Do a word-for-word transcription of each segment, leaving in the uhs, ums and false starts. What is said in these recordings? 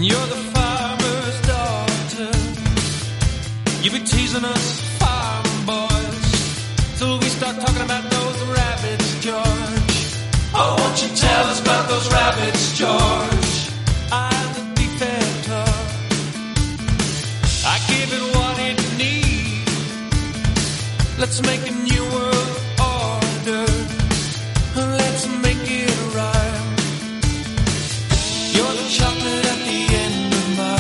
You're the farmer's daughter. You be teasing us farm boys till we start talking about those rabbits, George. Oh, won't you tell us about those rabbits, George? I'm the defector. I give it what it needs. Let's make a new world order. Let's make it rhyme. You're the chocolate at the end of my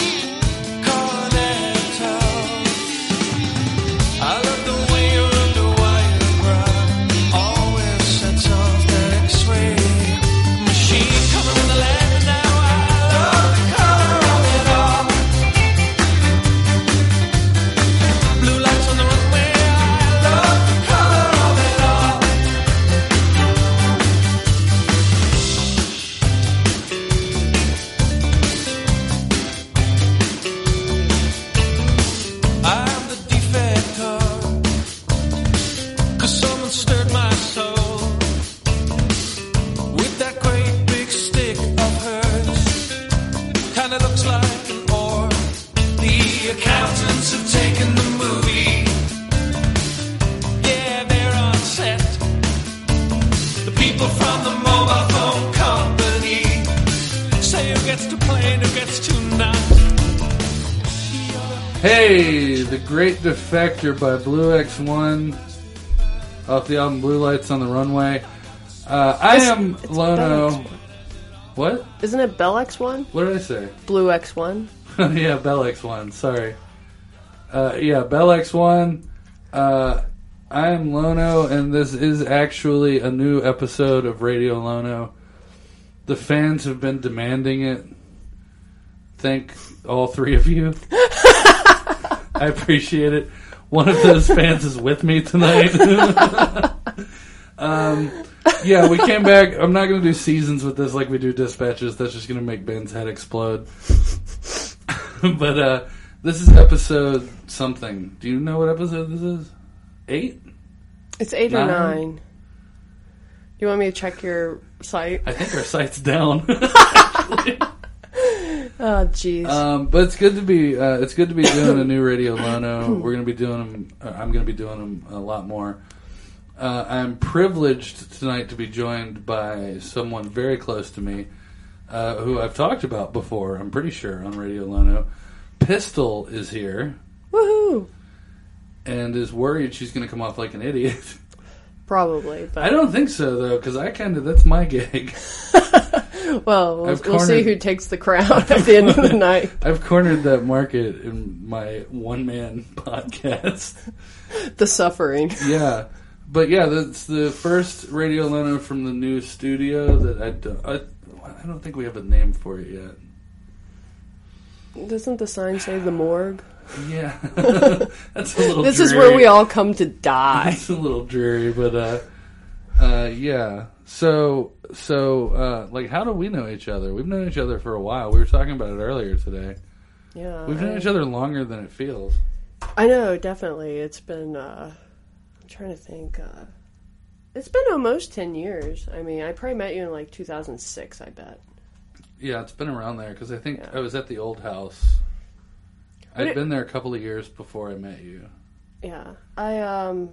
cornetto. I love the way you rub the wire brown. Always sets off that X-ray machine coming from the land now. I love the color of it all. Blue lights on the runway. I love the color of it all. I'm the defector, 'cause someone stirred my soul with that great big stick of hers. Kinda looks like an oar. The accountants have taken the movie. Yeah, they're on set. The people from the mobile phone company say who gets to play and who gets to not. Hey, The Great Defector by Blue X one off the album Blue Lights on the Runway. Uh, I It's- am it's Lono. Bell X one. What? Isn't it Bell X one? What did I say? Blue X one? Yeah, Bell X one. Sorry. Uh, yeah, Bell X one. Uh, I am Lono, and this is actually a new episode of Radio Lono. The fans have been demanding it. Thank all three of you. I appreciate it. One of those fans is with me tonight. um, yeah, we came back. I'm not going to do seasons with this like we do dispatches. That's just going to make Ben's head explode. But uh, this is episode something. Do you know what episode this is? Eight? It's eight Nine? or nine. You want me to check your site? I think our site's down. Oh, jeez. Um, but it's good to be uh, it's good to be doing a new Radio Lono. We're going to be doing them. Uh, I'm going to be doing them a lot more. Uh, I'm privileged tonight to be joined by someone very close to me, uh, who I've talked about before. I'm pretty sure on Radio Lono. Pistol is here Woohoo! and is worried she's going to come off like an idiot. Probably, but I don't think so though, because I kind of that's my gig. well, we'll, I've we'll see cornered- who takes the crown at the end of the night. I've cornered that market in my one man podcast. The suffering. Yeah, but yeah, that's the first Radio Lono from the new studio that I don't, I, I don't think we have a name for it yet. Doesn't the sign say the morgue? Yeah, that's a little This dreary. is where we all come to die. It's a little dreary, but uh, uh, yeah. So, so uh, like, how do we know each other? We've known each other for a while. We were talking about it earlier today. Yeah, We've known I, each other longer than it feels. I know, definitely. It's been, uh, I'm trying to think, uh, it's been almost ten years. I mean, I probably met you in like two thousand six, I bet. Yeah, it's been around there because I think Yeah. I was at the old house. But I'd it- been there a couple of years before I met you. Yeah, I, um,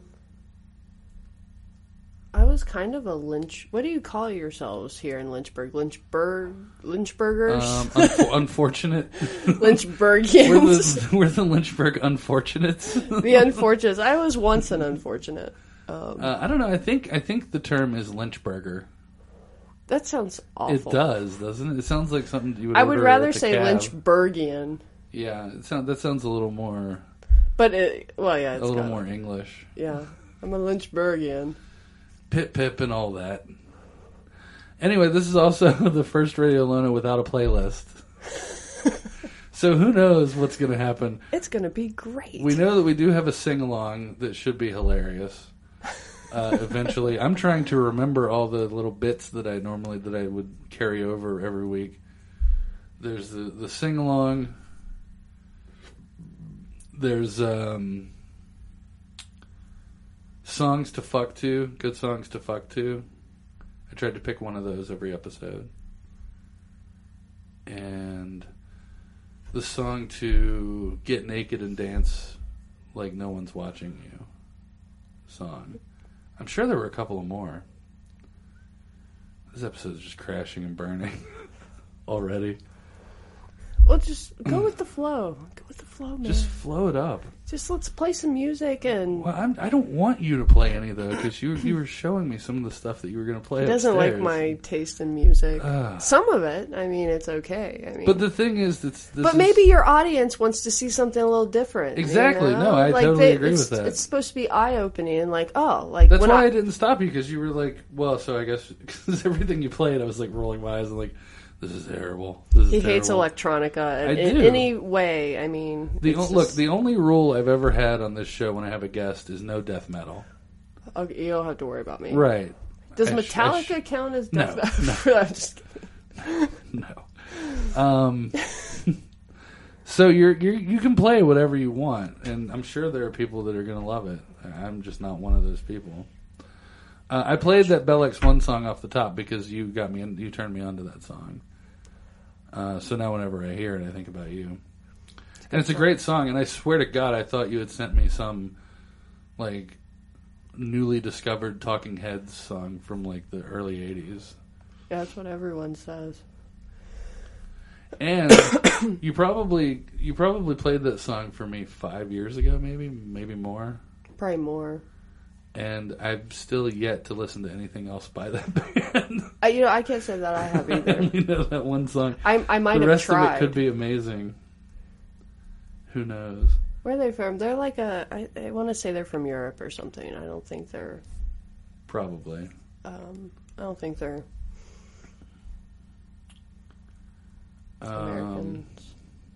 I was kind of a Lynch, what do you call yourselves here in Lynchburg? Lynchburg, Lynchburgers? Um, unfo- unfortunate. Lynchburgians? We're the, we're the Lynchburg unfortunates. The unfortunates. I was once an unfortunate. Um, Uh, I don't know. I think I think the term is Lynchburger. that sounds awful. It does, doesn't it? It sounds like something you would. I would order rather at the say cab. Lynchburgian. Yeah, it sound, that sounds a little more, But, it, well, yeah, a it's little got- more English. Yeah, I'm a Lynchburgian. Pip pip and all that. Anyway, this is also the first Radio Lono without a playlist. So who knows what's going to happen? It's going to be great. We know that we do have a sing along that should be hilarious. Uh, eventually, I'm trying to remember all the little bits that I normally that I would carry over every week. There's the the sing along. There's um, songs to fuck to, good songs to fuck to. I tried to pick one of those every episode. And the song to Get Naked and Dance Like No One's Watching You song. I'm sure there were a couple of more. This episode is just crashing and burning already. Well, just go with the flow. Go with the flow, man. Just flow it up. Just let's play some music and... Well, I'm, I don't want you to play any, though, because you, you were showing me some of the stuff that you were going to play He doesn't upstairs. like my taste in music. Ah. Some of it, I mean, it's okay. I mean, But the thing is, that's this but is, maybe your audience wants to see something a little different. you Exactly. know? No, I like totally they, agree it's, with that. It's supposed to be eye-opening and like, oh, like That's when why I, I, didn't stop you, because you were like, well, so I guess because everything you played, I was like rolling my eyes and like, this is terrible. This is he terrible. hates electronica I in, in do. any way. I mean, The it's o- just- look, the only rule I've ever had on this show when I have a guest is no death metal. okay, you don't have to worry about me. Right. Does I sh- I Metallica sh- count as No, death metal? I'm just kidding. No. Um. So you're, you're you can play whatever you want, and I'm sure there are people that are going to love it. I'm just not one of those people. Uh, I played that Bell X one song off the top because you got me in, you turned me on to that song. Uh, so now whenever I hear it, I think about you. And it's a great song, and I swear to God, I thought you had sent me some, like, newly discovered Talking Heads song from, like, the early eighties. Yeah, that's what everyone says. And you probably you probably played that song for me five years ago, maybe, maybe more. Probably more. And I've still yet to listen to anything else by that band. I, you know, I can't say that I have I either. only know that one song. I, I might the have rest tried. of it could be amazing. Who knows? Where are they from? They're like a. I, I want to say they're from Europe or something. I don't think they're. Probably. Um, I don't think they're Um, Americans.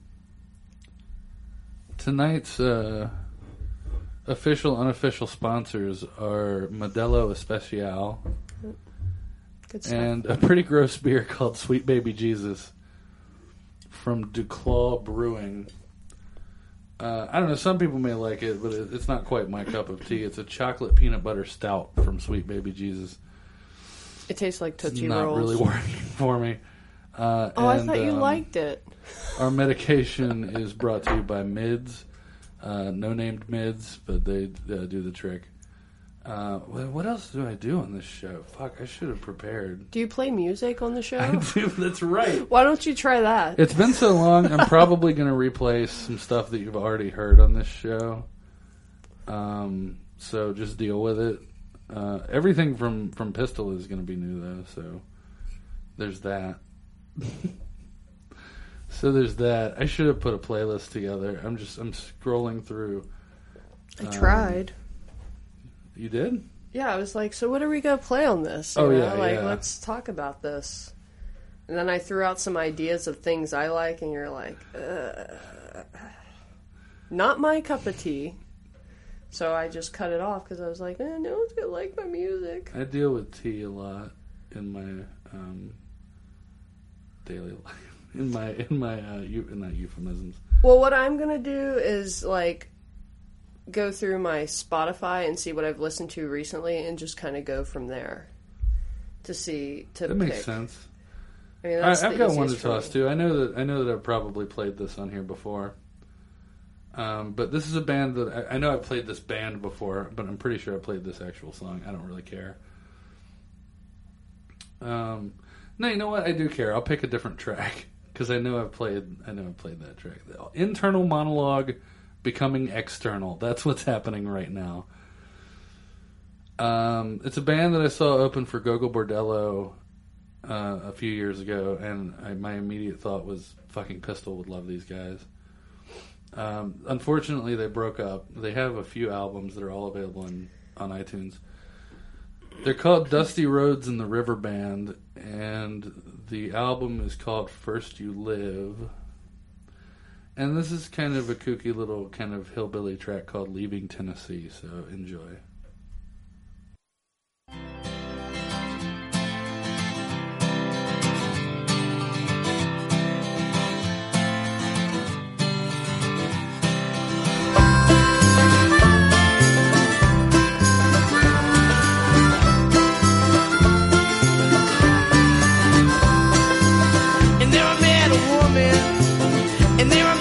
tonight's uh, official, unofficial sponsors are Modelo Especial Good stuff. and a pretty gross beer called Sweet Baby Jesus from Duclaw Brewing. Uh, I don't know, some people may like it, but it, it's not quite my cup of tea. It's a chocolate peanut butter stout from Sweet Baby Jesus. It tastes like It's Tootsie not Rolls. really working for me. Uh, Oh, and, I thought you um, liked it. Our medication is brought to you by Mids. Uh, no named Mids, but they uh, do the trick. Uh, wha- what else do I do on this show? Fuck, I should have prepared. Do you play music on the show? I do, that's right. Why don't you try that? It's been so long, I'm probably going to replace some stuff that you've already heard on this show. Um, so just deal with it. Uh, everything from, from Pistol is going to be new, though, so there's that. So there's that. I should have put a playlist together. I'm just I'm scrolling through. I um, tried. You did? Yeah, I was like, so what are we going to play on this? You Oh, know? yeah, Like, yeah. let's talk about this. And then I threw out some ideas of things I like, and you're like, Ugh. Not my cup of tea. So I just cut it off because I was like, eh, no one's going to like my music. I deal with tea a lot in my um, daily life. In my in my uh, eu- not euphemisms. Well, what I'm going to do is, like, go through my Spotify and see what I've listened to recently and just kind of go from there to see, to That pick. makes sense. I mean, I, that's I've the got one to easiest for toss me. too. I know that I know that I've probably played this on here before. Um, but this is a band that I, I know I've played this band before, but I'm pretty sure I played this actual song. I don't really care. Um, no, you know what? I do care. I'll pick a different track because I know I've played. I know I've played that track. The internal monologue becoming external. That's what's happening right now. Um, it's a band that I saw open for Gogol Bordello uh, a few years ago, and I, my immediate thought was, "Fucking Pistol would love these guys." Um, unfortunately, they broke up. They have a few albums that are all available in, on iTunes. They're called Dusty Roads and the River Band, and the album is called First You Live. And this is kind of a kooky little kind of hillbilly track called Leaving Tennessee, so enjoy. And there I met a woman, and there I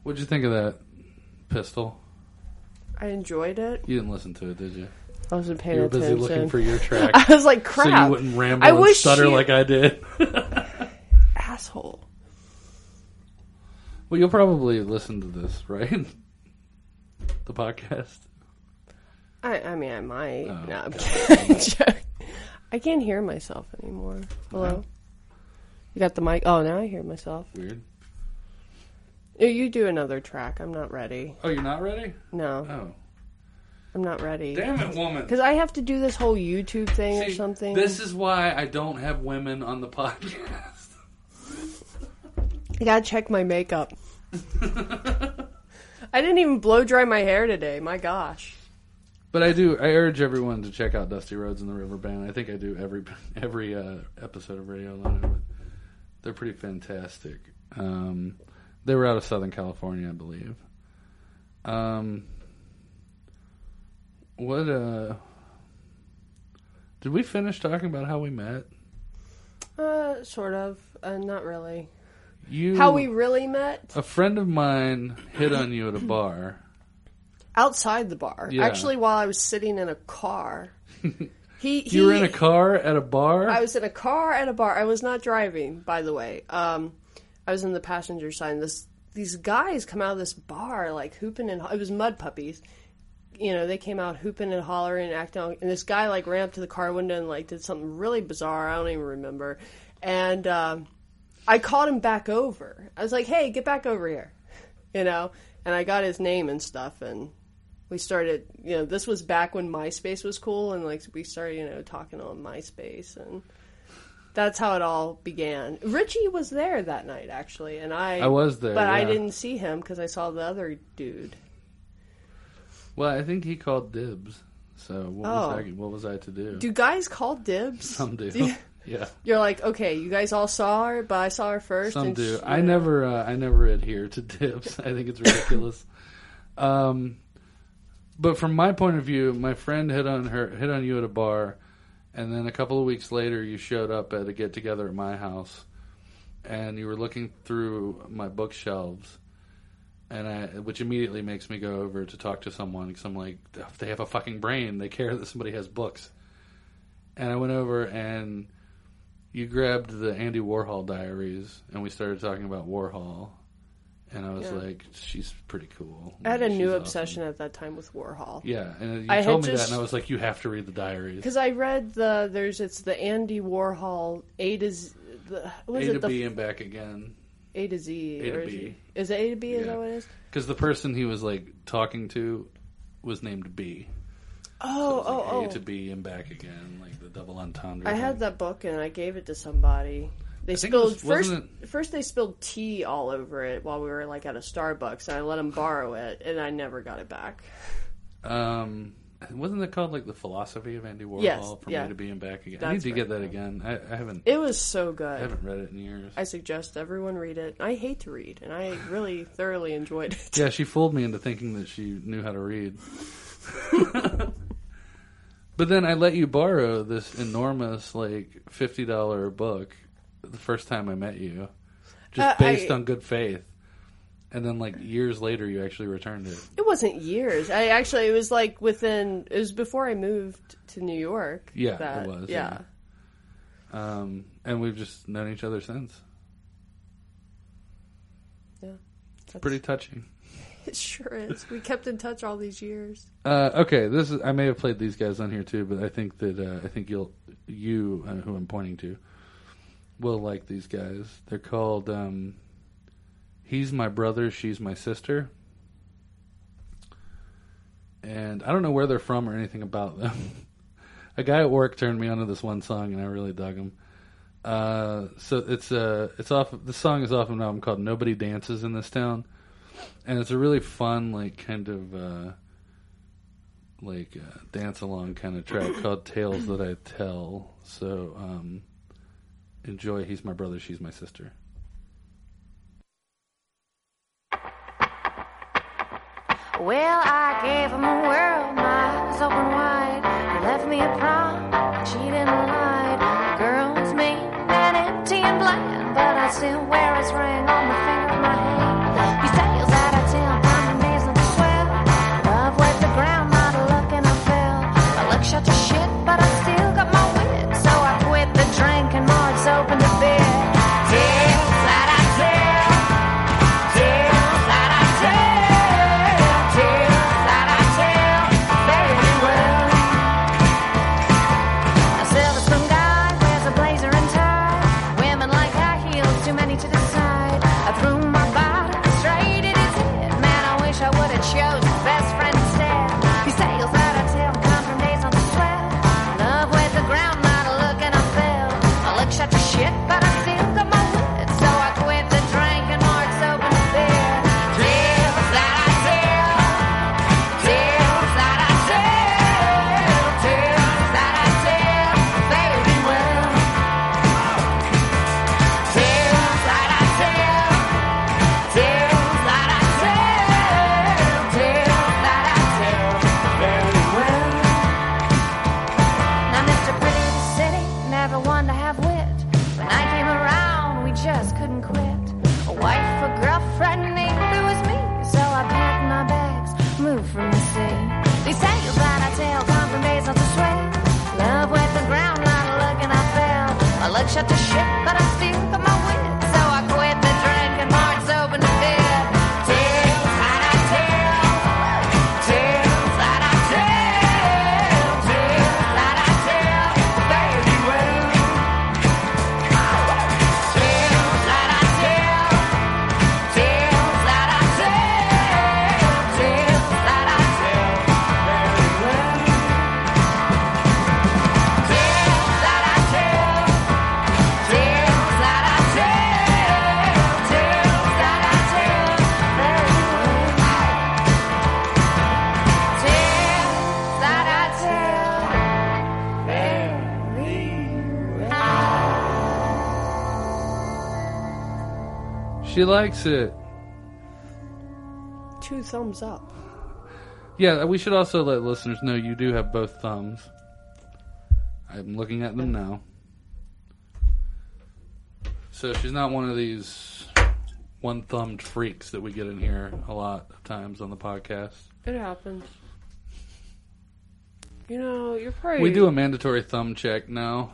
What'd you think of that Pistol? I enjoyed it. You didn't listen to it, did you? I wasn't paying You were attention. busy looking for your track. I was like, crap. So you wouldn't ramble I and wish stutter you- like I did. Asshole. Well, you'll probably listen to this, right? The podcast. I, I mean, I might. Oh. No, I'm kidding. I can't hear myself anymore. Hello? No. You got the mic? Oh, now I hear myself. Weird. You- You do another track. I'm not ready. Oh, you're not ready? No, Oh. I'm not ready. Damn it, woman. Because I have to do this whole YouTube thing or See, something. This is why I don't have women on the podcast. I gotta check my makeup. I didn't even blow dry my hair today. My gosh. But I do. I urge everyone to check out Dusty Roads and the River Band. I think I do every every uh, episode of Radio Lono. They're pretty fantastic. Um, they were out of Southern California, I believe. Um, what? Uh, did we finish talking about how we met? Uh, sort of. Uh, not really. You, How we really met? a friend of mine hit on you at a bar. Outside the bar. Yeah. Actually, while I was sitting in a car. He, he, You were in a car at a bar? I was in a car at a bar. I was not driving, by the way. Um, I was in the passenger side. This these guys come out of this bar like hooping and it was Mud Puppies. You know, they came out hooping and hollering and acting. And this guy like ran up to the car window and like did something really bizarre. I don't even remember. And um, I called him back over. I was like, "Hey, get back over here," you know. And I got his name and stuff and. We started, you know, this was back when MySpace was cool, and like we started, you know, talking on MySpace, and that's how it all began. Richie was there that night, actually, and I, I was there, but I yeah. didn't see him because I saw the other dude. Well, I think he called dibs. So what, Oh. was, I, what was I to do? Do guys call dibs? Some do. Do you- Yeah. You're like, okay, you guys all saw her, but I saw her first. Some and do. she- I never. Uh, I never adhere to dibs. I think it's ridiculous. um, but from my point of view, my friend hit on her, hit on you at a bar, and then a couple of weeks later, you showed up at a get together at my house, and you were looking through my bookshelves, and I, which immediately makes me go over to talk to someone because I'm like, if they have a fucking brain, they care that somebody has books, and I went over and. You grabbed the Andy Warhol diaries, and we started talking about Warhol, and I was Yeah. like, she's pretty cool. I had a She's new awesome. obsession at that time with Warhol. Yeah, and you I had told me just- that, and I was like, you have to read the diaries. Because I read the there's it's the Andy Warhol A to Z. The, what is A it? to The B and back again. A to Z. A to or is B. it- Is it A to B? Is Yeah. that what it is? Because the person he was like talking to was named B. Oh, So it was, like, oh, A oh. to B and back again, like the double entendre. I thing. had that book and I gave it to somebody. They I think it spilled was- first. wasn't First, they spilled tea all over it while we were like at a Starbucks, and I let them borrow it, and I never got it back. Um, wasn't it called like the philosophy of Andy Warhol Yes, from yeah. A to B and back again? I need That's to get right. that again. I, I haven't. It was so I good. haven't read it in years. I suggest everyone read it. I hate to read, and I really thoroughly enjoyed it. Yeah, she fooled me into thinking that she knew how to read. But then I let you borrow this enormous, like, fifty dollar book the first time I met you. Just Uh, based I- on good faith. And then, like, years later, you actually returned it. It wasn't years. I actually, it was like within. It was before I moved to New York. Yeah, that- it was. Yeah. Yeah. Um, and we've just known each other since. Yeah. It's pretty touching. It sure is. We kept in touch all these years. Uh, okay, this is. I may have played these guys on here too, but I think that uh, I think you'll you uh, who I'm pointing to will like these guys. They're called um, "He's My Brother, She's My Sister," and I don't know where they're from or anything about them. A guy at work turned me onto this one song, and I really dug them. Uh, so it's uh, it's off. The song is off of an album called "Nobody Dances in This Town." And it's a really fun, like, kind of, uh, like, uh, dance-along kind of track called Tales That I Tell. So, um, enjoy He's My Brother, She's My Sister. Well, I gave him a world, my eyes open wide. He left me at prom, cheated and lied. The girl's mean and empty and bland, but I still wear his ring on the finger of my hand. He tells that I tail, gone from basil to swell. Love went the ground, not a look and I fell. My luck shut to shit, but I still got my wit. So I quit the drink and hearts open to bed. Tales that I tell, tales that I tell, tales that I tell, very well. Tales that I tell, tales that I tell, tales that I tell, very well. Tales that I tell, tales that I tell, tales that I tell, very well. Tales that I tell, very well. She likes it. Two thumbs up. Yeah, we should also let listeners know you do have both thumbs. I'm looking at them now. So she's not one of these one-thumbed freaks that we get in here a lot of times on the podcast. It happens. You know, you're probably... We do a mandatory thumb check now.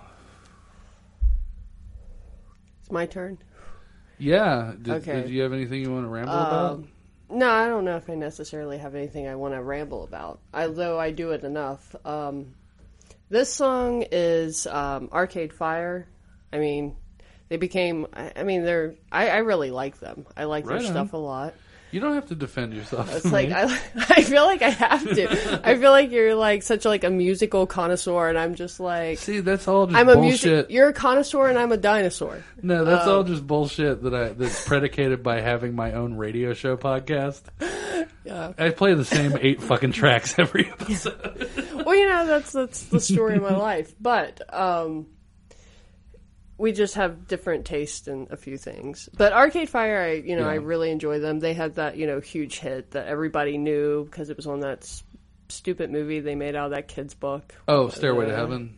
It's my turn. Yeah. Did, Okay. did you have anything you want to ramble about? Um, no, I don't know if I necessarily have anything I want to ramble about, although I do it enough. Um, this song is um, Arcade Fire. I mean, they became, I, I mean, they're, I, I really like them. I like their Right on. stuff a lot. You don't have to defend yourself. It's like, I, I feel like I have to. I feel like you're like such like a musical connoisseur, and I'm just like, See, that's all just I'm a bullshit. music, you're a connoisseur and I'm a dinosaur. No, that's Um, all just bullshit that I that's predicated by having my own radio show podcast. Yeah. I play the same eight fucking tracks every episode. Well, you know, that's that's the story of my life. But um, we just have different taste in a few things. But Arcade Fire, I you know, Yeah. I really enjoy them. They had that, you know, huge hit that everybody knew because it was on that s- stupid movie they made out of that kid's book. Oh, Stairway to Yeah. Heaven.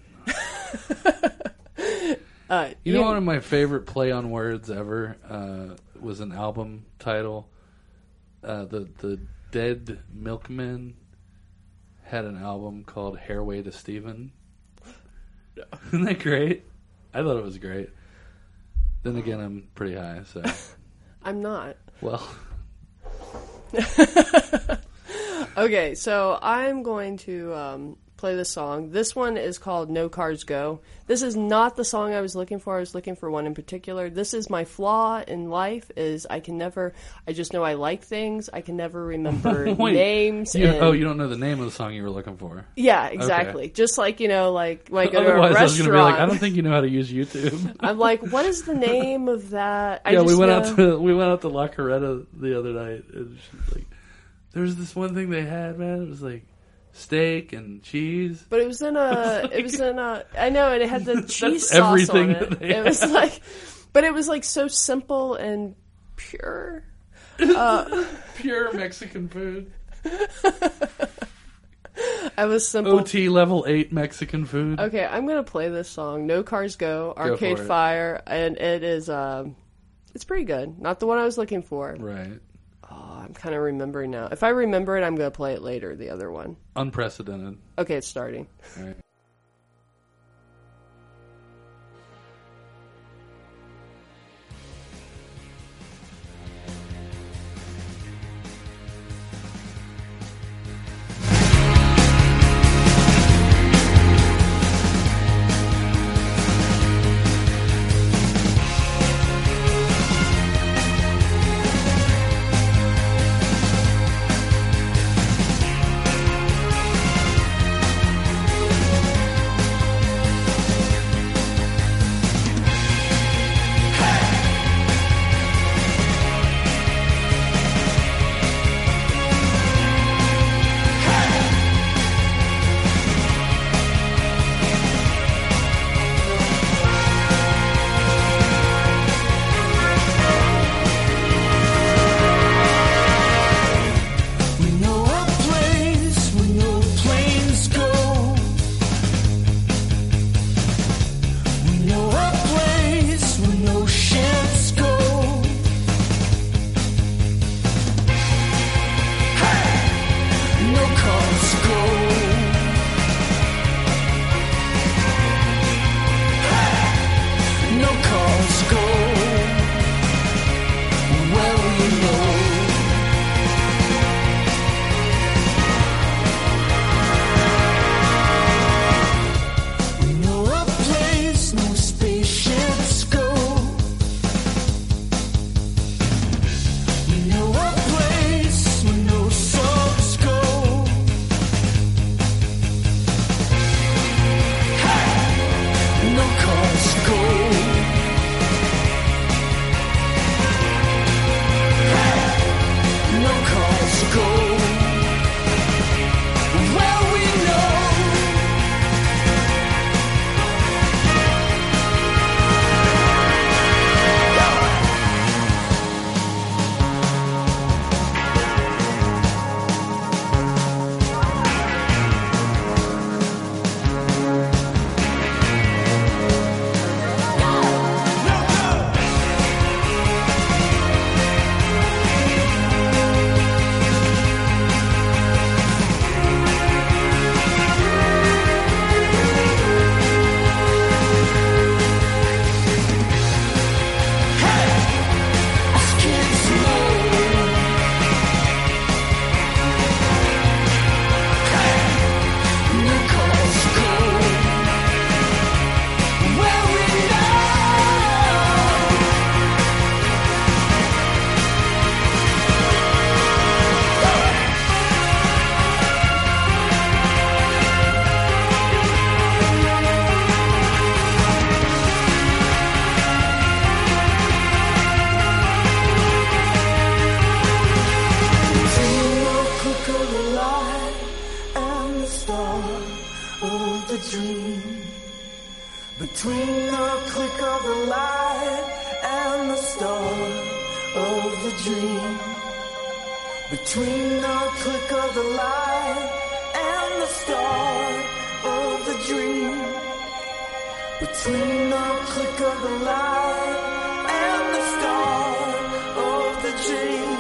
Uh, You know, one of my favorite play on words ever uh, was an album title. Uh, the the Dead Milkmen had an album called Hairway to Steven. Isn't that great? I thought it was great. Then again, I'm pretty high, so I'm not. well. Okay, so I'm going to um, play this song. This one is called No Cars Go. This is not the song I was looking for. I was looking for one in particular. This is my flaw in life is I can never, I just know I like things. I can never remember Wait, names. You, and, oh, you don't know the name of the song you were looking for. Yeah, exactly. Just like, you know, like when I go Otherwise, to a I was going to be restaurant, like, I don't think you know how to use YouTube. I'm like, what is the name of that? I yeah, just we went know- out to we went out to La Coretta the other night, and she's like, "There was this one thing they had, man. It was like steak and cheese." But it was in a, it was in a, I know, and it had the cheese That's sauce everything on it. that they It was had. like, but it was like so simple and pure. Pure Mexican food. I was simple. O T level eight Mexican food. Okay, I'm gonna play this song. No Cars Go, for Arcade it. Fire, and it is, um, it's pretty good. Not the one I was looking for. Right. Oh, I'm kind of remembering now. If I remember it, I'm gonna play it later. The other one. Unprecedented. Okay, it's starting. Right. Thank of the dream. Between the click of the light and the start of the dream. Between the click of the light and the start of the dream. Between the click of the light and the start of the dream.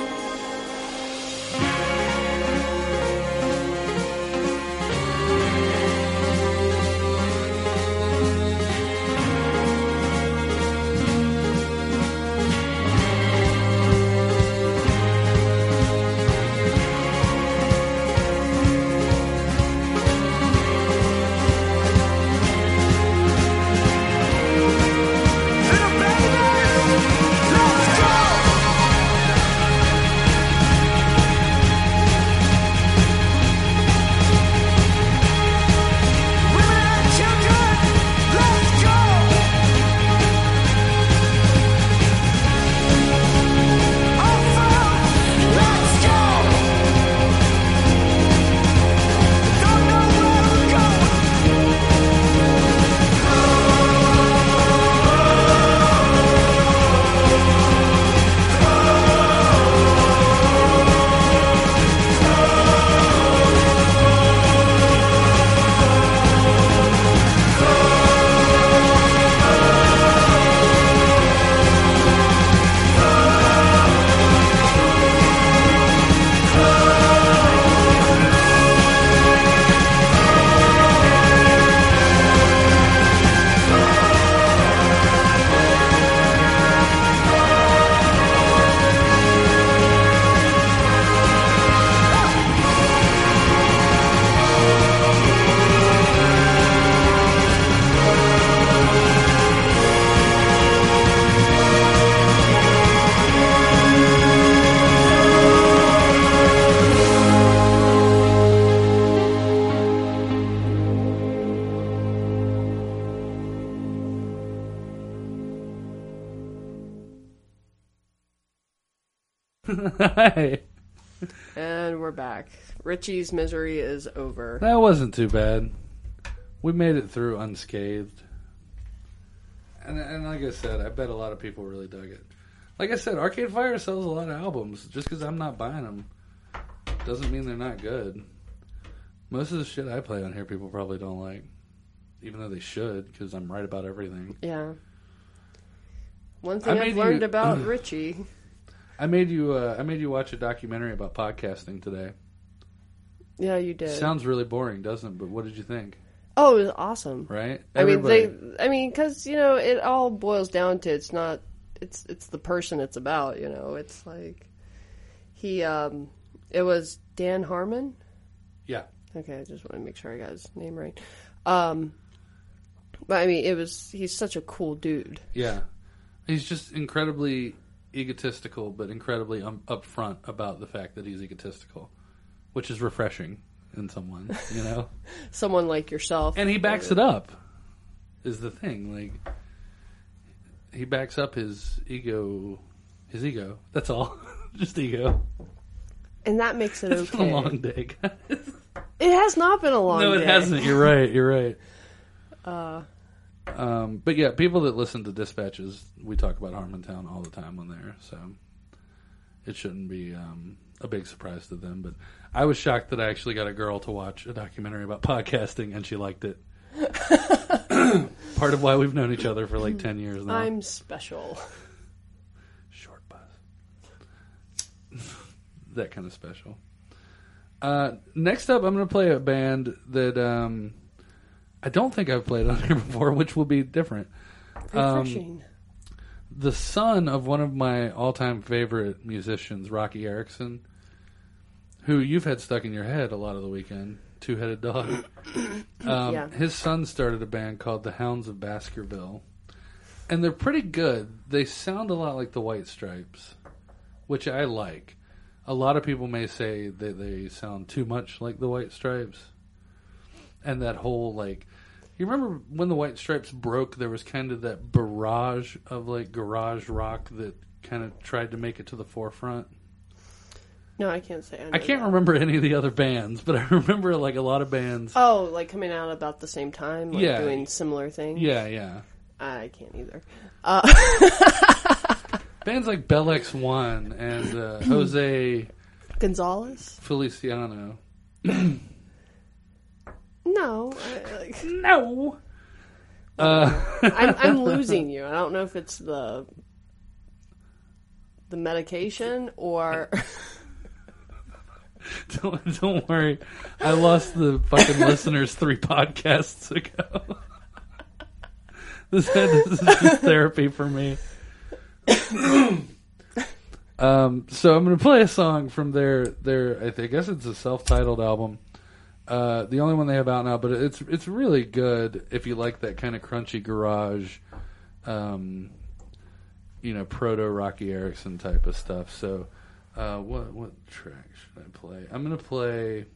Hi. And we're back. Richie's misery is over. That wasn't too bad. We made it through unscathed. And, and like I said, I bet a lot of people really dug it. Like I said, Arcade Fire sells a lot of albums. Just because I'm not buying them doesn't mean they're not good. Most of the shit I play on here, people probably don't like. Even though they should, because I'm right about everything. Yeah. One thing I I've made learned you- about Richie. I made you. Uh, I made you watch a documentary about podcasting today. Yeah, you did. Sounds really boring, doesn't it? But what did you think? Oh, it was awesome. Right? I mean, Everybody- they. I mean, because you know, it all boils down to it's not. It's it's the person it's about. You know, it's like he. Um, it was Dan Harmon. Yeah. Okay, I just want to make sure I got his name right. Um, but I mean, it was. He's such a cool dude. Yeah. He's just incredibly egotistical, but incredibly um, upfront about the fact that he's egotistical, which is refreshing in someone, you know. Someone like yourself, And he backs it up. Is the thing, like he backs up his ego, his ego. That's all, just ego. and that makes it It's been okay. a long day, guys. It has not been a long. No, it day. hasn't. You're right. You're right. Uh, Um, but yeah, people that listen to Dispatches, we talk about Harmontown all the time on there, so it shouldn't be um, a big surprise to them. But I was shocked that I actually got a girl to watch a documentary about podcasting, and she liked it. Part of why we've known each other for like ten years now. I'm special. Short bus. That kind of special. Uh, next up, I'm going to play a band that um, I don't think I've played on here before, which will be different. Refreshing. Um, the son of one of my all-time favorite musicians, Rocky Erickson, who you've had stuck in your head a lot of the weekend, Two-Headed Dog. Um, Yeah. His son started a band called the Hounds of Baskerville, and they're pretty good. They sound a lot like the White Stripes, which I like. A lot of people may say that they sound too much like the White Stripes, and that whole, like, you remember when the White Stripes broke, there was kind of that barrage of, like, garage rock that kind of tried to make it to the forefront? No, I can't say I know I can't that. remember any of the other bands, but I remember like a lot of bands. Oh, like coming out about the same time, like Yeah. doing similar things. Yeah, yeah. I can't either. Uh, Bands like Bell X one and uh, Jose Gonzalez? Feliciano. No, I, like, No. Uh, I'm, I'm losing you. I don't know if it's the the medication or. don't, don't worry. I lost the fucking listeners three podcasts ago. This, this is just therapy for me. um, so I'm going to play a song from their their. I, think, I guess it's a self-titled album. Uh, the only one they have out now, but it's it's really good if you like that kind of crunchy garage, um, you know, proto Rocky Erickson type of stuff. So, uh, what what track should I play? I'm going to play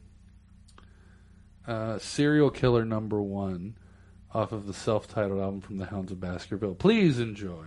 uh, "Serial Killer Number One" off of the self-titled album from the Hounds of Baskerville. Please enjoy.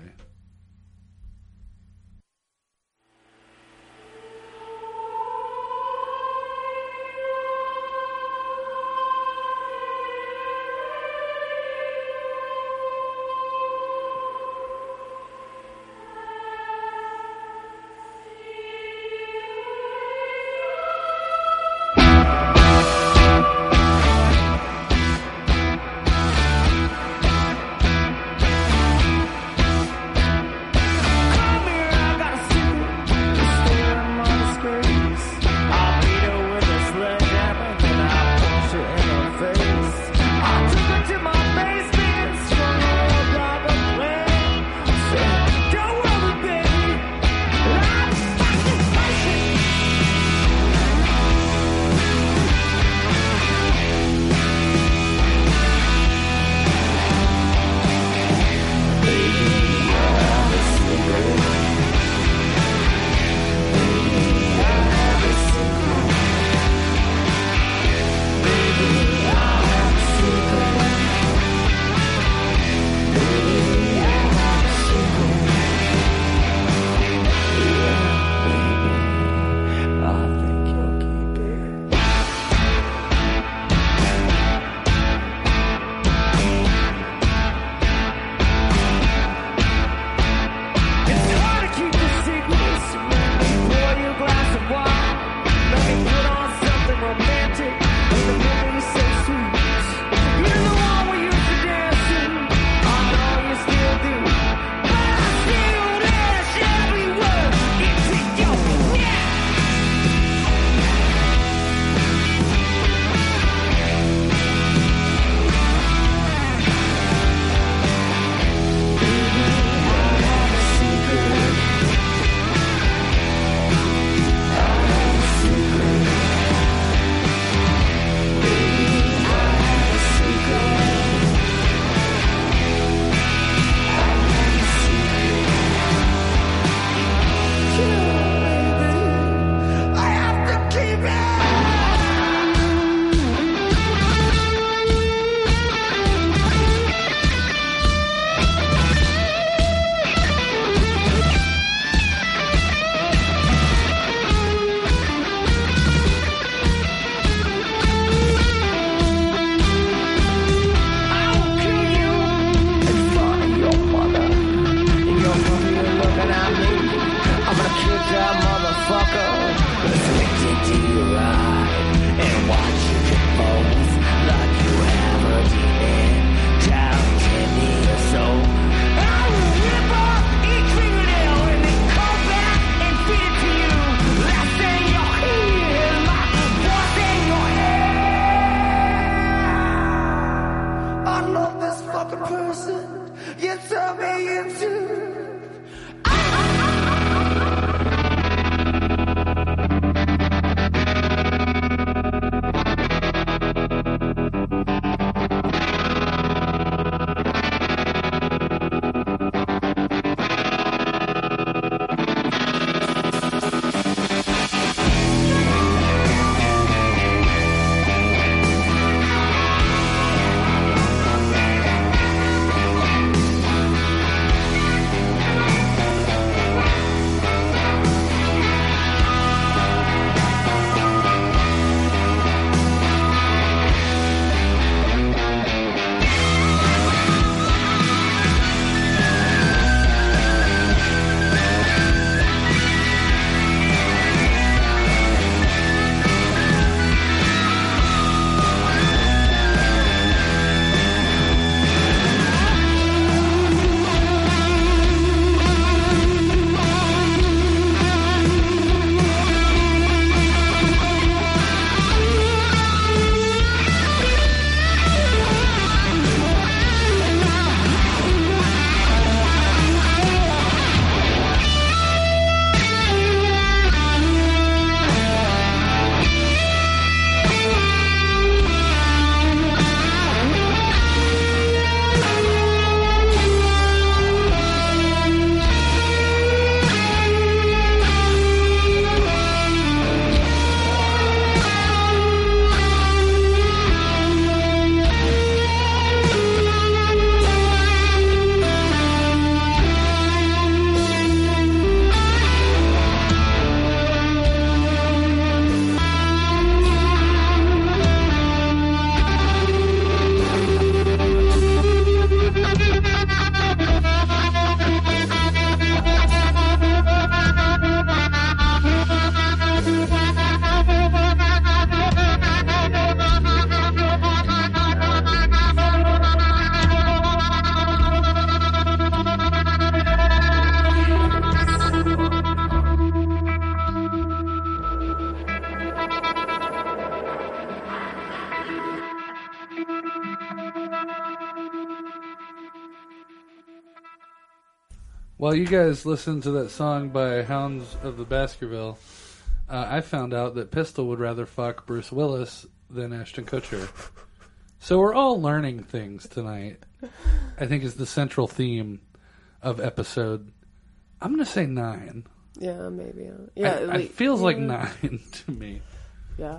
While you guys listened to that song by Hounds of the Baskerville, uh, I found out that Pistol would rather fuck Bruce Willis than Ashton Kutcher. So we're all learning things tonight. I think is the central theme of episode. I'm going to say nine. Yeah, maybe. uh, Yeah, I, like- it feels like yeah. nine to me. Yeah.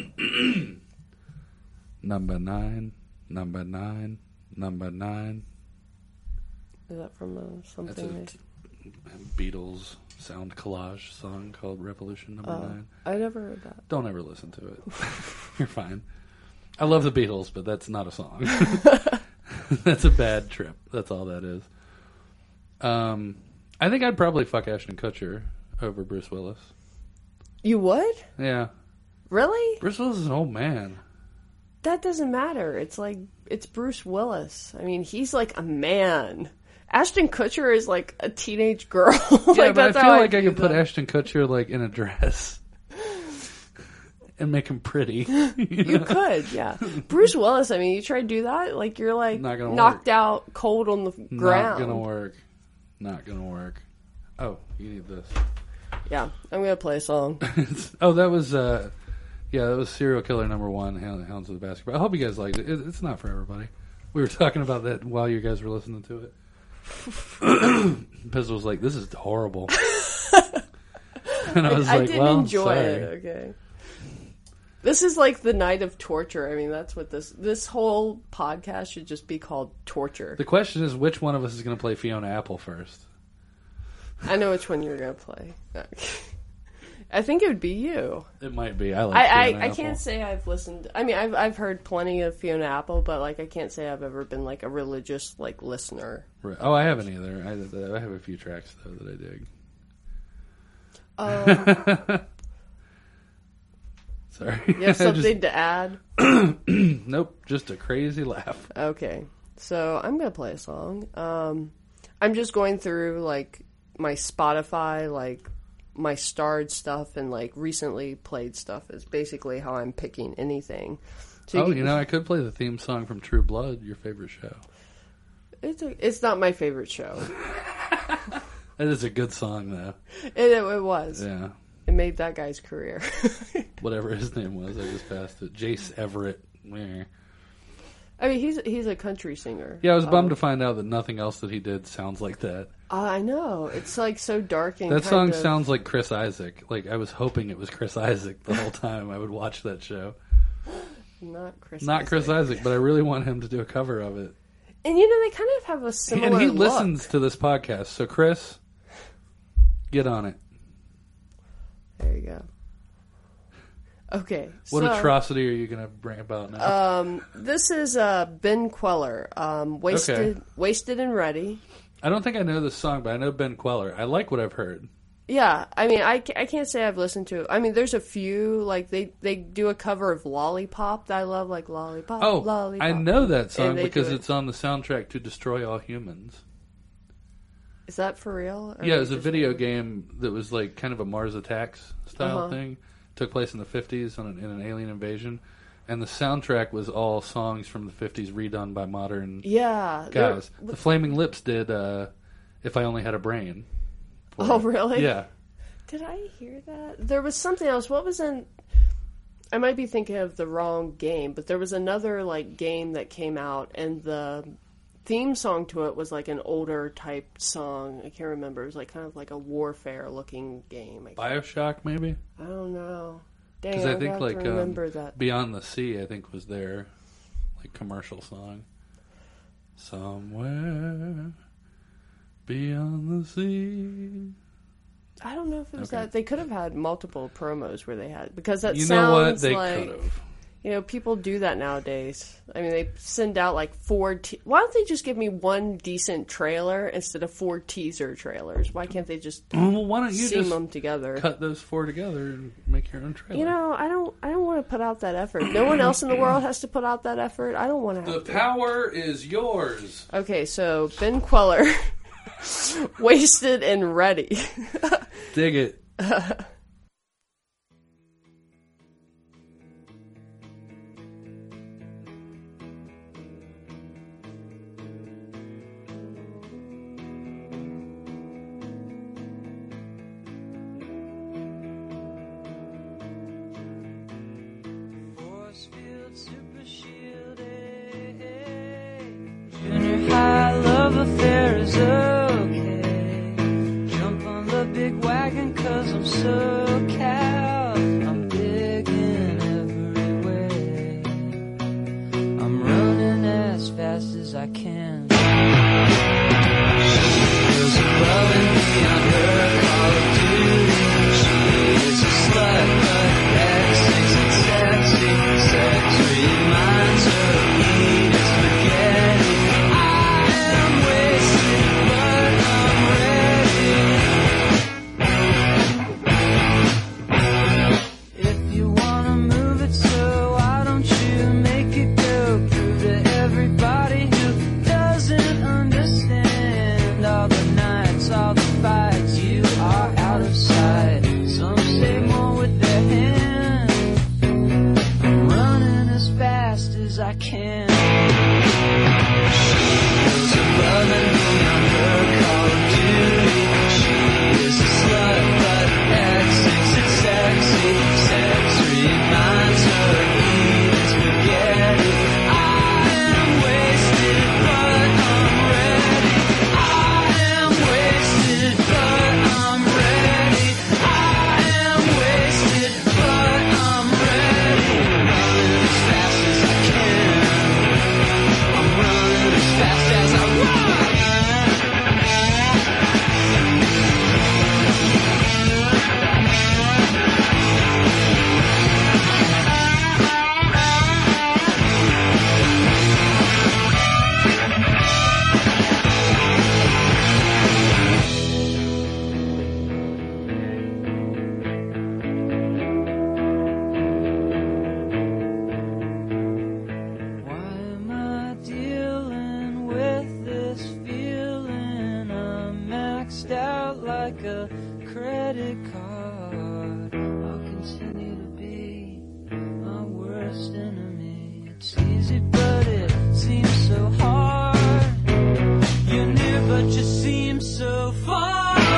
Number nine, number nine, number nine. Is that from uh, That's something? a t- Beatles sound collage song called Revolution Number Oh, Nine. I never heard that. Don't ever listen to it. You're fine. I love the Beatles, but that's not a song. That's a bad trip. That's all that is. Um, I think I'd probably fuck Ashton Kutcher over Bruce Willis. You would? Yeah. Really? Bruce Willis is an old man. That doesn't matter. It's like, it's Bruce Willis. I mean, he's like a man. Ashton Kutcher is like a teenage girl. like, Yeah, but that's I how feel like I view could put them. Ashton Kutcher like in a dress and make him pretty. you You know? could, yeah. Bruce Willis, I mean, you try to do that, like you're like Not gonna knocked work. out cold on the Not ground. gonna work. Not gonna work. Oh, you need this. Yeah, I'm gonna play a song. Oh, that was uh, yeah, that was Serial Killer Number One, Hound- Hounds of the Baskerville. I hope you guys liked it. it. It's not for everybody. We were talking about that while you guys were listening to it. Pistol was like, "This is horrible," and I was I like, did "Well, enjoy sorry." it. Okay. This is like the night of torture. I mean, that's what this this whole podcast should just be called torture. The question is, which one of us is going to play Fiona Apple first? I know which one you're gonna play. I think it would be you. It might be. I like. I, I, Fiona I Apple. can't say I've listened. I mean, I've I've heard plenty of Fiona Apple, but like I can't say I've ever been like a religious like listener. Right. Oh, I haven't either. I, I have a few tracks though that I dig. Um, Sorry. you have I just- something to add? Nope. Just a crazy laugh. Okay, so I'm gonna play a song. Um, I'm just going through like my Spotify, like my starred stuff, and like recently played stuff. Is basically how I'm picking anything. So Oh, can- you know, I could play the theme song from True Blood, your favorite show. it's a, it's not my favorite show. That is a good song, though. It, it, it was. Yeah. It made that guy's career. Whatever his name was, I just passed it. Jace Everett. Meh. I mean, he's he's a country singer. Yeah, I was bummed Um, to find out that nothing else that he did sounds like that. I know. It's like so dark and That kind song of- sounds like Chris Isaac. Like, I was hoping it was Chris Isaac the whole time I would watch that show. not Chris. Not Isaac. Chris Isaac, but I really want him to do a cover of it. And you know, they kind of have a similar. And he look. listens to this podcast. So, Chris, get on it. There you go. Okay. What so, atrocity are you going to bring about now? Um, this is uh, Ben Queller. Um, wasted, Okay. wasted and ready. I don't think I know this song, but I know Ben Queller. I like what I've heard. Yeah, I mean, I, ca- I can't say I've listened to. I mean, there's a few like they, they do a cover of Lollipop that I love, like Lollipop. Oh, Lollipop. I know that song And they because do it. it's on the soundtrack to Destroy All Humans. Is that for real? Or Yeah, it was a just- video game that was like kind of a Mars Attacks style Uh-huh. thing. Took place in the fifties on an, in an alien invasion. And the soundtrack was all songs from the fifties redone by modern Yeah. there- guys. The Flaming Lips did uh, If I Only Had a Brain. for Oh, it. really? Yeah. Did I hear that? There was something else. What was in? I might be thinking of the wrong game, but there was another like game that came out, and the theme song to it was like an older type song. I can't remember. It was like kind of like a warfare looking game. I, can't- Bioshock, maybe? I don't know. Dang, Because I I think have like to remember um, that. Beyond the Sea, I think was their like commercial song. Somewhere beyond the sea. I don't know if it was Okay. that. They could have had multiple promos where they had because that You know what? sounds They like. could have. You know, people do that nowadays. I mean, they send out like four. Te- Why don't they just give me one decent trailer instead of four teaser trailers? Why can't they just Well, why don't you seam just them together? cut those four together and make your own trailer? You know, I don't. I don't want to put out that effort. No one else in the world has to put out that effort. I don't want to the have to. power is yours. Okay, so Ben Queller, wasted and ready. Dig it. is okay. Jump on the big wagon, cause I'm so cal. I'm big in every way. I'm running as fast as I can. She's above and beyond her call of duty. She is a slut, but that sex and sexy. Sex reminds her of Edith spaghetti. I am wasted, but I'm ready. If you wanna move it, so why don't you make it go through to everybody who doesn't understand all the nights, all the fights. You are out of sight. Some say more with their hands. I'm running as fast as I can. She goes above and beyond her call of duty. She is a slut, but that sex is sexy. Sex reminds her of Edith spaghetti. I am wasted, but I'm ready. I am wasted, but I'm ready. I am wasted, but I'm ready. Running as fast as I can. I'm running as fast as I run. Why am I dealing with this feeling? I'm maxed out like a credit card. I'll continue to be my worst enemy. It's easy, but it seems so hard. You're near, but you seem so far.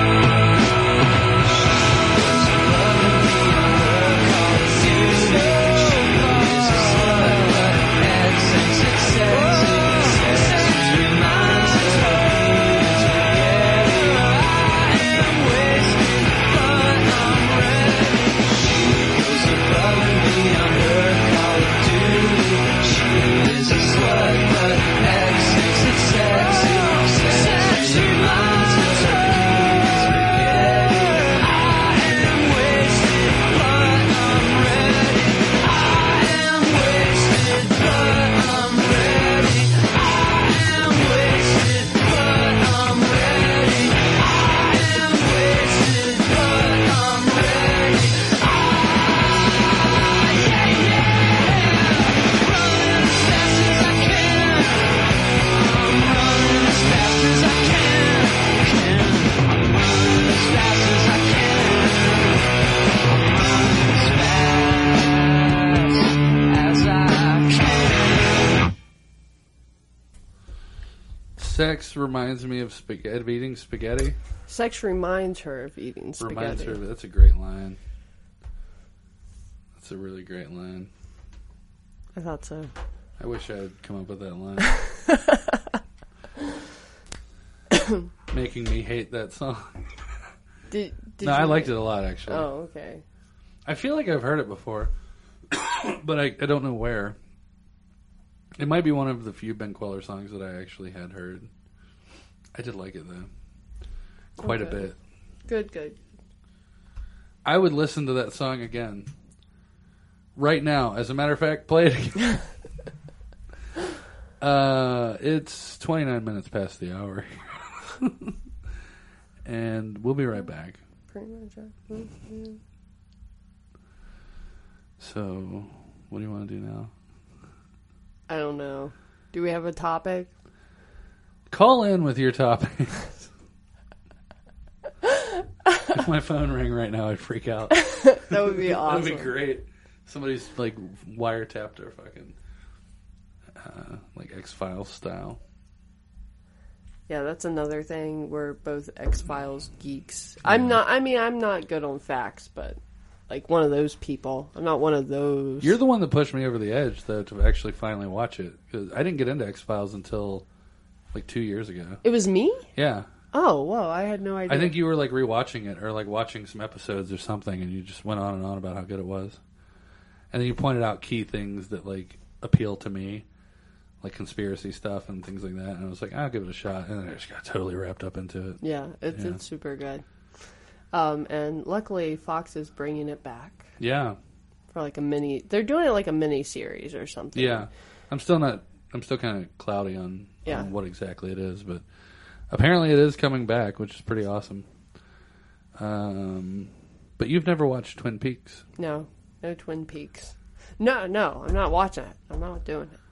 Sex reminds me of spaghetti, of eating spaghetti. Sex reminds her of eating spaghetti. Reminds her of, that's a great line. That's a really great line. I thought so. I wish I had come up with that line. Making me hate that song. Did, did no, you I liked it a lot, actually. Oh, okay. I feel like I've heard it before, but I, I don't know where. It might be one of the few Ben Queller songs that I actually had heard. I did like it, though. Quite Okay. a bit. Good, good. I would listen to that song again. Right now. As a matter of fact, play it again. uh, it's twenty-nine minutes past the hour. And we'll be right back. Pretty much. Yeah. Mm-hmm. So, what do you want to do now? I don't know. Do we have a topic? Call in with your topics. If my phone rang right now, I'd freak out. That would be awesome. That'd be great. Somebody's like wiretapped our fucking uh, like X-Files style. Yeah, that's another thing. We're both X-Files geeks. I'm not. I mean, I'm not good on facts, but like one of those people. I'm not one of those. You're the one that pushed me over the edge, though, to actually finally watch it. Because I didn't get into X-Files until like two years ago. It was me? Yeah. Oh, whoa, I had no idea. I think you were like rewatching it or like watching some episodes or something, and you just went on and on about how good it was. And then you pointed out key things that like appeal to me, like conspiracy stuff and things like that. And I was like, I'll give it a shot. And then I just got totally wrapped up into it. Yeah, it's, Yeah. it's super good. Um, and luckily, Fox is bringing it back Yeah. for like a mini. They're doing it like a mini series or something. Yeah. I'm still not, I'm still kind of cloudy on, Yeah. on what exactly it is, but apparently it is coming back, which is pretty awesome. Um, but you've never watched Twin Peaks. No, no Twin Peaks. No, no, I'm not watching it. I'm not doing it.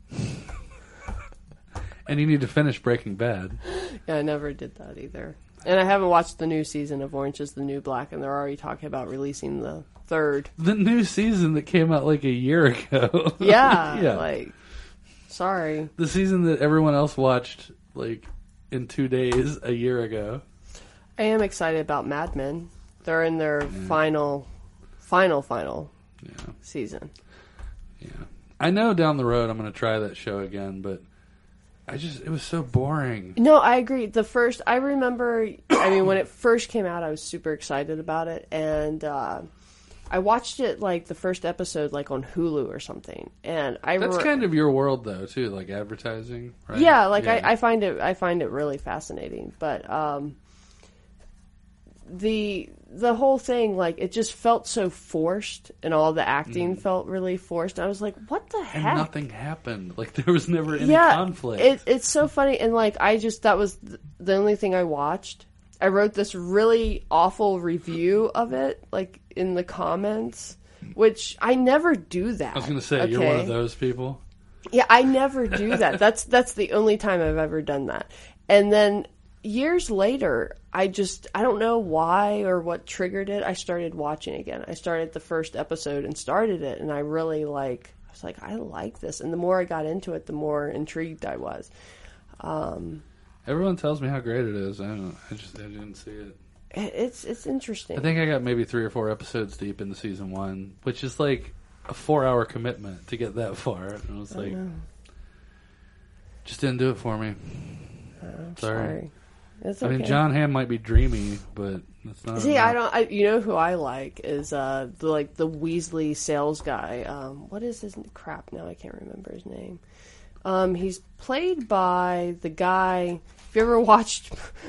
And you need to finish Breaking Bad. Yeah, I never did that either. And I haven't watched the new season of Orange is the New Black, and they're already talking about releasing the third. The new season that came out like a year ago. Yeah, Yeah. like, sorry. The season that everyone else watched like in two days a year ago. I am excited about Mad Men. They're in their final, final, final Yeah. season. Yeah. I know down the road I'm going to try that show again, but I just, it was so boring. No, I agree. The first, I remember, I mean, when it first came out, I was super excited about it. And uh, I watched it, like, the first episode, like, on Hulu or something. And I That's re- kind of your world though, too, like advertising, right? Yeah, like, I, I find it, I find it really fascinating. But um, the the whole thing, like, it just felt so forced, and all the acting felt really forced. I was like, what the and heck? nothing happened. Like there was never any yeah, conflict. It, it's so funny, and like I just that was th- the only thing I watched. I wrote this really awful review of it, like in the comments, which I never do that. I was going to say, you're one of those people. Yeah, I never do that. That's that's the only time I've ever done that. And then years later, I just I don't know why or what triggered it. I started watching again. I started the first episode and started it, and I really like. I was like, I like this. And the more I got into it, the more intrigued I was. Um, Everyone tells me how great it is. I don't. I just I didn't see it. it- it's it's interesting. I think I got maybe three or four episodes deep into season one, which is like a four-hour commitment to get that far. And I was like, know. just didn't do it for me. I'm sorry. sorry. It's I okay. mean, John Hamm might be dreamy, but that's not. See, enough. I don't. I, you know who I like is uh the like the Weasley sales guy. Um, what is his crap now? I can't remember his name. Um, he's played by the guy. If you ever watched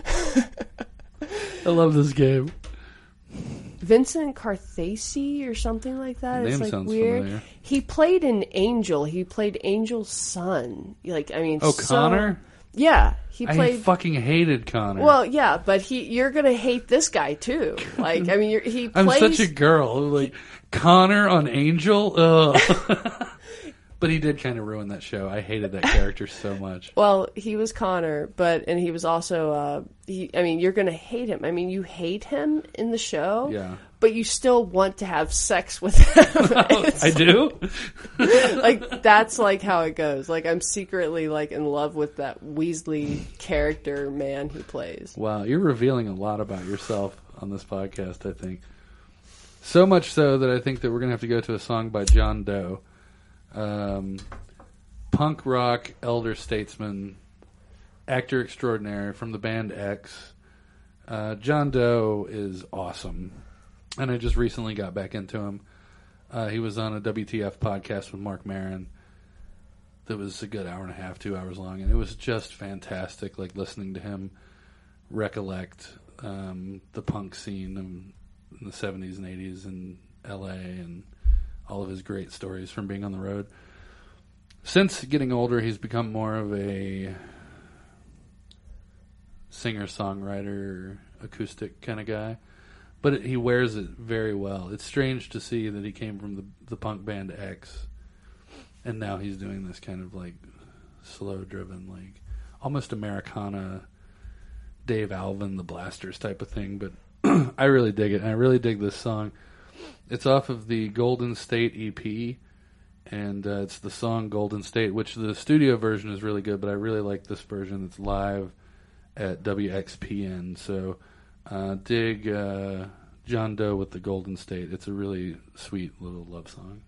I love this game. Vincent Carthacy or something like that, Name it's like sounds weird. familiar. He played an Angel. He played Angel's son. Like I mean, Oh, so- Connor? Yeah, he I played. fucking hated Connor. Well, yeah, but he you're gonna hate this guy too. Like I mean, you're, he I'm plays. such a girl. Like Connor on Angel. Ugh. But he did kind of ruin that show. I hated that character so much. Well, he was Connor, but and he was also. Uh, he, I mean, you're gonna hate him. I mean, you hate him in the show, Yeah. but you still want to have sex with him. It's I do. like that's like how it goes. Like I'm secretly like in love with that Weasley character man he plays. Wow, you're revealing a lot about yourself on this podcast, I think. So much so that I think that we're going to have to go to a song by John Doe. Um, punk rock elder statesman, actor extraordinaire from the band X. Uh, John Doe is awesome. And I just recently got back into him. Uh, he was on a W T F podcast with Mark Maron. That was a good hour and a half, two hours long, and it was just fantastic. Like listening to him recollect um, the punk scene in, in the seventies and eighties in L A and all of his great stories from being on the road. Since getting older, he's become more of a singer-songwriter, acoustic kind of guy. But it, he wears it very well. It's strange to see that he came from the, the punk band X, and now he's doing this kind of like slow-driven, like almost Americana, Dave Alvin, the Blasters type of thing. But I really dig it, and I really dig this song. It's off of the Golden State E P, and uh, it's the song Golden State, which the studio version is really good, but I really like this version that's live at W X P N. So uh, dig uh, John Doe with the Golden State. It's a really sweet little love song.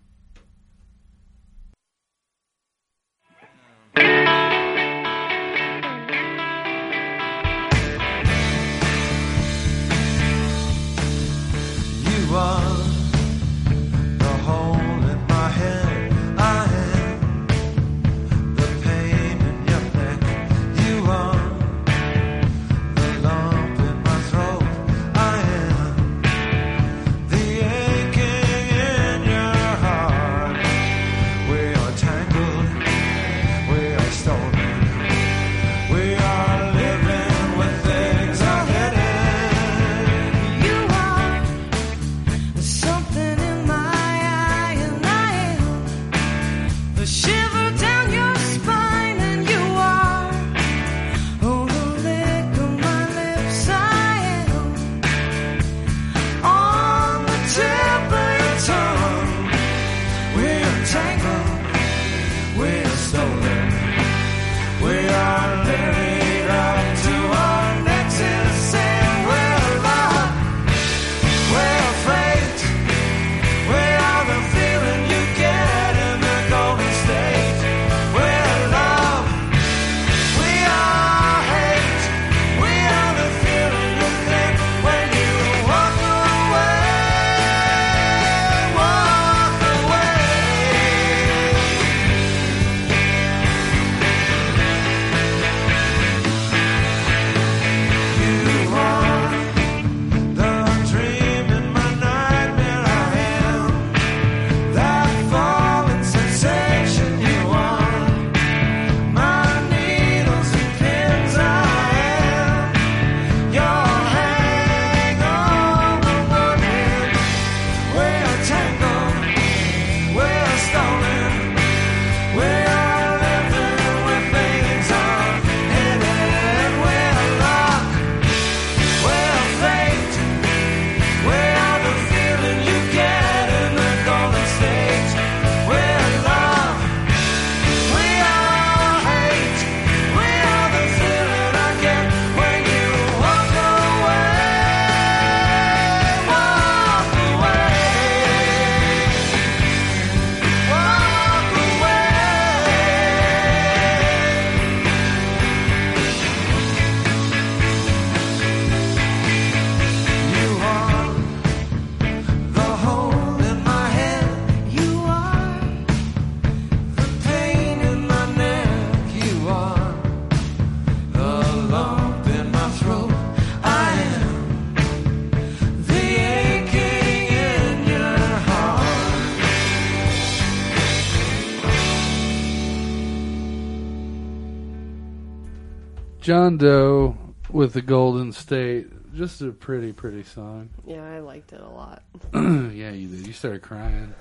John Doe with the Golden State. Just a pretty, pretty song. Yeah, I liked it a lot. Yeah, you did. You started crying.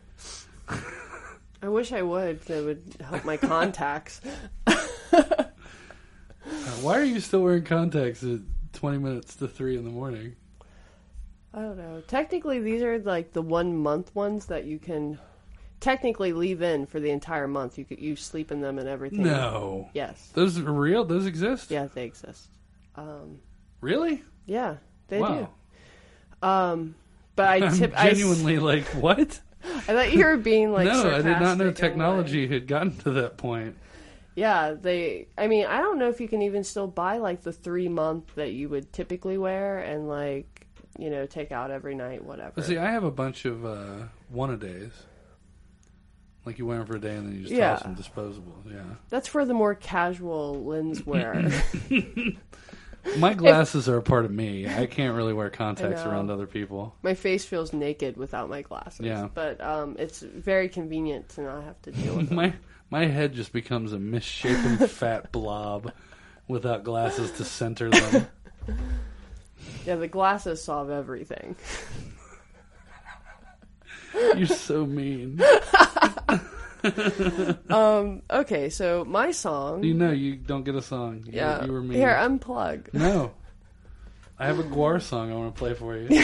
I wish I would. That would help my contacts. Uh, why are you still wearing contacts at twenty minutes to three in the morning? I don't know. Technically, these are like the one month ones that you can technically leave in for the entire month. You could you sleep in them and everything. No. Yes. Those are real? Those exist? Yeah, they exist. Um, Really? yeah, they Wow. do. Um, but I I'm tip. I, genuinely like, what? I thought you were being like. No, I did not know sarcastic and, technology like- had gotten to that point. Yeah, they. I mean, I don't know if you can even still buy like the three month that you would typically wear and like you know take out every night, whatever. But see, I have a bunch of uh, one-a-days. Like you wear them for a day and then you just Yeah. toss them disposable. Yeah. That's for the more casual lens wear. My glasses are a part of me. I can't really wear contacts I know. around other people. My face feels naked without my glasses. Yeah. But um, it's very convenient to not have to deal with them. My my head just becomes a misshapen fat blob without glasses to center them. Yeah, the glasses solve everything. You're so mean. Um, okay, so my song. You know you don't get a song. You, yeah. you were mean. Here, unplug. No. I have a Guar song I want to play for you.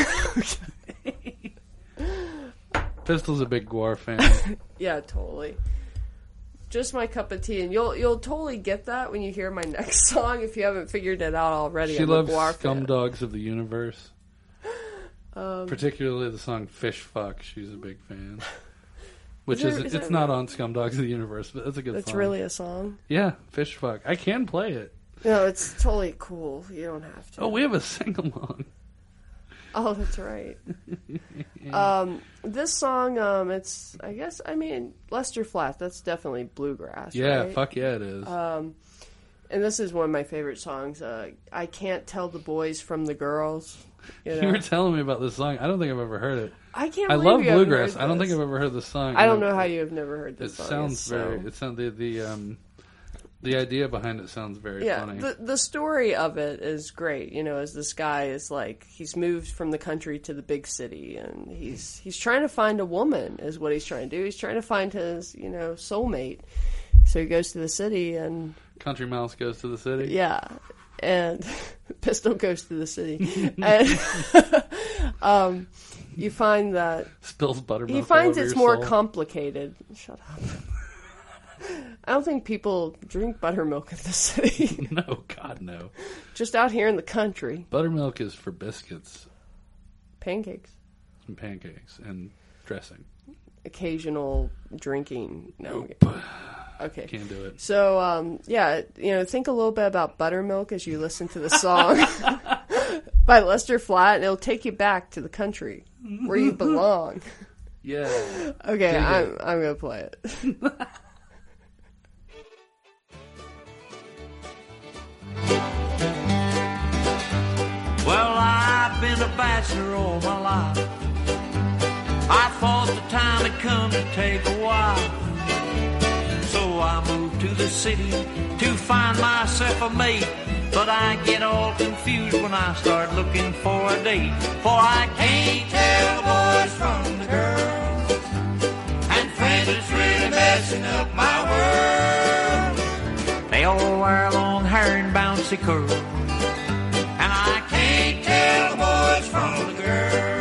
Pistol's a big Guar fan. Yeah, totally. Just my cup of tea, and you'll you'll totally get that when you hear my next song if you haven't figured it out already. She I'm loves a Guar Scum fan. Dogs of the Universe. Um, Particularly the song Fish Fuck. She's a big fan. Which Is is, there- is it's that- not on Scum Dogs of the Universe, but that's a good That's song. really a song. Yeah, Fish Fuck. I can play it. No, it's totally cool. You don't have to. Oh, we have a sing-along. Oh, that's right. um, this song, um, it's I guess I mean Lester Flatt. That's definitely bluegrass. Yeah, right? fuck yeah it is. Um, and this is one of my favorite songs. Uh, I Can't Tell the Boys from the Girls. You, know? You were telling me about this song. I don't think I've ever heard it. I can't. I believe love you haven't bluegrass. heard I don't this. think I've ever heard this song. I don't And know it- how you have never heard It this song. sounds It's very. so- It sounds the the um the idea behind it sounds very yeah, funny. the the story of it is great. You know, as this guy is like he's moved from the country to the big city, and he's he's trying to find a woman. Is what he's trying to do. He's trying to find his you know soulmate. So he goes to the city, and Country Mouse goes to the city. yeah, and Pistol goes to the city, and um, you find that Spills buttermilk. he all finds over it's your more soul. complicated. Shut up. I don't think people drink buttermilk in the city. No, God no. Just out here in the country. Buttermilk is for biscuits Pancakes. and pancakes and dressing. Occasional drinking. No. Okay. Can't do it. So, um, yeah, you know, think a little bit about buttermilk as you listen to the song by Lester Flatt, and it'll take you back to the country where you belong. Yeah. Okay, Dig I'm, it. I'm going to play it. Well, I've been a bachelor all my life. I thought the time had come to take a wife. So I moved to the city to find myself a mate. But I get all confused when I start looking for a date. For I can't tell the boys from the girls. And friends, it's really messing up my world. They all wear long hair and bouncy curls. And I can't tell the boys from the girls.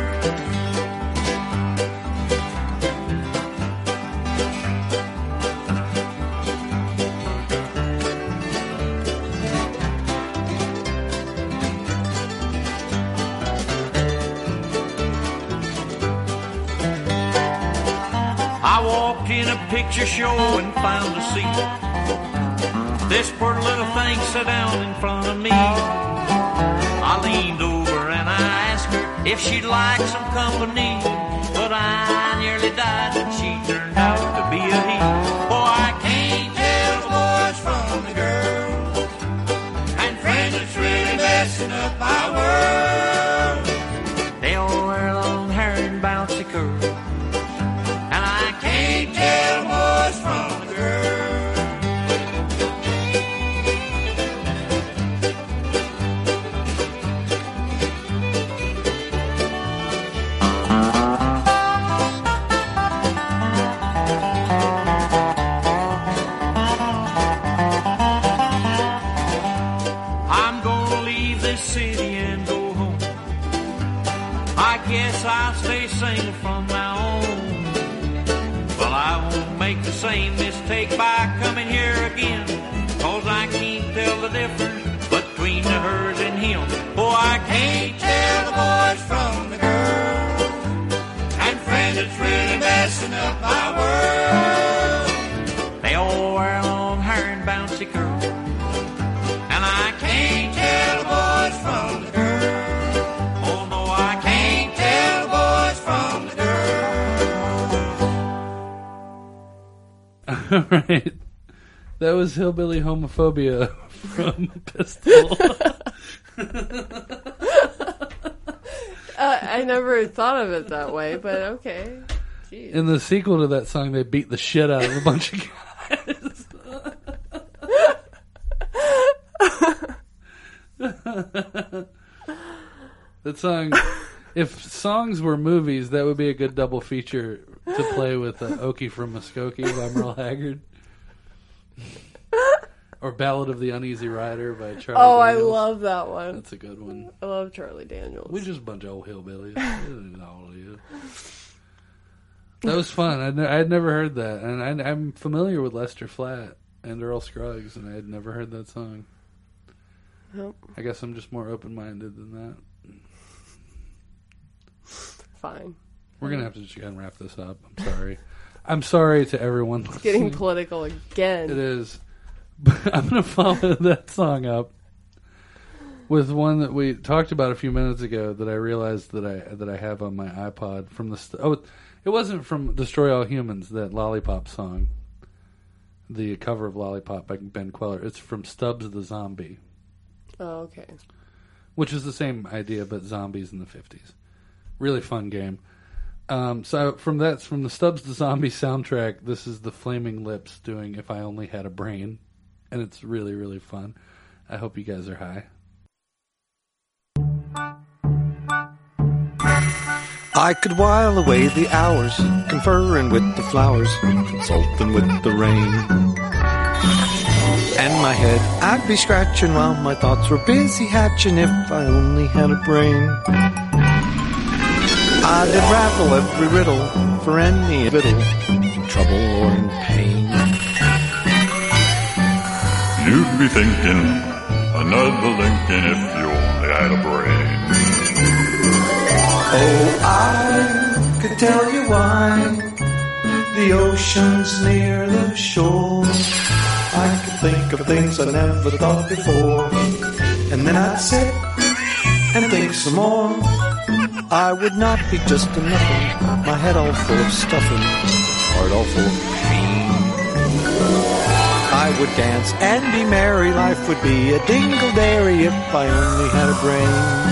I walked in a picture show and found a seat. This poor little thing sat down in front of me. I leaned over and I asked her if she'd like some company. But I nearly died when she turned out to be a he. Oh, I can't tell the boys from the girls. And friends, it's really messing up my world. They all wear long hair and bouncy curls. And I can't tell the boys from the girls. I'll stay single from now on. Well, I won't make the same mistake by coming here again, 'cause I can't tell the difference between the hers and him. Oh, I can't tell the boys from the girls, and friends, it's really messing up my world. They all wear long hair and bouncy curls, and I can't tell the boys from the girls. Oh no, I can't tell the boys from the girls. All right. That was Hillbilly Homophobia from Pistol. Uh, I never thought of it that way, but okay. Jeez. In the sequel to that song, they beat the shit out of a bunch of guys. That song, if songs were movies, that would be a good double feature to play with uh, Okie from Muskogee by Merle Haggard. Or Ballad of the Uneasy Rider by Charlie Oh, I Daniels. love that one. That's a good one. I love Charlie Daniels. We're just a bunch of old hillbillies. All of you. That was fun. I'd, ne- I'd never heard that. And I, I'm familiar with Lester Flatt and Earl Scruggs, and I had never heard that song. Nope. I guess I'm just more open-minded than that. Fine. We're going to have to just go and wrap this up. I'm sorry. I'm sorry to everyone. Getting listening. political again. It is. But I'm going to follow that song up with one that we talked about a few minutes ago that I realized that I that I have on my iPod from the st- oh it wasn't from Destroy All Humans, that Lollipop song, the cover of Lollipop by Ben Queller. It's from Stubbs the Zombie, Oh, okay. which is the same idea but zombies in the fifties. Really fun game. Um, so from that, from the Stubbs the Zombie soundtrack, this is the Flaming Lips doing If I Only Had a Brain. And it's really, really fun. I hope you guys are high. I could while away the hours, conferring with the flowers, consulting with the rain. And my head I'd be scratching while my thoughts were busy hatching if I only had a brain. I'd unravel every riddle for any fiddle, in trouble or in pain. You'd be thinking another Lincoln if you only had a brain. Oh, I could tell you why the ocean's near the shore. I could think of things I never thought before, and then I'd sit and think some more. I would not be just a nothing, my head all full of stuffing, heart all full of pain. I would dance and be merry, life would be a dingle-dairy if I only had a brain.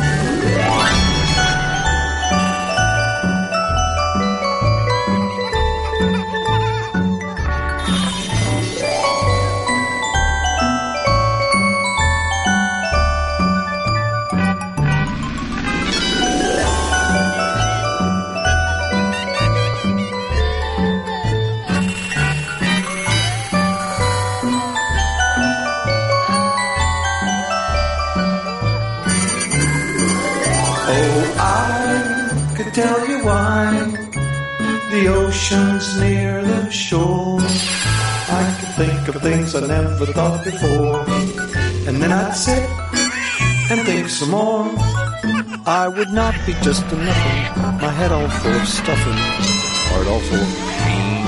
Tell you why the ocean's near the shore. I could think of things I never thought before, and then I'd sit and think some more. I would not be just a nothing, my head all full of stuffing, heart all full of pain.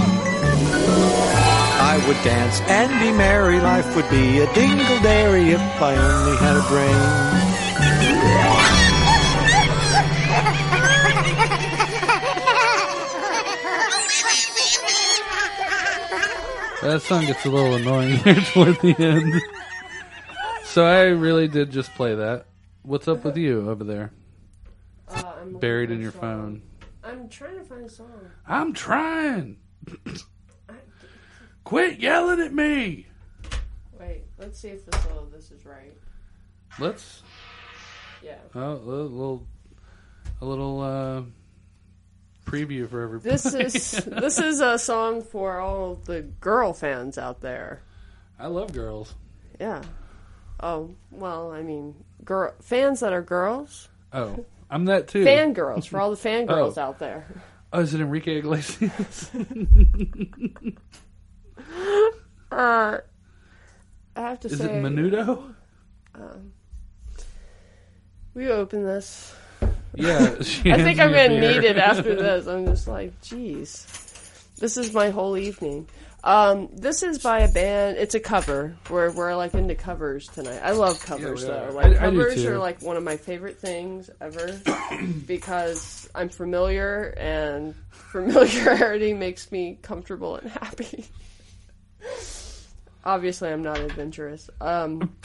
I would dance and be merry, life would be a dingle-dairy if I only had a brain. That song gets a little annoying here toward the end. So I really did just play that. What's up with you over there? Uh, I'm looking Buried for in a your song. phone. I'm trying to find a song. I'm trying. I, Quit yelling at me. wait, let's see if this, oh, this is right. Let's. Yeah. Oh, a little, a little uh, preview for everybody. This is this is a song for all the girl fans out there. I love girls. Yeah. Oh, well, I mean, girl fans that are girls. Oh, I'm that too. Fangirls, for all the fangirls Oh. out there. Oh, is it Enrique Iglesias? Uh, I have to Is say... it Menudo? We open this. Yeah. she I hands think me I'm a going to beer. need it after this. I'm just like, geez. This is my whole evening. Um, this is by a band. It's a cover. We're, we're like into covers tonight. I love covers, Yeah, we are. though. Like, I- I do covers too. are like one of my favorite things ever because I'm familiar, and familiarity makes me comfortable and happy. Obviously, I'm not adventurous. Um,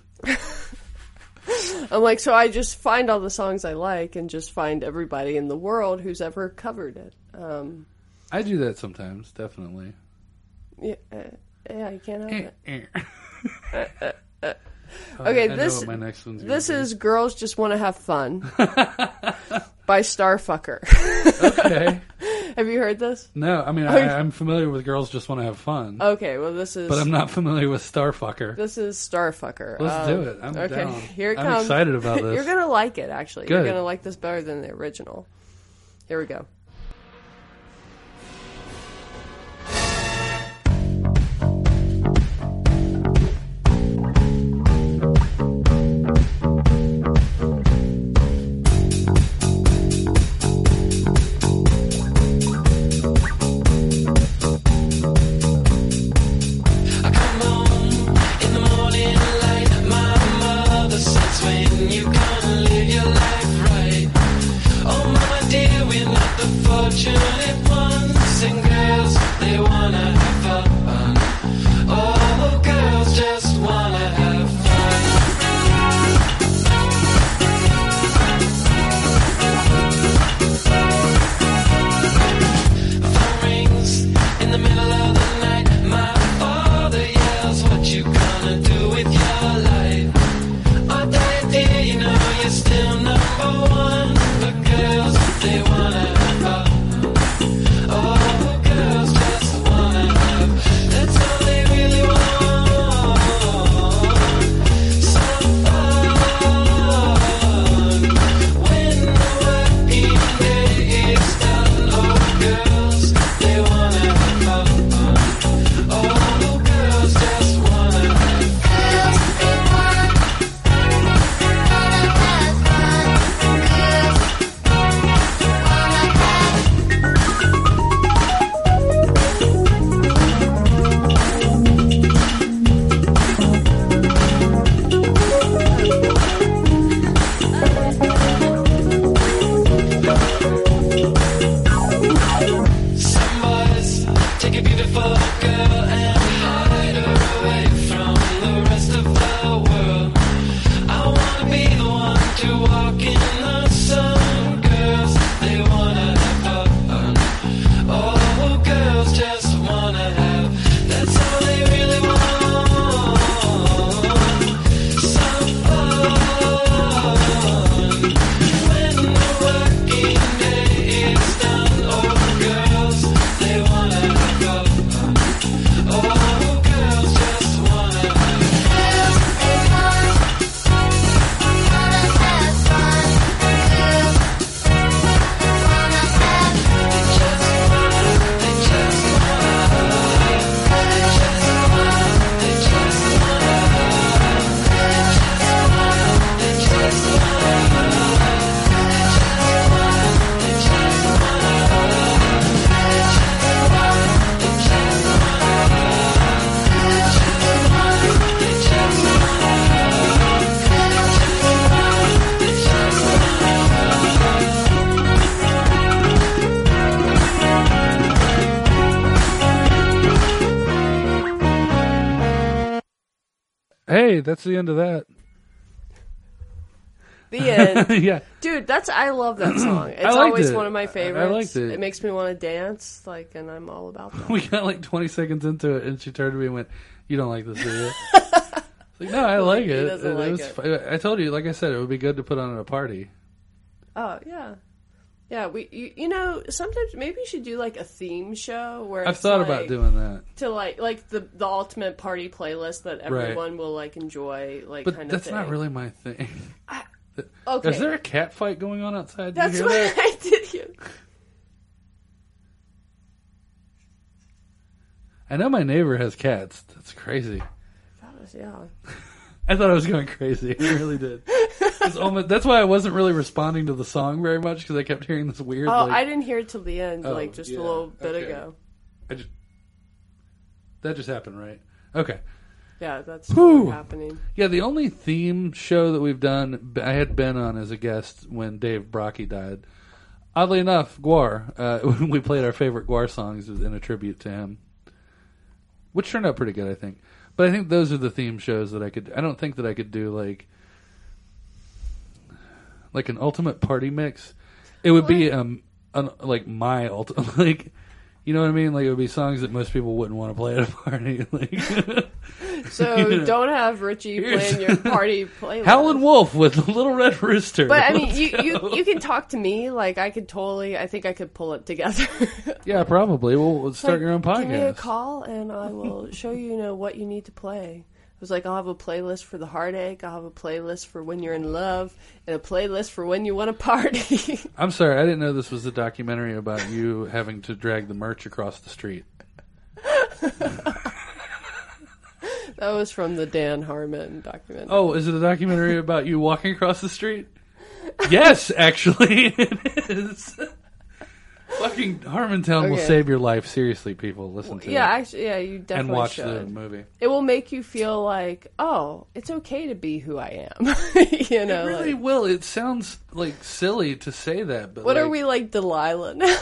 I'm like, so I just find all the songs I like and just find everybody in the world who's ever covered it. Um, I do that sometimes, definitely. yeah, uh, yeah, you can't help it. Oh, Okay, I this know what my next one's this gonna be. is Girls Just Want to Have Fun by Starfucker. Okay. Have you heard this? No, I mean, Oh, you- I, I'm familiar with Girls Just Want to Have Fun, Okay, well, this is but I'm not familiar with Starfucker. this is Starfucker. Let's Um, do it. I'm okay, down. here it I'm comes. excited about this. You're gonna like it, actually. You're Good. gonna like this better than the original. Here we go. Hey, that's the end of that. The end. Yeah. Dude, that's I love that song. It's liked always it. one of my I- I favorites. liked it. It makes me want to dance, like, and I'm all about that. We got like twenty seconds into it, and she turned to me and went, "You don't like this, do you?" It's like, no, I like He it. doesn't It like was it. fu- I told you, like I said, it would be good to put on at a party. Oh yeah, yeah. We, you, you know, sometimes maybe you should do like a theme show where I've it's thought like, about doing that, to like like the the ultimate party playlist that everyone will like enjoy, like but kind of that's thing. not really my thing. I, Okay. Is there a cat fight going on outside? Did That's you hear what that? I did hear. I know my neighbor has cats. That's crazy. That was, yeah. I thought I was going crazy. I really did. It's almost, that's why I wasn't really responding to the song very much, because I kept hearing this weird. Oh, like, I didn't hear it till the end, Oh, like just yeah, a little bit okay. ago. I just that just happened, right? Okay. Yeah, that's Whew. what's happening. Yeah, the only theme show that we've done, I had Ben on as a guest when Dave Brockie died. Oddly enough, Gwar, uh, when we played our favorite Gwar songs in a tribute to him, which turned out pretty good, I think. But I think those are the theme shows that I could. I don't think that I could do like like an ultimate party mix. It would be um an, like my ultimate like. You know what I mean? Like, it would be songs that most people wouldn't want to play at a party. Like, So you know. don't have Richie Here's- playing your party playlist. Howlin' Wolf with Little Red Rooster. But I mean, Let's you, go. you you can talk to me. Like, I could totally. I think I could pull it together. Yeah, probably. We'll, we'll start Like, your own podcast. Give me a call and I will show you, you know, what you need to play. It was like, I'll have a playlist for the heartache. I'll have a playlist for when you're in love, and a playlist for when you want to party. I'm sorry, I didn't know this was a documentary about you having to drag the merch across the street. That was from the Dan Harmon documentary. Oh, is it a documentary about you walking across the street? Yes, actually, it is. Fucking Harmontown will Okay. save your life. Seriously, people, listen to yeah, it. actually, yeah, you definitely and watch should. the movie. It will make you feel like, oh, it's okay to be who I am. you know, It really like, will. It sounds like silly to say that, but what like, are we like, Delilah now?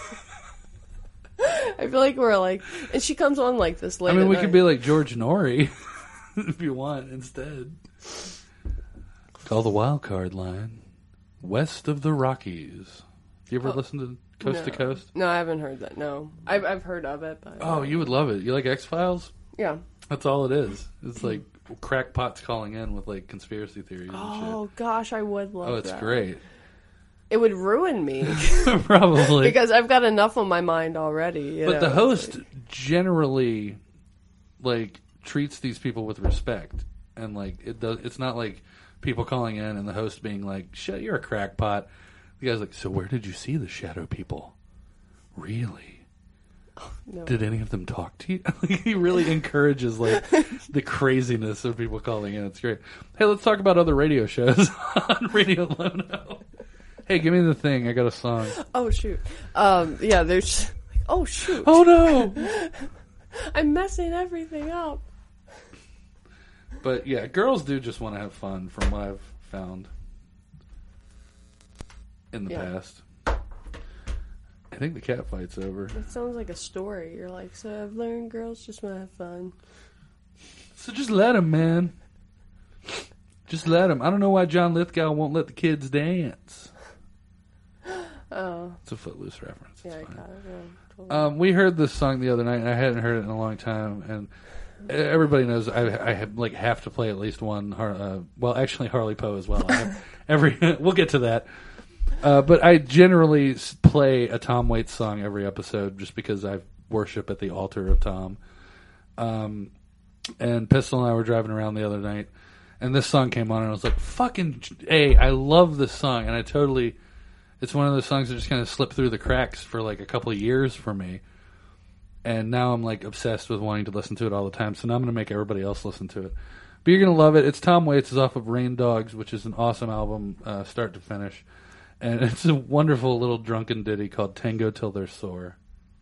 I feel like we're like, and she comes on like this late. I mean, at we night. could be like George Norrie if you want instead. Call the wild card line west of the Rockies. You ever Oh, listen to Coast no. to Coast? No, I haven't heard that. No, I've I've heard of it, but Oh, you would love it. You like X Files? yeah. That's all it is. It's like crackpots calling in with like conspiracy theories and Oh gosh, I would love. shit. Oh, it's that. great. It would ruin me Probably. because I've got enough on my mind already. You But know? the host generally like treats these people with respect, and like it does. It's not like people calling in and the host being like, "Shit, you're a crackpot." The guy's like, "So where did you see the shadow people? Really? No. Did any of them talk to you?" He really encourages like the craziness of people calling in. It's great. Hey, let's talk about other radio shows on Radio Lono. Hey, give me the thing. I got a song. Oh shoot. Um. Yeah. There's. Oh shoot. Oh no! I'm messing everything up. But yeah, girls do just want to have fun, from what I've found in the Yeah. past. I think the cat fight's over. It sounds like a story. You're like, so I've learned girls just want to have fun. So just let him, man. Just let him. I don't know why John Lithgow won't let the kids dance. Oh. It's a Footloose reference. It's Yeah, I fine. got it. Yeah, totally. Um, we heard this song the other night, and I hadn't heard it in a long time. And everybody knows I, I have, like have to play at least one. Har- uh, well, actually, Harley Poe as well. I have every we'll get to that. Uh, but I generally s- play a Tom Waits song every episode, just because I worship at the altar of Tom. Um, and Pistol and I were driving around the other night, and this song came on, and I was like, "Fucking A! I love this song," and I totally. It's one of those songs that just kind of slipped through the cracks for like a couple of years for me. And now I'm like obsessed with wanting to listen to it all the time. So now I'm going to make everybody else listen to it. But you're going to love it. It's Tom Waits. It's off of Rain Dogs, which is an awesome album, uh, start to finish. And it's a wonderful little drunken ditty called Tango Till They're Sore.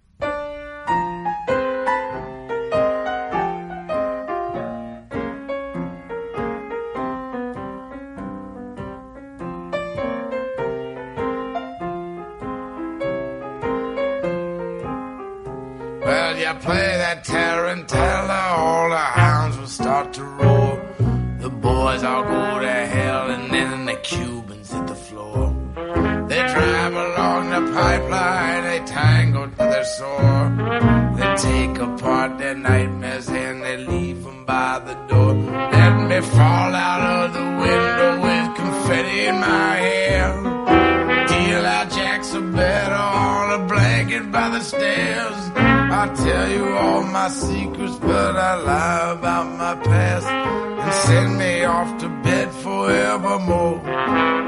Well, you play that tarantella, all the hounds will start to roar. The boys all go to hell, and then the Cubans hit the floor. They drive along the pipeline, they tango till they're sore. They take apart their nightmares and they leave them by the door. Let me fall out of the window with confetti in my hair. Deal out jacks of better on a blanket by the stairs. I tell you all my secrets, but I lie about my past and send me off to bed forevermore.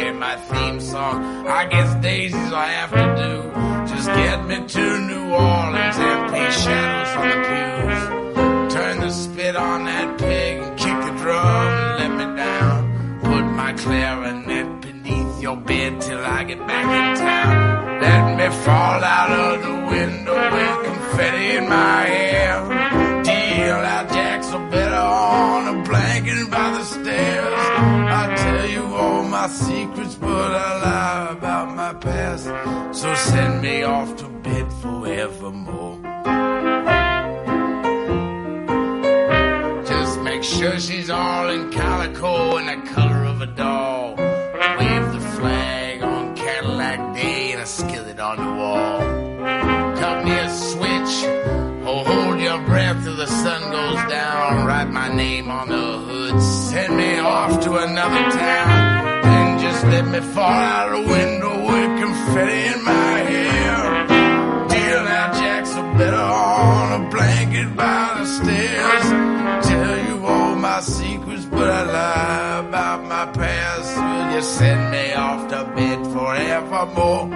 play my theme song. I guess daisies I have to do. Just get me to New Orleans and play shadows on the pews. Turn the spit on that pig and kick the drum and let me down. Put my clarinet beneath your bed till I get back in town. Let me fall out of the window with confetti in my hair. Deal out jacks are better on a blanket by the stairs. I tell you all my secrets, but I lie about my past. So send me off to bed forevermore. Just make sure she's all in calico and the color of a doll. Wave the flag on Cadillac Day and a skillet on the wall. Cut me a switch, oh hold your breath till the sun goes down. Write my name on the hood, send me off to another town. Then just let me fall out the window with confetti in my hair. Deal now jacks are better on a blanket by the stairs. Tell you all my secrets, but I lie about my past. Will you send me off to bed forevermore?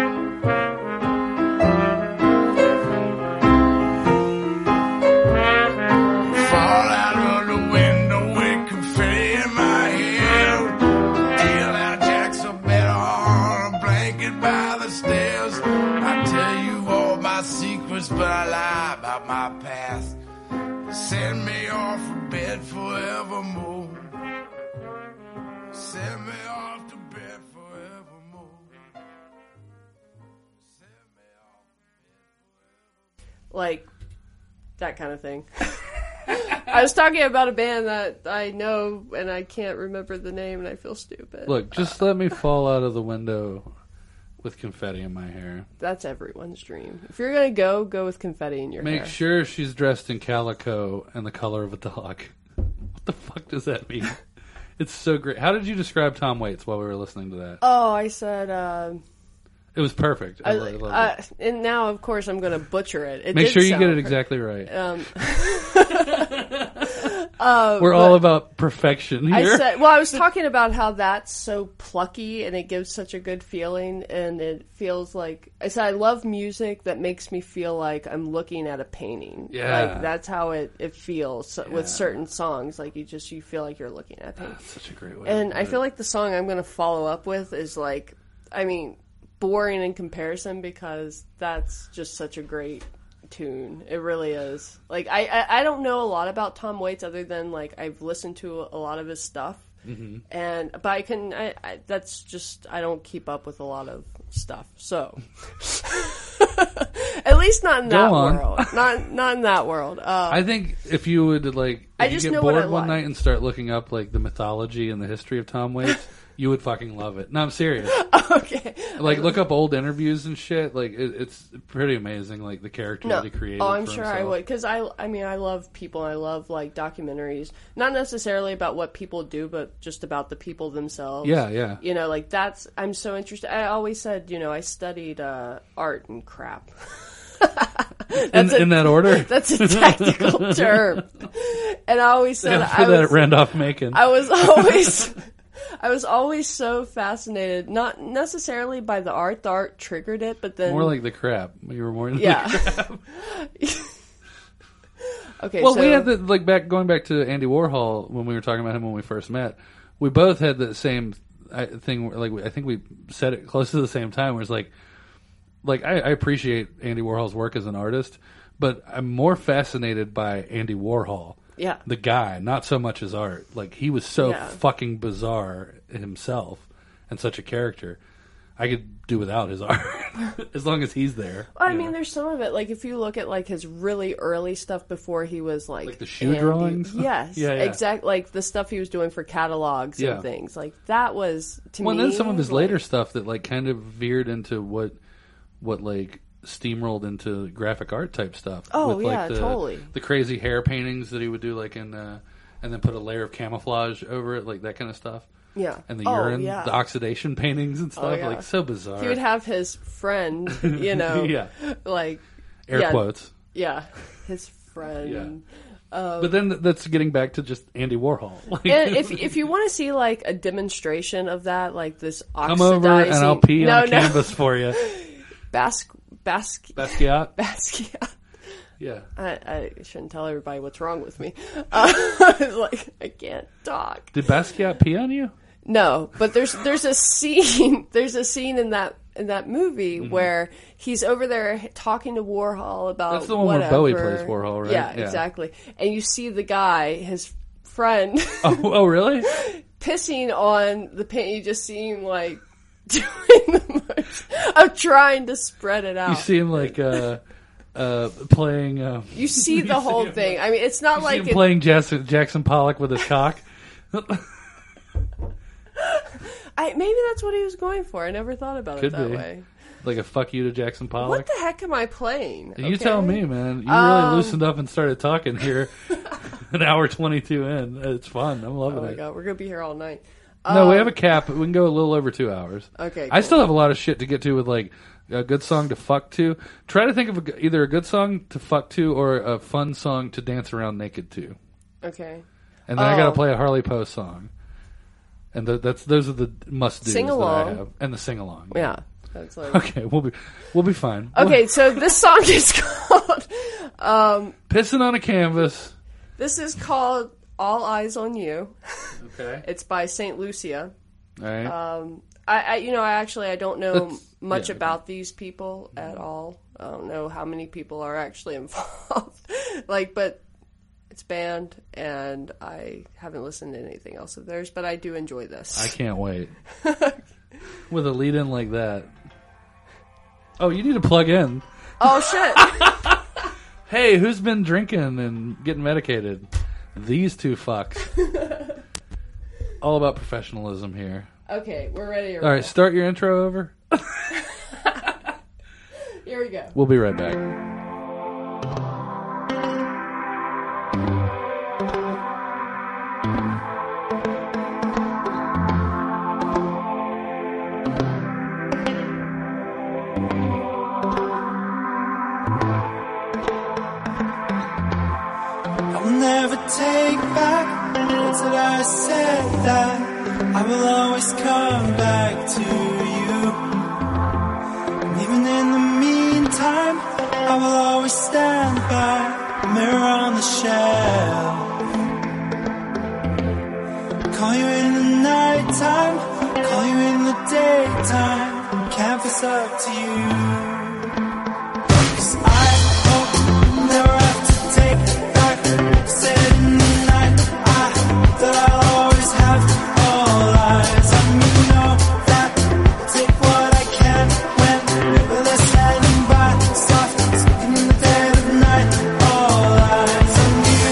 Fall out of the window with confetti in my hair. Deal out jacks are better on a blanket by the stairs. I tell you all my secrets, but I lie about my past. Send me off to bed forevermore. Send me off to bed forevermore. Send me off to bed forevermore. Like, that kind of thing. I was talking about a band that I know and I can't remember the name and I feel stupid. Look, just let me fall out of the window with confetti in my hair. That's everyone's dream. If you're going to go, go with confetti in your Make hair. sure she's dressed in calico and the color of a dog. What the fuck does that mean? It's so great. How did you describe Tom Waits while we were listening to that? Oh, I said... Uh, It was perfect. I, I, lo- loved uh, it. and now, of course, I'm going to butcher it. it Make did sure you sound get it per- exactly right. Um, We're all about perfection I here. said, well, I was talking about how that's so plucky and it gives such a good feeling, and it feels like I said I love music that makes me feel like I'm looking at a painting. Yeah. Like that's how it, it feels so, with certain songs. Like you just you feel like you're looking at a painting. That's such a great way. And to I put feel it. like the song I'm going to follow up with is like, I mean, boring in comparison because that's just such a great tune. It really is. Like I, I, I don't know a lot about Tom Waits other than like I've listened to a lot of his stuff, mm-hmm. and but I can. I, I that's just I don't keep up with a lot of stuff. So at least not in Go that on. world. Not not in that world. Uh, I think if you would like, if I you just get know what bored I one like. night and start looking up like the mythology and the history of Tom Waits, you would fucking love it. No, I'm serious. okay. Like look up old interviews and shit. Like it, it's pretty amazing. Like the character No. that he created. Oh, I'm for sure himself. I would because I, I mean, I love people. I love like documentaries, not necessarily about what people do, but just about the people themselves. Yeah, yeah. You know, like that's. I'm so interested. I always said, you know, I studied uh, art and crap. In, That's a- in that order. That's a technical term, and I always said Yeah, for I that was. Randolph Macon. I was always. I was always so fascinated, not necessarily by the art. The art triggered it, but then More like the crap. You were more into yeah. the crap. Okay, Well, so we had the like back going back to Andy Warhol when we were talking about him when we first met. We both had the same I, thing. Like I think we said it close to the same time. Where it's like, like I, I appreciate Andy Warhol's work as an artist, but I'm more fascinated by Andy Warhol. yeah. The guy, not so much his art. Like he was so Yeah. fucking bizarre himself and such a character. I could do without his art as long as he's there. I you mean, know? there's some of it. Like, if you look at, like, his really early stuff before he was, like... Like the shoe Andy- drawings? Yes. Yeah, yeah. Exactly. Like, the stuff he was doing for catalogs Yeah. and things. Like, that was, to well, me... and then some of his like- later stuff that like kind of veered into what, what like steamrolled into graphic art type stuff. Oh, with, yeah, like, the, totally. The crazy hair paintings that he would do, like in, uh, and then put a layer of camouflage over it, like that kind of stuff. Yeah. And the Oh, urine, yeah. the oxidation paintings and stuff, Oh, yeah. like so bizarre. He would have his friend, you know... Yeah. Like... Air yeah, quotes. Yeah. His friend... But then th- that's getting back to just Andy Warhol. Like, And if if you want to see like a demonstration of that, like this come oxidizing, over and I'll pee no, on a no. canvas for you. Basque, Basque, Basquiat? Basquiat. Yeah. I, I shouldn't tell everybody what's wrong with me. Uh, like I can't talk. Did Basquiat pee on you? No, but there's there's a scene there's a scene in that in that movie Mm-hmm. where he's over there talking to Warhol about That's the one whatever. where Bowie plays Warhol, right? Yeah, Yeah. exactly. And you see the guy, his friend, Oh, oh really? pissing on the paint. You just see him like doing the most of trying to spread it out. You see him like uh, uh, playing. Uh, You see the whole him- thing. I mean, it's not you see like him it, playing Jackson, Jackson Pollock with his cock. I, maybe that's what he was going for. I never thought about Could it that be. way. Like a fuck you to Jackson Pollock. What the heck am I playing? You Okay? tell me, man. You really Um, loosened up and started talking here. An hour twenty-two in. It's fun. I'm loving Oh my it. god, we're gonna be here all night. No, we Um, have a cap. We can go a little over two hours. Okay, I cool. still have a lot of shit to get to with like a good song to fuck to. Try to think of a g either a good song to fuck to or a fun song to dance around naked to. Okay. And then I got to Oh. play a Harley Post song. And th- that's those are the must dos that I Sing-along. have, and the sing along. Yeah. That's like... Okay, we'll be we'll be fine. Okay, so this song is called. Um, Pissing on a canvas. this is called "All Eyes on You." Okay. It's by Saint Lucia. All right. Um, I, I, you know, I actually I don't know That's- much yeah. about these people at all. I don't know how many people are actually involved. like, but it's banned, and I haven't listened to anything else of theirs. But I do enjoy this. I can't wait. With a lead in like that. Oh, you need to plug in. Oh shit! Hey, who's been drinking and getting medicated? These two fucks. All about professionalism here. Okay, we're ready. to All right, roll. start your intro over. Here we go. We'll be right back. I will never take back words that I said, that I will always come back to you. And even in the meantime, I will always stand by the mirror on the shelf. Call you in the nighttime, call you in the daytime, canvas up to you. 'Cause I hope you never have to take back said in the night I, that I'll always have all eyes on me. Know that I'll take what I can when people are standing by, soft speaking in the dead of night. All eyes on you.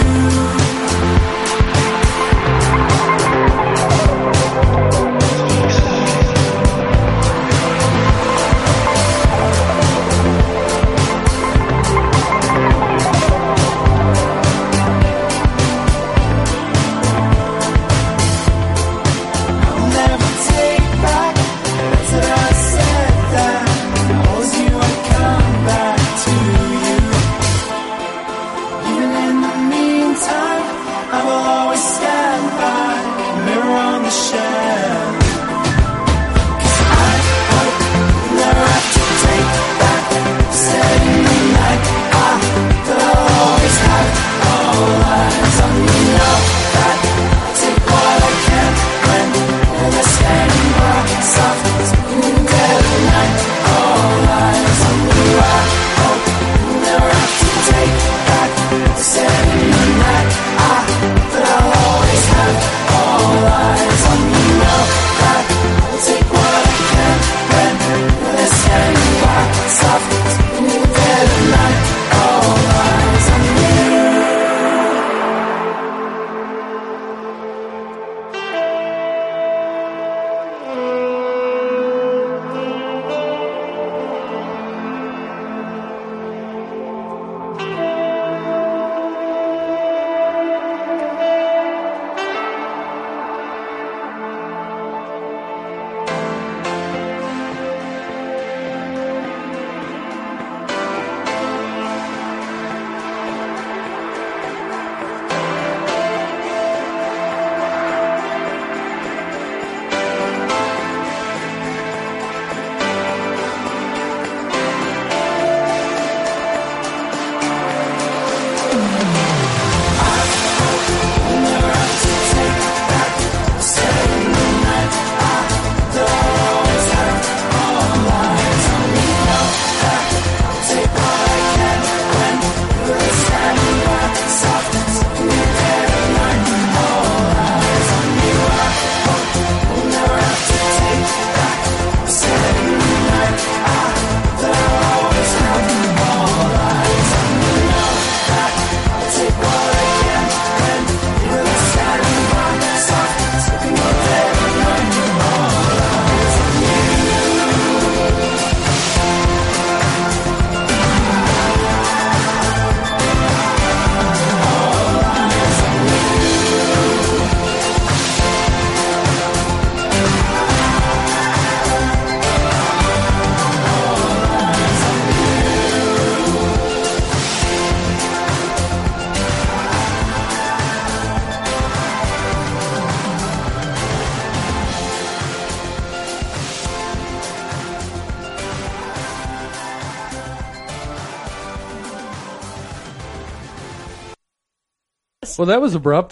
Well, that was abrupt.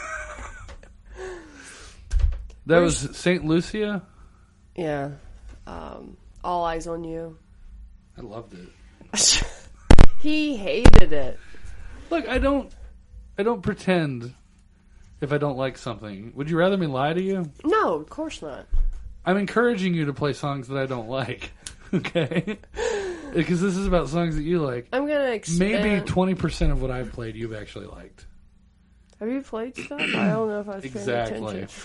That was Saint Lucia? Yeah. Um, All Eyes on You. I loved it. He hated it. Look, I don't I don't pretend if I don't like something. Would you rather me lie to you? No, of course not. I'm encouraging you to play songs that I don't like. Okay? Because this is about songs that you like. I'm going to expand. Maybe twenty percent of what I've played you've actually liked. Have you played stuff? I don't know if I was paying Exactly. attention.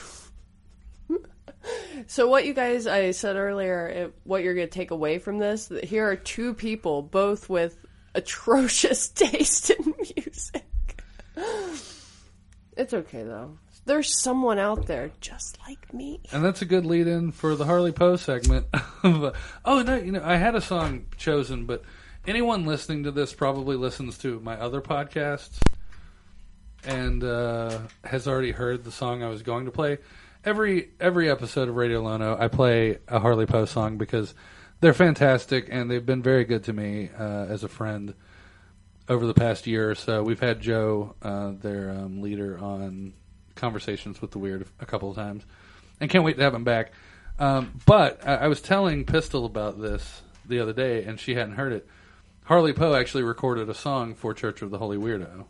So what you guys, I said earlier, it, what you're going to take away from this, that here are two people, both with atrocious taste in music. It's okay, though. There's someone out there just like me. And that's a good lead-in for the Harley Poe segment. Oh, no, you know, I had a song chosen, but anyone listening to this probably listens to my other podcasts and uh, has already heard the song I was going to play. Every every episode of Radio Lono, I play a Harley Poe song because they're fantastic and they've been very good to me uh, as a friend over the past year or so. We've had Joe, uh, their um, leader, on Conversations with the Weird a couple of times, and can't wait to have him back. Um, but I, I was telling Pistol about this the other day, and she hadn't heard it. Harley Poe actually recorded a song for Church of the Holy Weirdo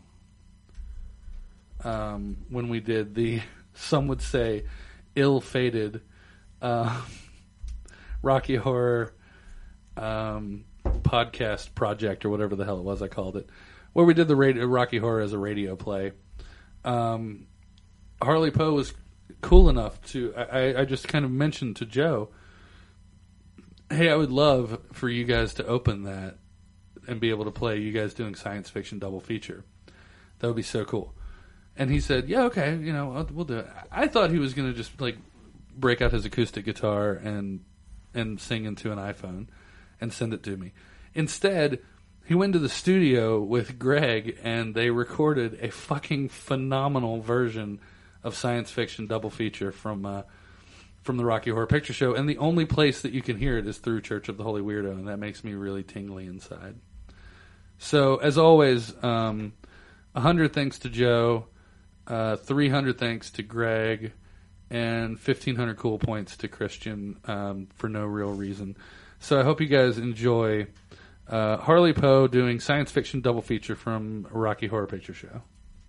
um, when we did the, some would say, ill-fated uh, Rocky Horror um, podcast project, or whatever the hell it was I called it, where we did the radio, Rocky Horror as a radio play. Um, Harley Poe was cool enough to, I, I just kind of mentioned to Joe, hey, I would love for you guys to open that and be able to play you guys doing science fiction double feature. That would be so cool. And he said, yeah, okay, you know, I'll, we'll do it. I thought he was going to just, like, break out his acoustic guitar and and sing into an iPhone and send it to me. Instead, he went to the studio with Greg, and they recorded a fucking phenomenal version of science fiction double feature from uh, from the Rocky Horror Picture Show. And the only place that you can hear it is through Church of the Holy Weirdo, and that makes me really tingly inside. So, as always, um, one hundred thanks to Joe. Uh, three hundred thanks to Greg, and fifteen hundred cool points to Christian um, for no real reason. So I hope you guys enjoy uh, Harley Poe doing science fiction double feature from Rocky Horror Picture Show.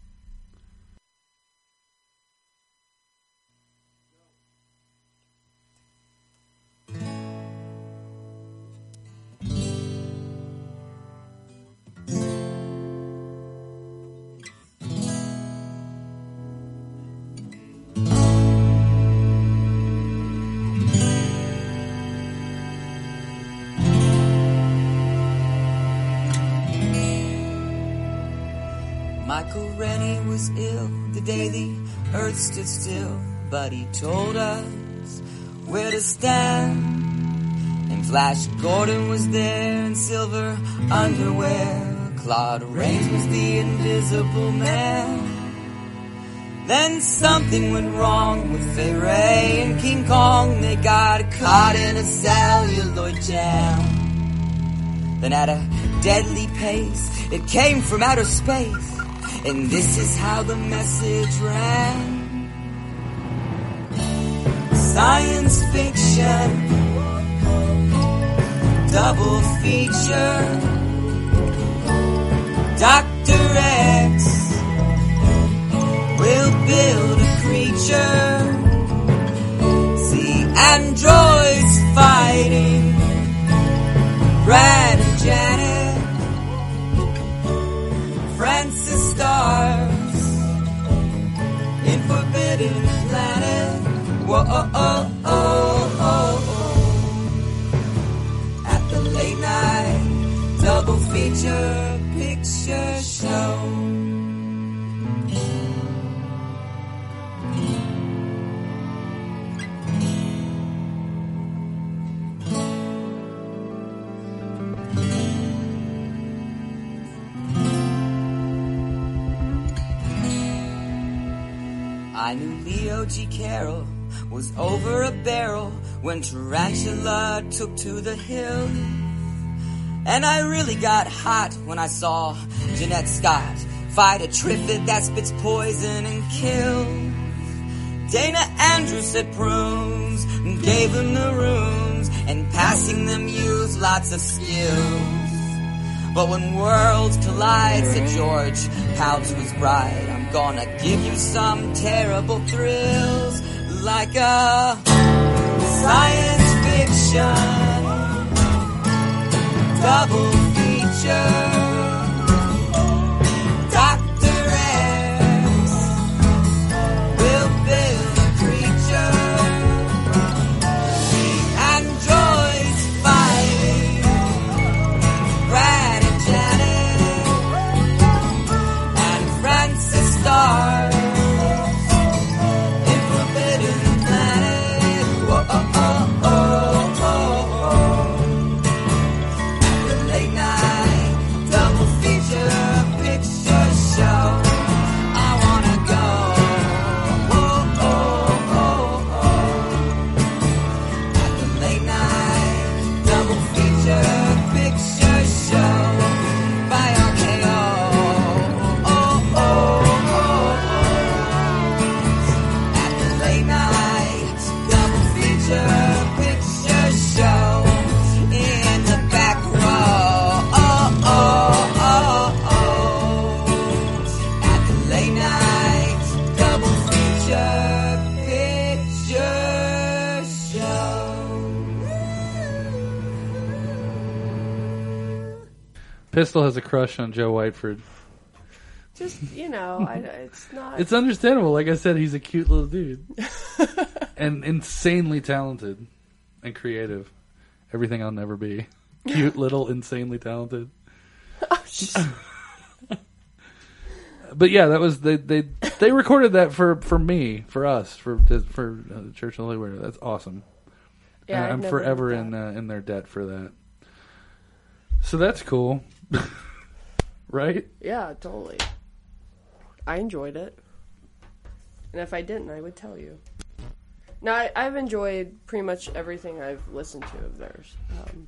Michael Rennie was ill the day the earth stood still, but he told us where to stand. And Flash Gordon was there in silver underwear. Claude Rains was the invisible man. Then something went wrong with Fay Ray and King Kong. They got caught in a celluloid jam. Then at a deadly pace, it came from outer space. And this is how the message ran. Science fiction, double feature. Doctor X will build a creature. See androids fighting Brad and Janet. Francis Stars in Forbidden Planet. Whoa, oh, oh, oh, oh, oh. At the late night double feature picture show. I knew Leo G. Carroll was over a barrel when Tarantula took to the hill. And I really got hot when I saw Jeanette Scott fight a Triffid that spits poison and kills. Dana Andrews said prunes and gave them the runes, and passing them used lots of skills. But when worlds collide, said George Pouch was right, I'm gonna give you some terrible thrills, like a science fiction double feature. Doctor X will build a creature. The androids fighting Brad and Janet and Francis Starr in Forbidden Planet. Whoa, oh, oh, oh, oh, oh. At the late night double feature picture show, I wanna go. Whoa, oh, oh, oh. At the late night double feature picture show by R K O. Oh, oh, oh, oh. At the late night double feature picture show in the back row. Oh, oh, oh, oh. At the late night double feature picture show. Pistol has a crush on Joe Whiteford. Just, you know, I, it's not. It's understandable. Like I said, he's a cute little dude. And insanely talented and creative. Everything I'll never be. Cute, little, insanely talented. But yeah, that was they they they recorded that for, for me, for us, for for uh, Church of the Holy Word. That's awesome. Yeah, Uh, I'd I'm never forever heard in that. uh, in their debt for that. So that's cool, right? Yeah, totally. I enjoyed it. And if I didn't, I would tell you. No, I, I've enjoyed pretty much everything I've listened to of theirs. Um,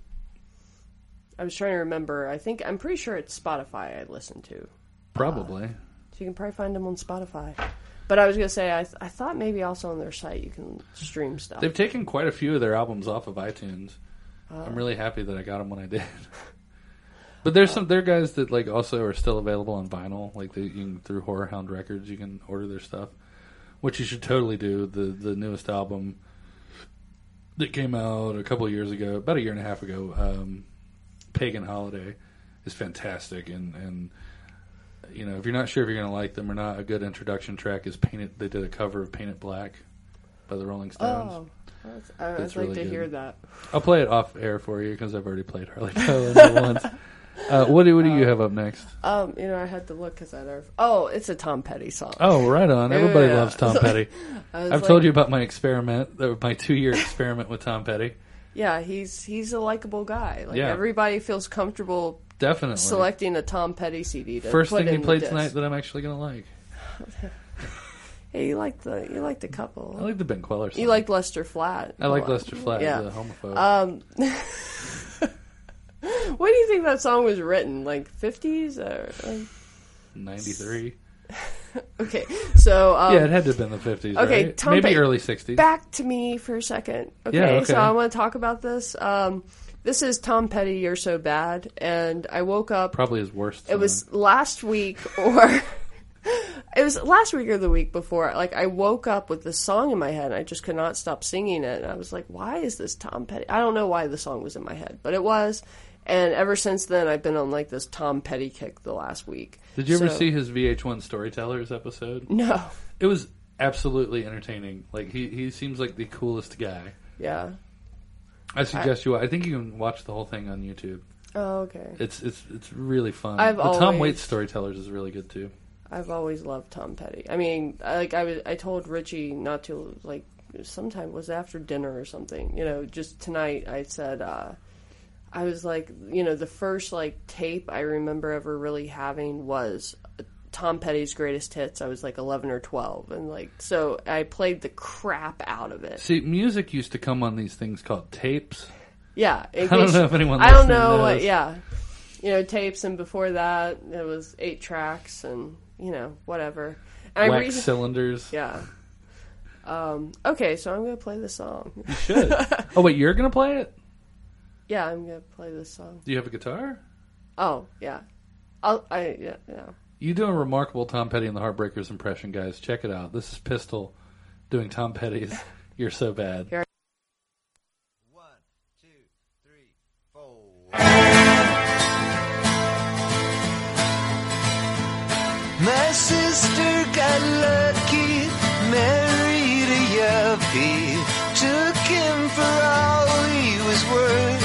I was trying to remember. I think, I'm pretty sure it's Spotify I listened to. Probably. So you can probably find them on Spotify. But I was going to say, I, th- I thought maybe also on their site you can stream stuff. They've taken quite a few of their albums off of iTunes. I'm really happy that I got them when I did. But there's some there are guys that like also are still available on vinyl, like they, you can, through Horror Hound Records, you can order their stuff, which you should totally do. The the newest album that came out a couple of years ago, about a year and a half ago, um, Pagan Holiday, is fantastic. And, and you know, if you're not sure if you're going to like them or not, a good introduction track is Painted. They did a cover of Paint It Black by the Rolling Stones. Oh, that's, I, I'd That's like really to good. hear that. I'll play it off air for you because I've already played Harley Poe once. Uh, what do what do you have up next? Um, you know, I had to look because I never. Oh, it's a Tom Petty song. Oh, right on. Everybody Yeah. loves Tom Petty. I was I've like- told you about my experiment, uh, my two-year experiment with Tom Petty. Yeah, he's he's a likable guy. Like Yeah. everybody feels comfortable Definitely. selecting a Tom Petty C D. To First put thing he in the played disc. tonight that I'm actually going to like. Hey, you liked the you liked a couple. I like the Ben Queller song. You liked Lester Flat. I like Come on. Lester Flatt Yeah. as a homophobe. Um, when do you think that song was written? Like fifties or like, ninety-three. okay? So um, Yeah, it had to have been the fifties, okay, right? Tom Maybe Petty- early sixties. back to me for a second. Okay, Yeah, okay. so I want to talk about this. Um, this is Tom Petty, You're So Bad, and I woke up. Probably his worst It was song. last week, or it was last week or the week before. Like I woke up with this song in my head, and I just could not stop singing it. And I was like, "Why is this Tom Petty?" I don't know why the song was in my head, but it was. And ever since then, I've been on like this Tom Petty kick the last week. Did you ever So- see his V H one Storytellers episode? No. It was absolutely entertaining. Like he, he seems like the coolest guy. Yeah. I suggest you. I think you can watch the whole thing on YouTube. Oh, okay. It's it's it's really fun. I've the Tom always- Waits Storytellers is really good too. I've always loved Tom Petty. I mean, I- like I was, I told Richie not to like. Sometime it was after dinner or something. You know, just tonight. I said. uh I was like, you know, the first like tape I remember ever really having was Tom Petty's Greatest Hits. I was like eleven or twelve, and like so I played the crap out of it. See, music used to come on these things called tapes. Yeah, in I don't case- know if anyone I don't listening know. knows. What, yeah, you know, tapes, and before that it was eight tracks, and you know, whatever. And Wax I re- cylinders. Yeah. Um, okay, so I'm gonna play this song. You should. Oh wait, you're gonna play it? Yeah, I'm gonna play this song. Do you have a guitar? Oh yeah, I'll. I yeah yeah. You do a remarkable Tom Petty and the Heartbreakers impression, guys. Check it out. This is Pistol doing Tom Petty's "You're So Bad." Here. One, two, three, four. My sister got lucky, married a yuppie, took him for all he was worth.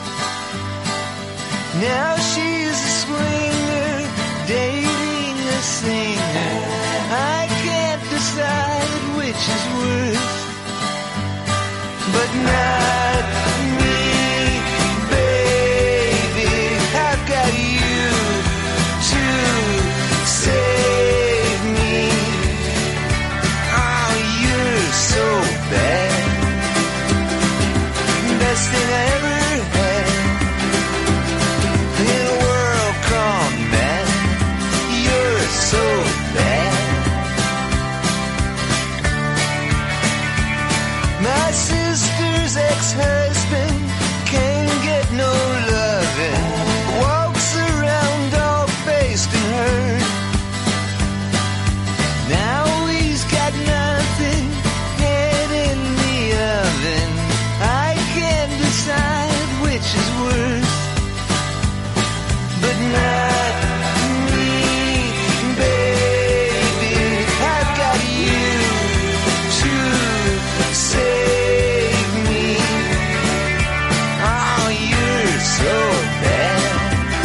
Now she's a swinger, dating a singer. I can't decide which is worse, but not me, baby. I've got you to save me. Oh, you're so bad. Best thing I ever had in a world gone mad. You're so bad. My sister's ex-husband can't get no loving, walks around all faced and hurt. Now he's got nothing, head in the oven. I can't decide which is worse, but not me, baby. I've got you to save me. Oh, you're so bad.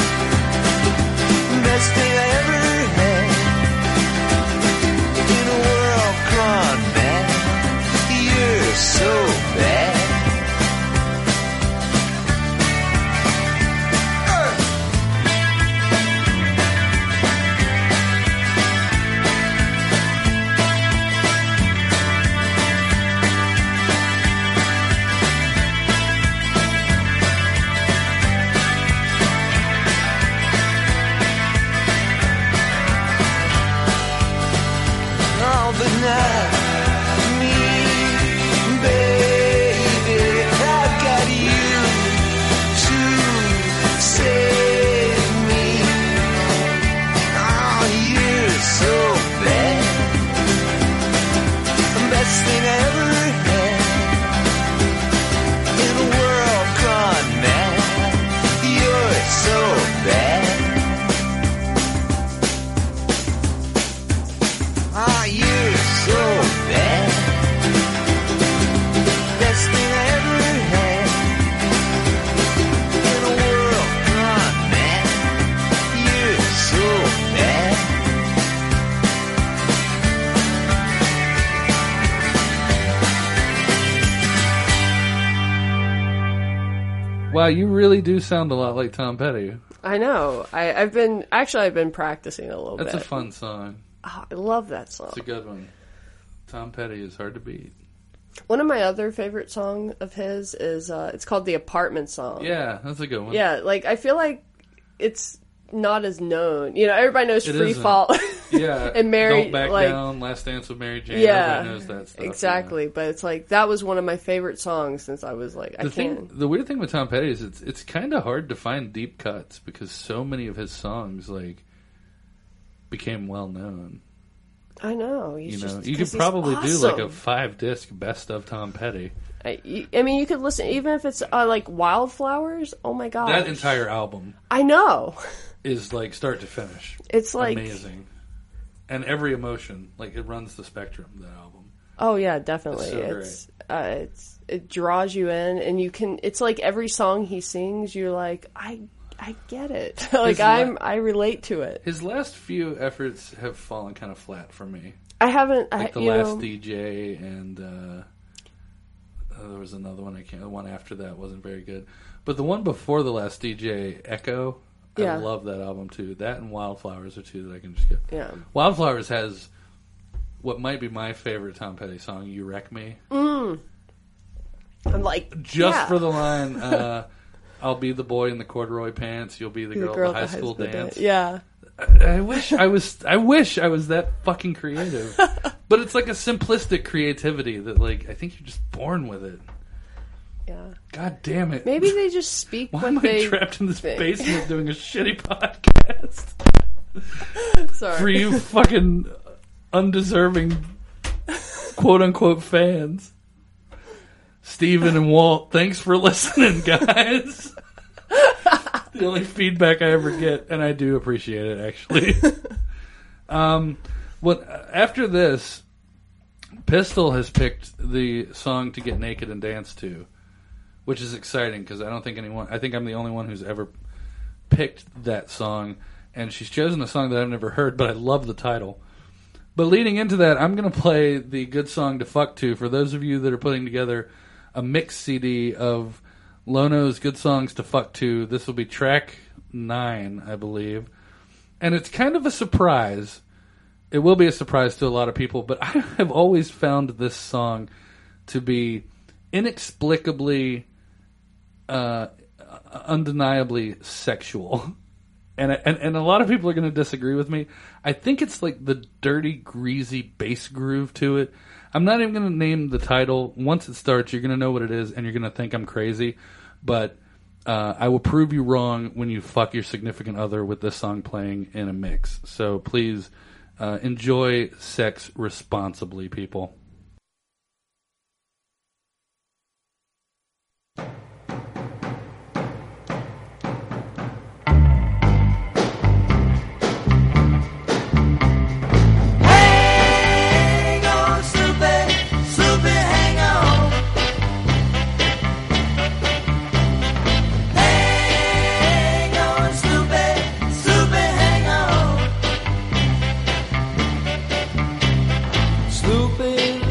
Best thing I ever had in a world gone mad. You're so bad. Oh, but not me, baby. I've got you to save me. Oh, you're so bad. The best thing I ever had in a world gone mad. You're so bad. Ah, you're so bad. Best thing I ever had in a world gone mad. You're so bad. Wow, you really do sound a lot like Tom Petty. I know. I, I've been actually I've been practicing a little That's bit. a fun song. Oh, I love that song. It's a good one. Tom Petty is hard to beat. One of my other favorite song of his is uh, it's called "The Apartment Song." Yeah, that's a good one. Yeah, like I feel like it's not as known. You know, everybody knows It Free isn't. Fall. Yeah, and Mary, Don't Back like, Down, Last Dance with Mary Jane. yeah, Everybody knows that stuff. exactly. But it's like that was one of my favorite songs since I was like, I The can't. thing, the weird thing with Tom Petty is it's it's kind of hard to find deep cuts because so many of his songs like became well known. I know. He's You know, just, you could 'cause he's probably do like a awesome. five disc best of Tom Petty. I, you- I mean, you could listen even if it's uh, like Wildflowers. Oh my god, That entire album I know. is like start to finish. It's like amazing, and every emotion like it runs the spectrum. That album. Oh yeah, definitely. It's so It's uh, it's it draws you in, and you can. It's like every song he sings, you're like, I I get it. like His la- I'm I relate to it. His last few efforts have fallen kind of flat for me. I haven't. Like I, the you last know, D J and uh, uh, there was another one I can't. The one after that wasn't very good, but the one before the last D J, Echo, I Yeah. love that album too. That and Wildflowers are two that I can just get. Yeah. Wildflowers has what might be my favorite Tom Petty song, "You Wreck Me." Mm. I'm like Just yeah. for the line, uh, I'll be the boy in the corduroy pants. You'll be the girl, the girl at the high at the school dan- dance. Yeah. I, I wish I was. I wish I was that fucking creative. But it's like a simplistic creativity that, like, I think you're just born with it. Yeah. God damn it. Maybe they just speak Why what am I they trapped in this think. basement doing a shitty podcast? Sorry. For you fucking undeserving quote unquote fans. Steven and Walt, thanks for listening, guys. The only feedback I ever get, and I do appreciate it, actually. um, what after this, Pistol has picked the song to get naked and dance to, which is exciting because I don't think anyone. I think I'm the only one who's ever picked that song, and she's chosen a song that I've never heard, but I love the title. But leading into that, I'm going to play the good song to fuck to for those of you that are putting together a mix C D of Lono's good songs to fuck to. This will be track nine, I believe. And it's kind of a surprise. It will be a surprise to a lot of people, but I have always found this song to be inexplicably, uh, undeniably sexual. And, and and a lot of people are going to disagree with me. I think it's like the dirty, greasy bass groove to it. I'm not even going to name the title. Once it starts, you're going to know what it is, and you're going to think I'm crazy. But uh, I will prove you wrong when you fuck your significant other with this song playing in a mix. So please uh, enjoy sex responsibly, people. Sloopy,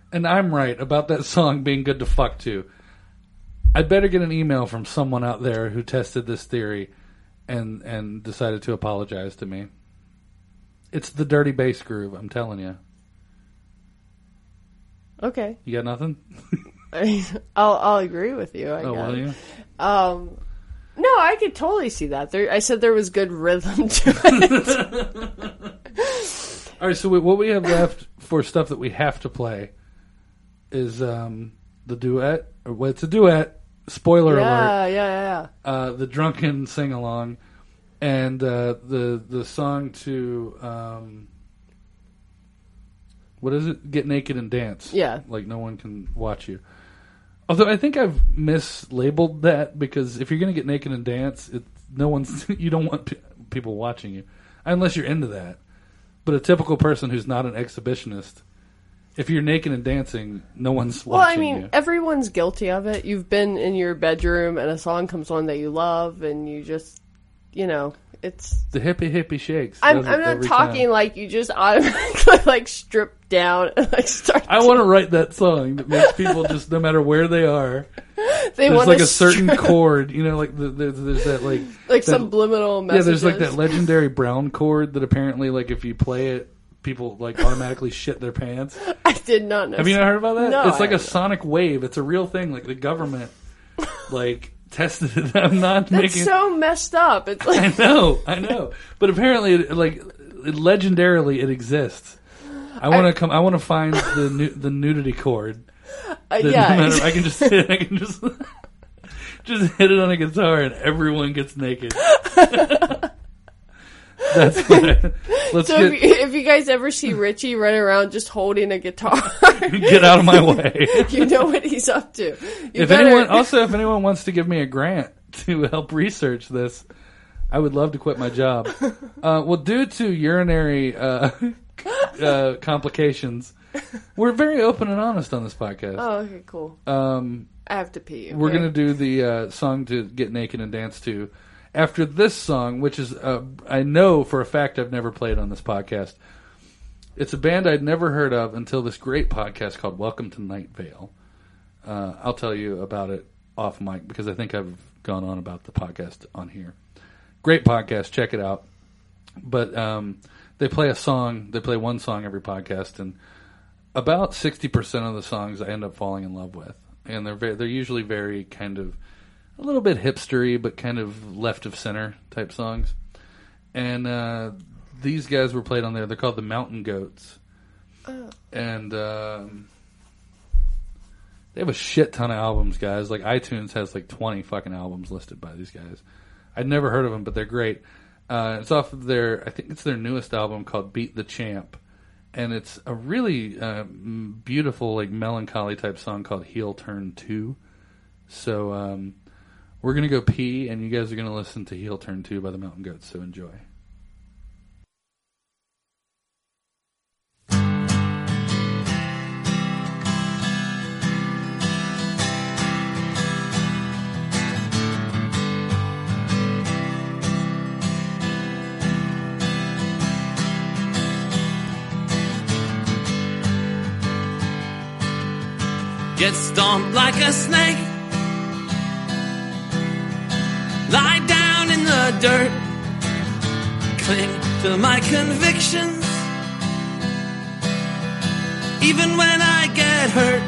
and I'm right about that song being good to fuck to, I'd better get an email from someone out there who tested this theory and and decided to apologize to me. It's the dirty bass groove, I'm telling you. Okay. You got nothing? I'll I'll agree with you. I Oh, guess. will you? Um, no, I could totally see that. There, I said there was good rhythm to it. All right, so we, what we have left for stuff that we have to play is um, the duet. Or, well, it's a duet. Spoiler yeah, alert. yeah, yeah. Uh, the drunken sing along, and uh, the the song to um, what is it? Get Naked and Dance. Yeah. Like no one can watch you. Although I think I've mislabeled that, because if you're going to get naked and dance, it, no one's you don't want pe- people watching you unless you're into that. But a typical person who's not an exhibitionist, if you're naked and dancing, no one's watching you. Well, I mean, you. Everyone's guilty of it. You've been in your bedroom and a song comes on that you love, and you just, you know, it's the hippie hippie shakes. I'm, I'm not talking time. Like you just automatically like strip down and like start. I want to write that song that makes people just, no matter where they are, they there's like a strip. certain chord, you know, like the, there's, there's that like like that, subliminal messages. Yeah, there's like that legendary Brown chord that apparently, like if you play it, people like automatically shit their pants. I did not know. Have you not heard about that? No, it's like I a sonic wave. It's a real thing. Like the government, like tested it. I'm not That's making. so messed up. It's like I know, I know, but apparently, it, like it, legendarily, it exists. I want to come. I want to find the nu- the nudity chord. Uh, yeah, no matter, I can just hit, I can just just hit it on a guitar and everyone gets naked. That's what I, let's so get, if, you, if you guys ever see Richie running around just holding a guitar, get out of my way. You know what he's up to. You if better... anyone, also, if anyone wants to give me a grant to help research this, I would love to quit my job. Uh, well, due to urinary uh, uh, complications, we're very open and honest on this podcast. Oh, okay, cool. Um, I have to pee. Okay? We're going to do the uh, song to Get Naked and Dance to. After this song, which is, uh, I know for a fact I've never played on this podcast. It's a band I'd never heard of until this great podcast called Welcome to Night Vale. Uh, I'll tell you about it off mic because I think I've gone on about the podcast on here. Great podcast, check it out. But um, they play a song, they play one song every podcast, and about sixty percent of the songs I end up falling in love with. And they're very, they're usually very kind of a little bit hipstery, but kind of left of center type songs. And uh, these guys were played on there. They're called the Mountain Goats. Oh. And um, they have a shit ton of albums, guys. Like iTunes has like twenty fucking albums listed by these guys. I'd never heard of them, but they're great. Uh, it's off of their, I think it's their newest album called Beat the Champ. And it's a really uh, beautiful, like melancholy type song called Heel Turn two. So, um, we're going to go pee, and you guys are going to listen to Heel Turn two by the Mountain Goats, so enjoy. Get stomped like a snake, lie down in the dirt, cling to my convictions, even when I get hurt.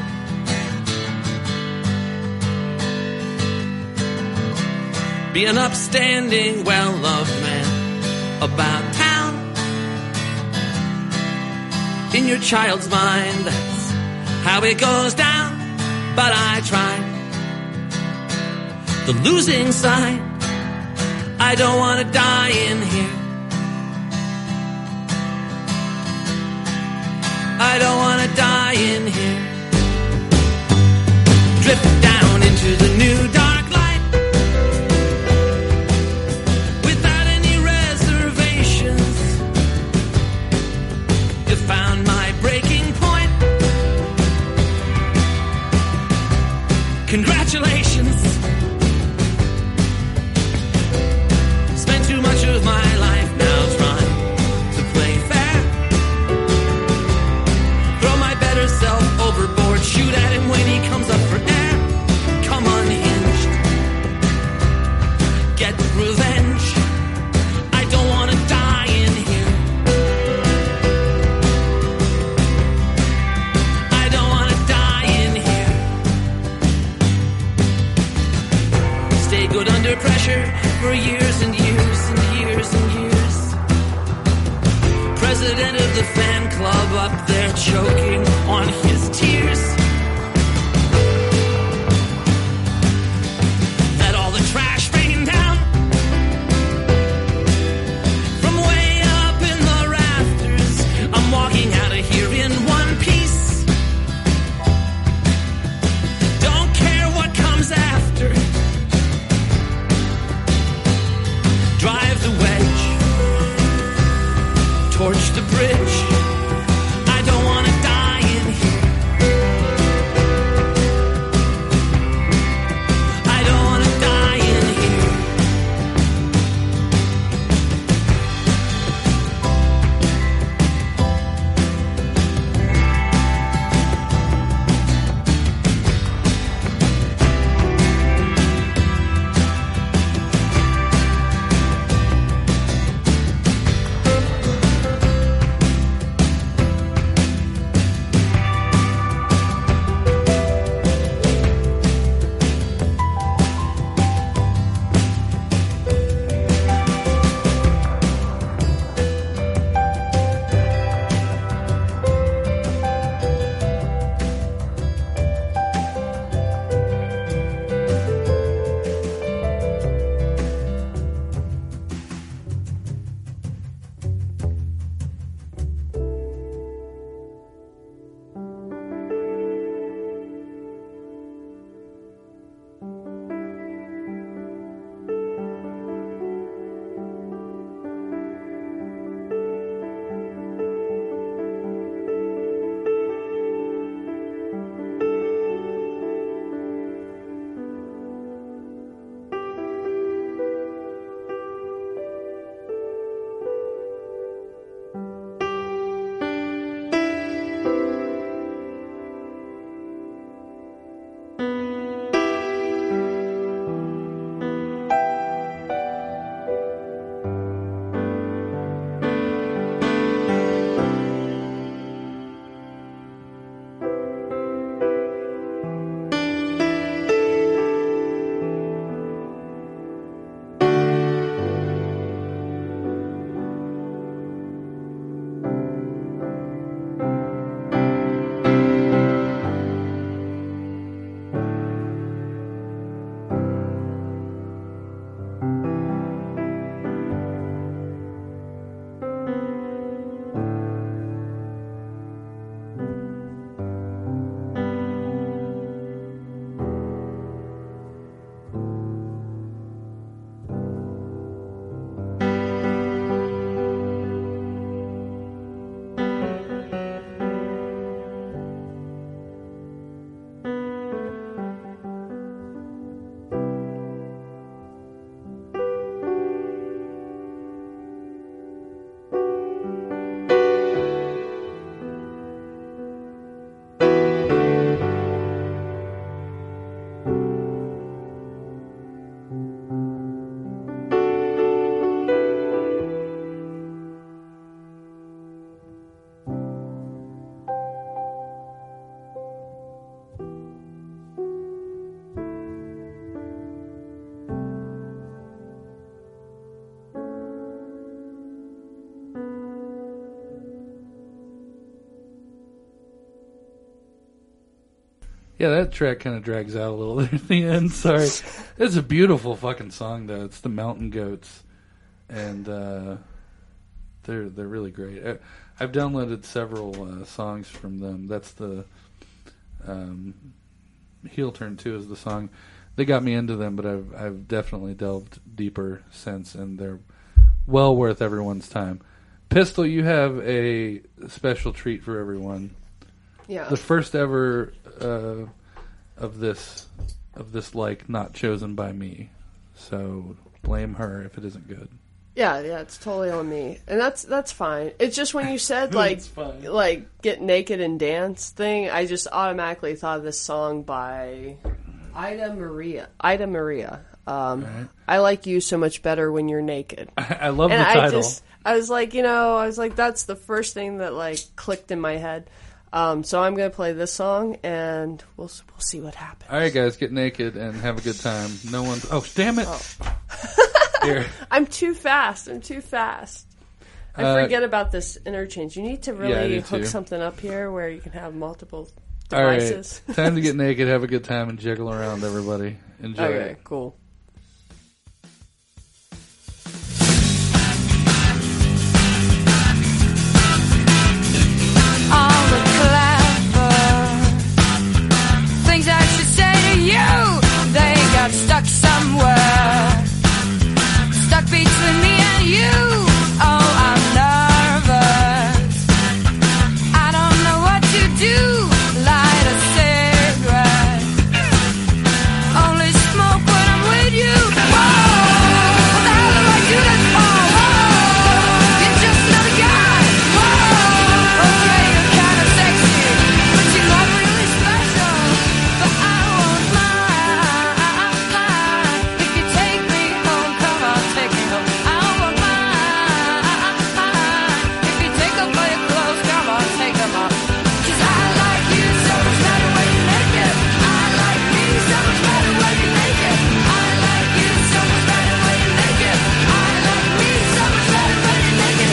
Be an upstanding, well-loved man about town. In your child's mind, that's how it goes down. But I tried the losing side. I don't want to die in here. I don't want to die in here. Drift down into the new dark light without any reservations. You found my breaking point. Congratulations. Spent too much of my life now trying to play fair. Throw my better self over overboard. Shoot at him when he comes up for air. Come unhinged. Get revenge. I don't want to die in here. I don't want to die in here. Stay good under pressure for years and years and years and years. President of the fan club up there choking on his tears. Let all the trash rain down from way up in the rafters. I'm walking out of here in one piece. Don't care what comes after. Drive the wedge, torch the bridge. I don't want to die in here. I don't want to die in here. Yeah, that track kind of drags out a little there at the end. Sorry. It's a beautiful fucking song, though. It's the Mountain Goats. And uh, they're they're really great. I, I've downloaded several uh, songs from them. That's the um, Heel Turn two is the song. They got me into them, but I've I've definitely delved deeper since, and they're well worth everyone's time. Pistol, you have a special treat for everyone. Yeah. The first ever uh, of this of this like not chosen by me. So blame her if it isn't good. Yeah, yeah, it's totally on me, and that's that's fine. It's just when you said like It's fine. like get naked and dance thing, I just automatically thought of this song by Ida Maria. Ida Maria. Um, Right. I like you so much better when you're naked. I love And the I title. just, I was like, you know, I was like, that's the first thing that like clicked in my head. Um, so I'm gonna play this song, and we'll we'll see what happens. All right, guys, get naked and have a good time. No one. Oh, damn it! Here. I'm too fast. I'm too fast. I Uh, forget about this interchange. You need to Yeah, I really do hook too. something up here where you can have multiple All right, devices. time to get naked, have a good time, and jiggle around. Everybody, enjoy Okay, it. cool. All the clever things I should say to you, they got stuck somewhere, stuck between me and you. Oh, I'm nervous. I don't know what to do. Light a cigarette, only smoke when I'm with you. Whoa, what the hell do I do this for? Whoa, you're just another guy. Whoa, okay, you're kind of sexy, but you're not really special. But I won't mind if you take me home. Come on, take me home. I won't mind if you take off all your clothes. Come on, take them off. 'Cause I like you so much better when you're naked. I like me so much better when you're naked. I like you so much better when you're naked. I like me so much better when you're naked.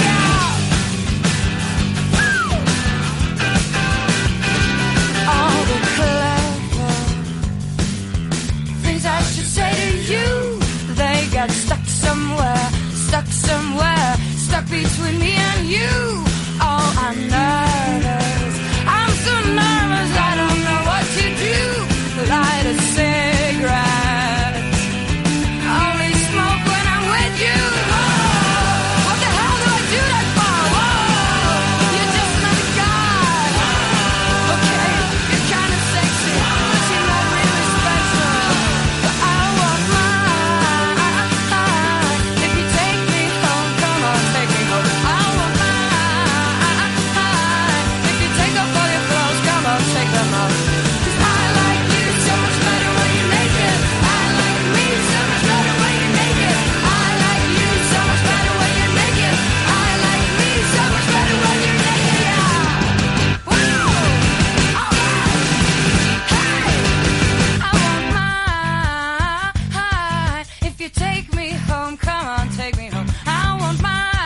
Yeah. All the clever things I should say to you, they got stuck somewhere, stuck somewhere, stuck between me and you. Oh, I'm nervous. I'm so nervous, I don't know what to do. Light a cigarette, only smoke when I'm with you. Whoa, what the hell do I do that for? Whoa, you're just another guy. Okay, you're kind of sexy, but you're not really special. But I won't mind if you take me home. Come on, take me home. I won't mind if you take off all your clothes. Come on, take them off. 'Cause I like you so much better when you're naked. I like me so much better when you're naked. I like you so much better when you're naked. I like me so much better when you're naked. Yeah. Woo! All right. Hey, I won't mind if you take me home. Come on, take me home. I won't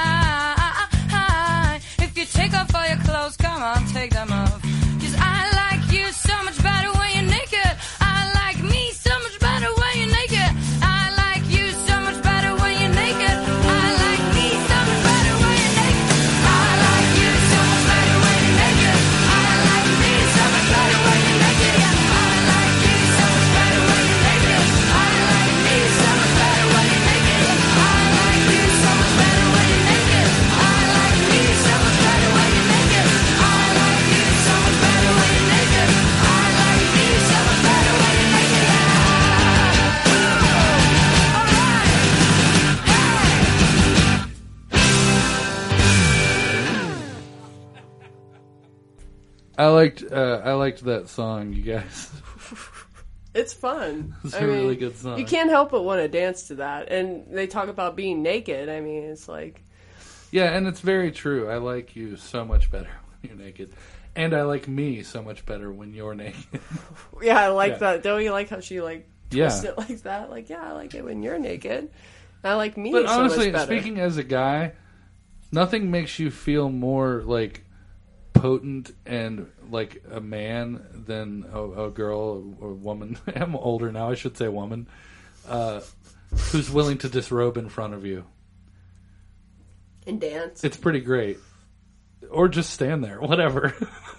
mind if you take off all your clothes. Come on, take them off. 'Cause I like you so much better when you're naked. I like me so much better when you're naked. I like you so much better when you're naked. I like me so much better when you're naked. I like you so much better when you're naked. I like me so much better when you're naked. Yeah. I like you so much better when you're naked. I like me so much better when you're naked. I like you so much better when you're naked. I like me so much better when you're naked. I like you so much better when you're naked. I like me so much better when you're naked. All I liked. Uh, I liked that song, you guys. It's fun. It's I a mean, really good song. You can't help but want to dance to that. And they talk about being naked. I mean, it's like, Yeah, and it's very true. I like you so much better when you're naked, and I like me so much better when you're naked. yeah, I like Yeah. that. Don't you like how she like Yeah. twists it like that? Like, yeah, I like it when you're naked. I like me But so honestly, much better. speaking as a guy, nothing makes you feel more like potent and like a man than a, a girl or woman. I'm older now. I should say woman. Uh, who's willing to disrobe in front of you? and dance. It's pretty great. Or just stand there, whatever.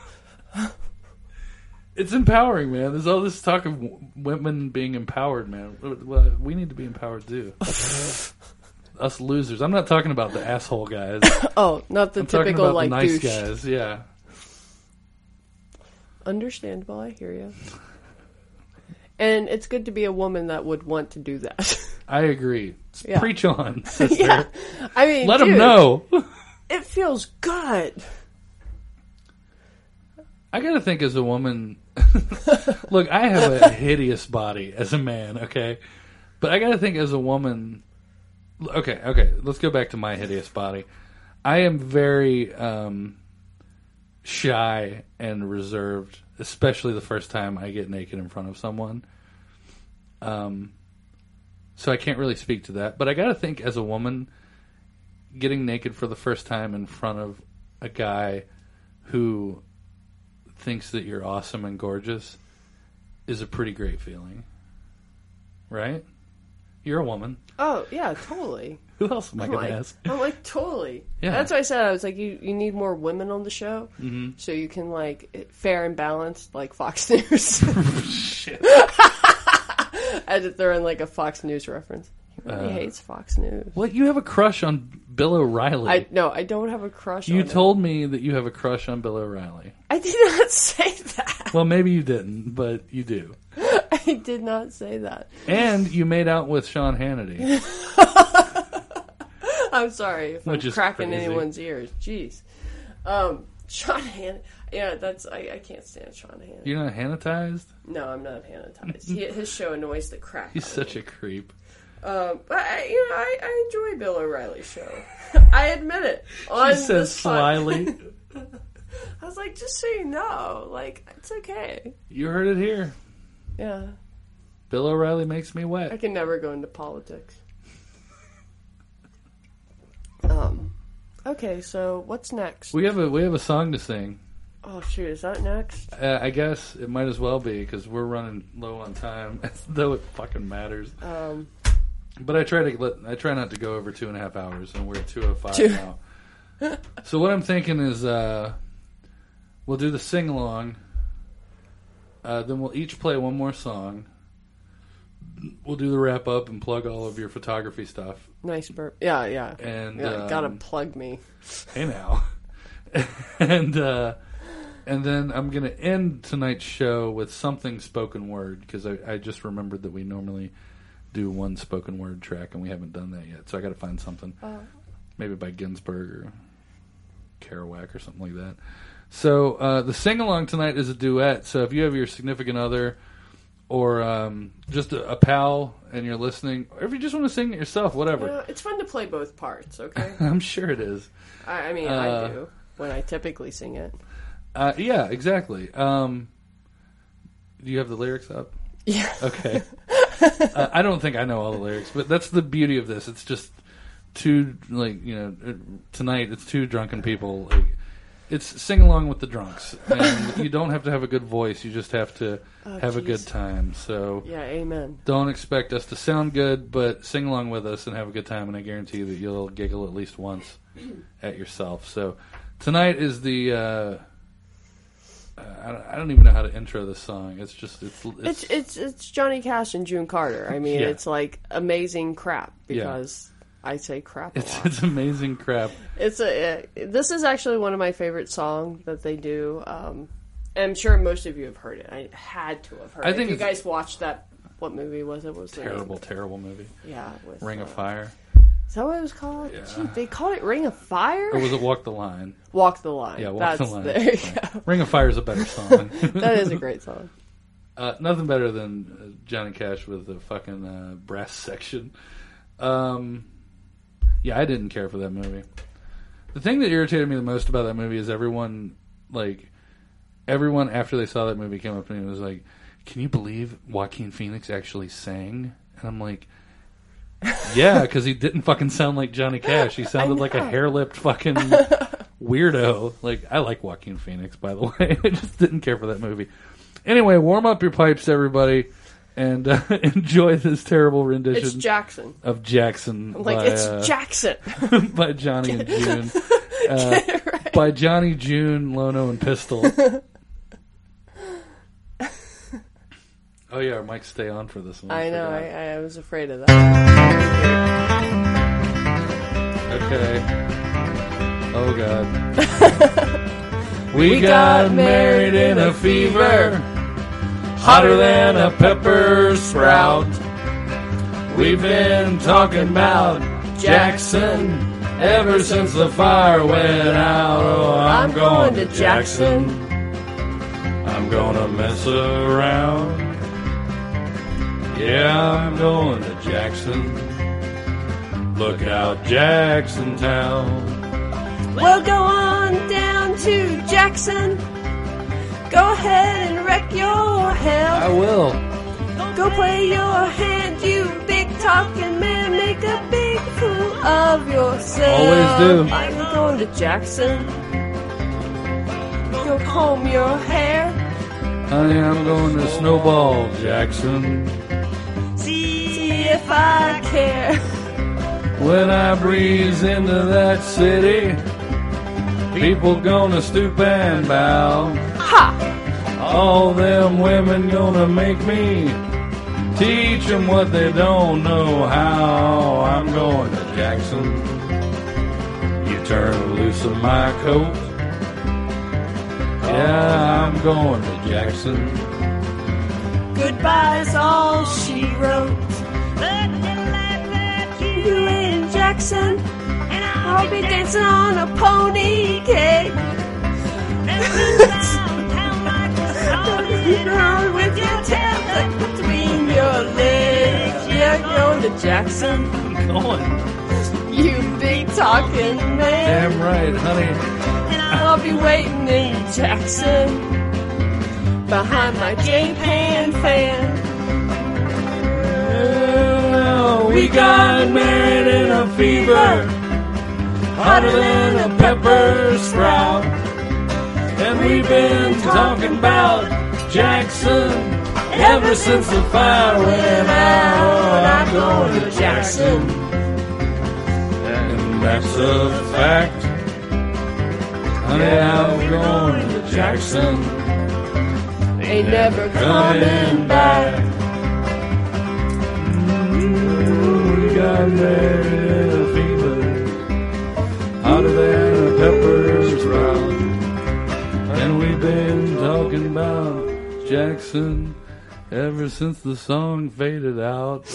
It's empowering, man. There's all this talk of w- women being empowered, man. Well, we need to be empowered too. Us losers. I'm not talking about the asshole guys. Oh, not the I'm talking typical about like the nice douche. guys. Yeah. Understandable, I hear you. And it's good to be a woman that would want to do that. I agree. Yeah. Preach on, sister. Yeah. I mean, let dude, them know. It feels good. I gotta think as a woman. Look, I have a hideous body as a man, okay? But I gotta think as a woman. Okay, okay, let's go back to my hideous body. I am very um, shy and reserved, especially the first time I get naked in front of someone. Um, so I can't really speak to that. But I gotta think as a woman, getting naked for the first time in front of a guy who thinks that you're awesome and gorgeous is a pretty great feeling. Right? You're a woman. Oh, yeah, totally. Who else am I I'm going like, to ask? I'm like, totally. Yeah. That's why I said, I was like, you, you need more women on the show. Mm-hmm. So you can, like, it- fair and balanced, like Fox News. Shit. I had to throw in, like, a Fox News reference. He really Uh, hates Fox News. What? You have a crush on Bill O'Reilly? I No, I don't have a crush You on told me that you have a crush on Bill O'Reilly. him. I did not say that. Well, maybe you didn't, but you do. I did not say that. And you made out with Sean Hannity. I'm sorry if Which I'm is cracking crazy. anyone's ears. Jeez. Um, Sean Hannity. Yeah, that's I, I can't stand Sean Hannity. You're not Hannitized? No, I'm not Hannitized. he, his show annoys the crap. He's out of such me. a creep. Um, but I, you know, I, I enjoy Bill O'Reilly's show. I admit it. On She says this pod- slyly. I was like, just so you know, like it's okay. You heard it here. Yeah, Bill O'Reilly makes me I wet. can never go into politics. Um, okay, so what's next? We have a we have a song to sing. Oh shoot, is that next? Uh, I guess it might as well be because we're running low on time, as though it fucking matters. Um, But I try to let I try not to go over two and a half hours, and we're at two oh five Two. now. So what I'm thinking is uh, we'll do the sing along. Uh, then we'll each play one more song. We'll do the wrap up and plug all of your photography stuff. nice burp. Yeah, yeah. And yeah, gotta um, plug me. Hey now, and uh, and then I'm gonna end tonight's show with something spoken word because I, I just remembered that we normally do one spoken word track and we haven't done that yet. So I got to find something, Oh. maybe by Ginsberg or Kerouac or something like that. So uh, the sing along tonight is a duet. So if you have your significant other or um, just a, a pal and you're listening, or if you just want to sing it yourself, whatever. You know, it's fun to play both parts. Okay. I'm sure it is. I, I mean, Uh, I do when I typically sing it. Uh, yeah, exactly. Um, do you have the lyrics up? Yeah. Okay. uh, I don't think I know all the lyrics, but that's the beauty of this. It's just two, like, you know, uh, tonight it's two drunken people. Like, it's sing along with the drunks. And you don't have to have a good voice. You just have to Oh, have a jeez. good time. So Yeah, amen. don't expect us to sound good, but sing along with us and have a good time, and I guarantee you that you'll giggle at least once at yourself. So tonight is the... Uh, I don't, I don't even know how to intro this song. It's just... It's, it's, It's it's it's Johnny Cash and June Carter. I mean, Yeah. it's like amazing crap Yeah. because I say crap a It's, lot. it's amazing crap. It's a. It, this is actually one of my favorite songs that they do. Um, I'm sure most of you have heard it. I had to have heard I it. think If you it's- guys watched that, what movie was it? What was the name? Terrible, terrible movie. Yeah. With, Ring of uh, Fire. Is that what it was called? Yeah. Gee, they called it Ring of Fire? Or was it Walk the Line? Walk the Line. Yeah, Walk That's, the Line. There you go. Ring of Fire is a better song. That is a great song. Uh, nothing better than uh, Johnny Cash with the fucking uh, brass section. Um, yeah, I didn't care for that movie. The thing that irritated me the most about that movie is everyone, like, everyone after they saw that movie came up to me and was like, "Can you believe Joaquin Phoenix actually sang?" And I'm like, "Yeah, because he didn't fucking sound like Johnny Cash. He sounded like a hair-lipped fucking weirdo." Like, I like Joaquin Phoenix, by the way. I just didn't care for that movie. Anyway, warm up your pipes, everybody, and uh, enjoy this terrible rendition It's Jackson. of Jackson. I'm like, by, it's uh, Jackson. by Johnny and June. Uh, by Johnny, June, Lono, and Pistol. Oh yeah, our mics stay on for this one. I know. forgot. I, I was afraid of that. Okay. Oh god. we, We got, got married in a fever, hotter than a pepper sprout. We've been talking about Jackson ever since the fire went out. Oh, I'm going to Jackson. I'm gonna mess around. Yeah, I'm going to Jackson. Look out, Jackson Town. Well, go on down to Jackson. Go ahead and wreck your hell. I will. Go play your hand, you big talking man. Make a big fool of yourself. Always do. I'm going to Jackson. Go comb your hair. Honey, I'm going to Snowball Jackson. See if I care. When I breeze into that city, people gonna stoop and bow. Ha! All them women gonna make me teach them what they don't know how. I'm going to Jackson. You turn loose of my coat. Yeah, I'm going to Jackson. Goodbye's all she wrote. You in Jackson, and I'll be dancing on a pony cake. Around with your tail tucked between your legs. Yeah, going to Jackson. I'm going. You big talking man. Damn right, honey. I'll be waiting in Jackson behind my J-Pan fan. Oh, we got married in a fever, hotter than a pepper sprout. And we've been talking about Jackson ever since the fire went out. I'm going to Jackson, and that's a fact. Honey, I'm going to Jackson. Ain't never coming back. We got married in a fever, hotter than a pepper sprout. And we've been talking about Jackson ever since the song faded out.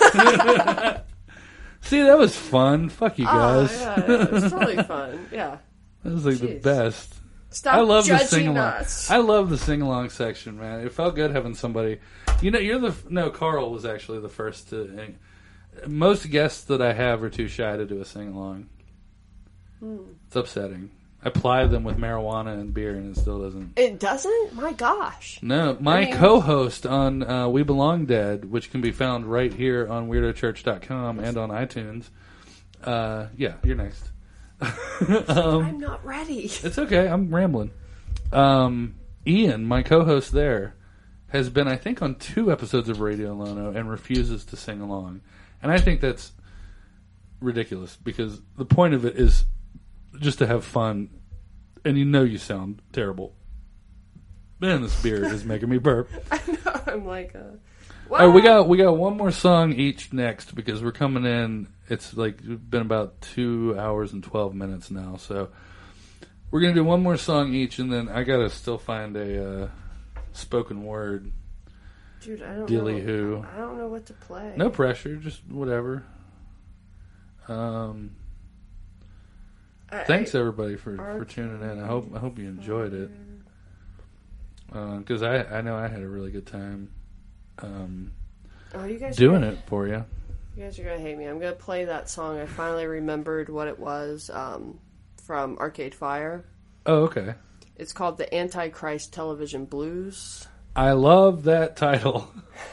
See, that was fun. Fuck you guys. Oh, yeah, yeah, it's totally fun. Yeah. That was like the Jeez. best. Stop I love the judging sing along. us. I love the sing along section, man. It felt good having somebody. You know, you're the no. Carl was actually the first to. Most guests that I have are too shy to do a sing along. Hmm. It's upsetting. I ply them with marijuana and beer, and it still doesn't. It doesn't? My gosh. No, my I mean- co-host on uh, We Belong Dead, which can be found right here on weirdo church dot com and on iTunes. Uh, yeah, you're next. um, I'm not ready. It's okay. I'm rambling. Um, Ian, my co-host there, has been, I think, on two episodes of Radio Lono and refuses to sing along. And I think that's ridiculous because the point of it is just to have fun. And you know you sound terrible. Man, this beer is making me burp. I know. I'm like, uh, All right, we got we got one more song each next because we're coming in. It's like been about two hours and twelve minutes now, so we're gonna do one more song each, and then I gotta still find a uh, spoken word. Dude, I don't dilly know. who. I don't know what to play. No pressure, just whatever. Um, I, thanks I, everybody for, for tuning in. I hope I hope you enjoyed it. Because uh, I I know I had a really good time. Um, oh, you guys doing are, it for you. You guys are gonna hate me. I'm gonna play that song. I finally remembered what it was um, from Arcade Fire. Oh, okay. It's called the Antichrist Television Blues. I love that title.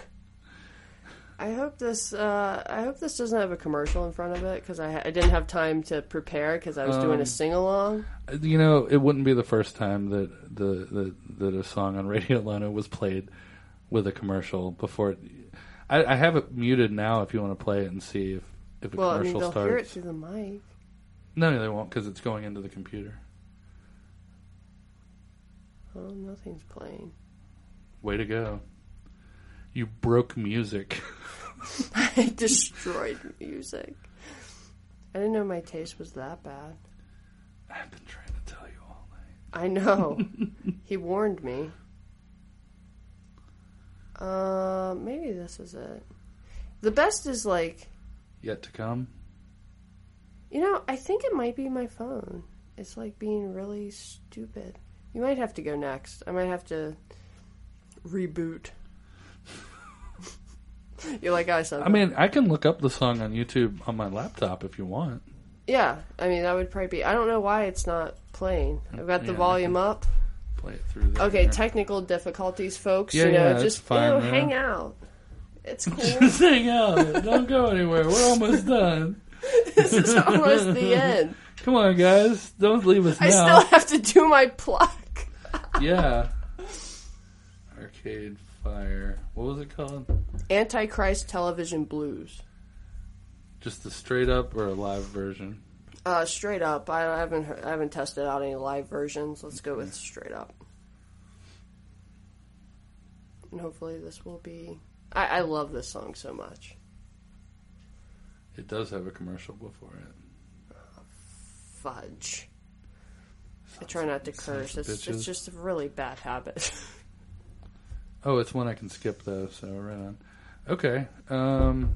I hope this. Uh, I hope this doesn't have a commercial in front of it because I, ha- I didn't have time to prepare because I was Um, doing a sing along. You know, it wouldn't be the first time that the, the that a song on Radio Lono was played with a commercial before. It, I, I have it muted now. If you want to play it and see if if a Well, I commercial mean, they'll starts. hear it through the mic. No, they won't because it's going into the computer. Oh, nothing's playing. Way to go! You broke music. I destroyed music. I didn't know my taste was that bad. I've been trying to tell you all night. I know. He warned me. Uh, maybe this is it. The best is like, Yet to come. you know, I think it might be my phone. It's like being really stupid. You might have to go next. I might have to reboot. You're like, I said. I mean, I can look up the song on YouTube on my laptop if you want. Yeah, I mean, that would probably be. I don't know why it's not playing. I've got the Yeah, volume up. Play it through there. Okay, technical difficulties, folks. Yeah, you know, yeah, it's just fine, you know, man. hang out. It's cool. Just hang out. Don't go anywhere. We're almost done. This is almost the end. Come on, guys. Don't leave us I now. still have to do my plug. Yeah. Arcade Fire. What was it called? Antichrist Television Blues. Just the straight up or a live version? Uh, straight up. I haven't I haven't tested out any live versions. Let's go with straight up. And hopefully this will be... I, I love this song so much. It does have a commercial before it. Fudge. I try not to curse. It's, bitches. it's just a really bad habit. Oh, it's one I can skip though, so right on. Okay. Um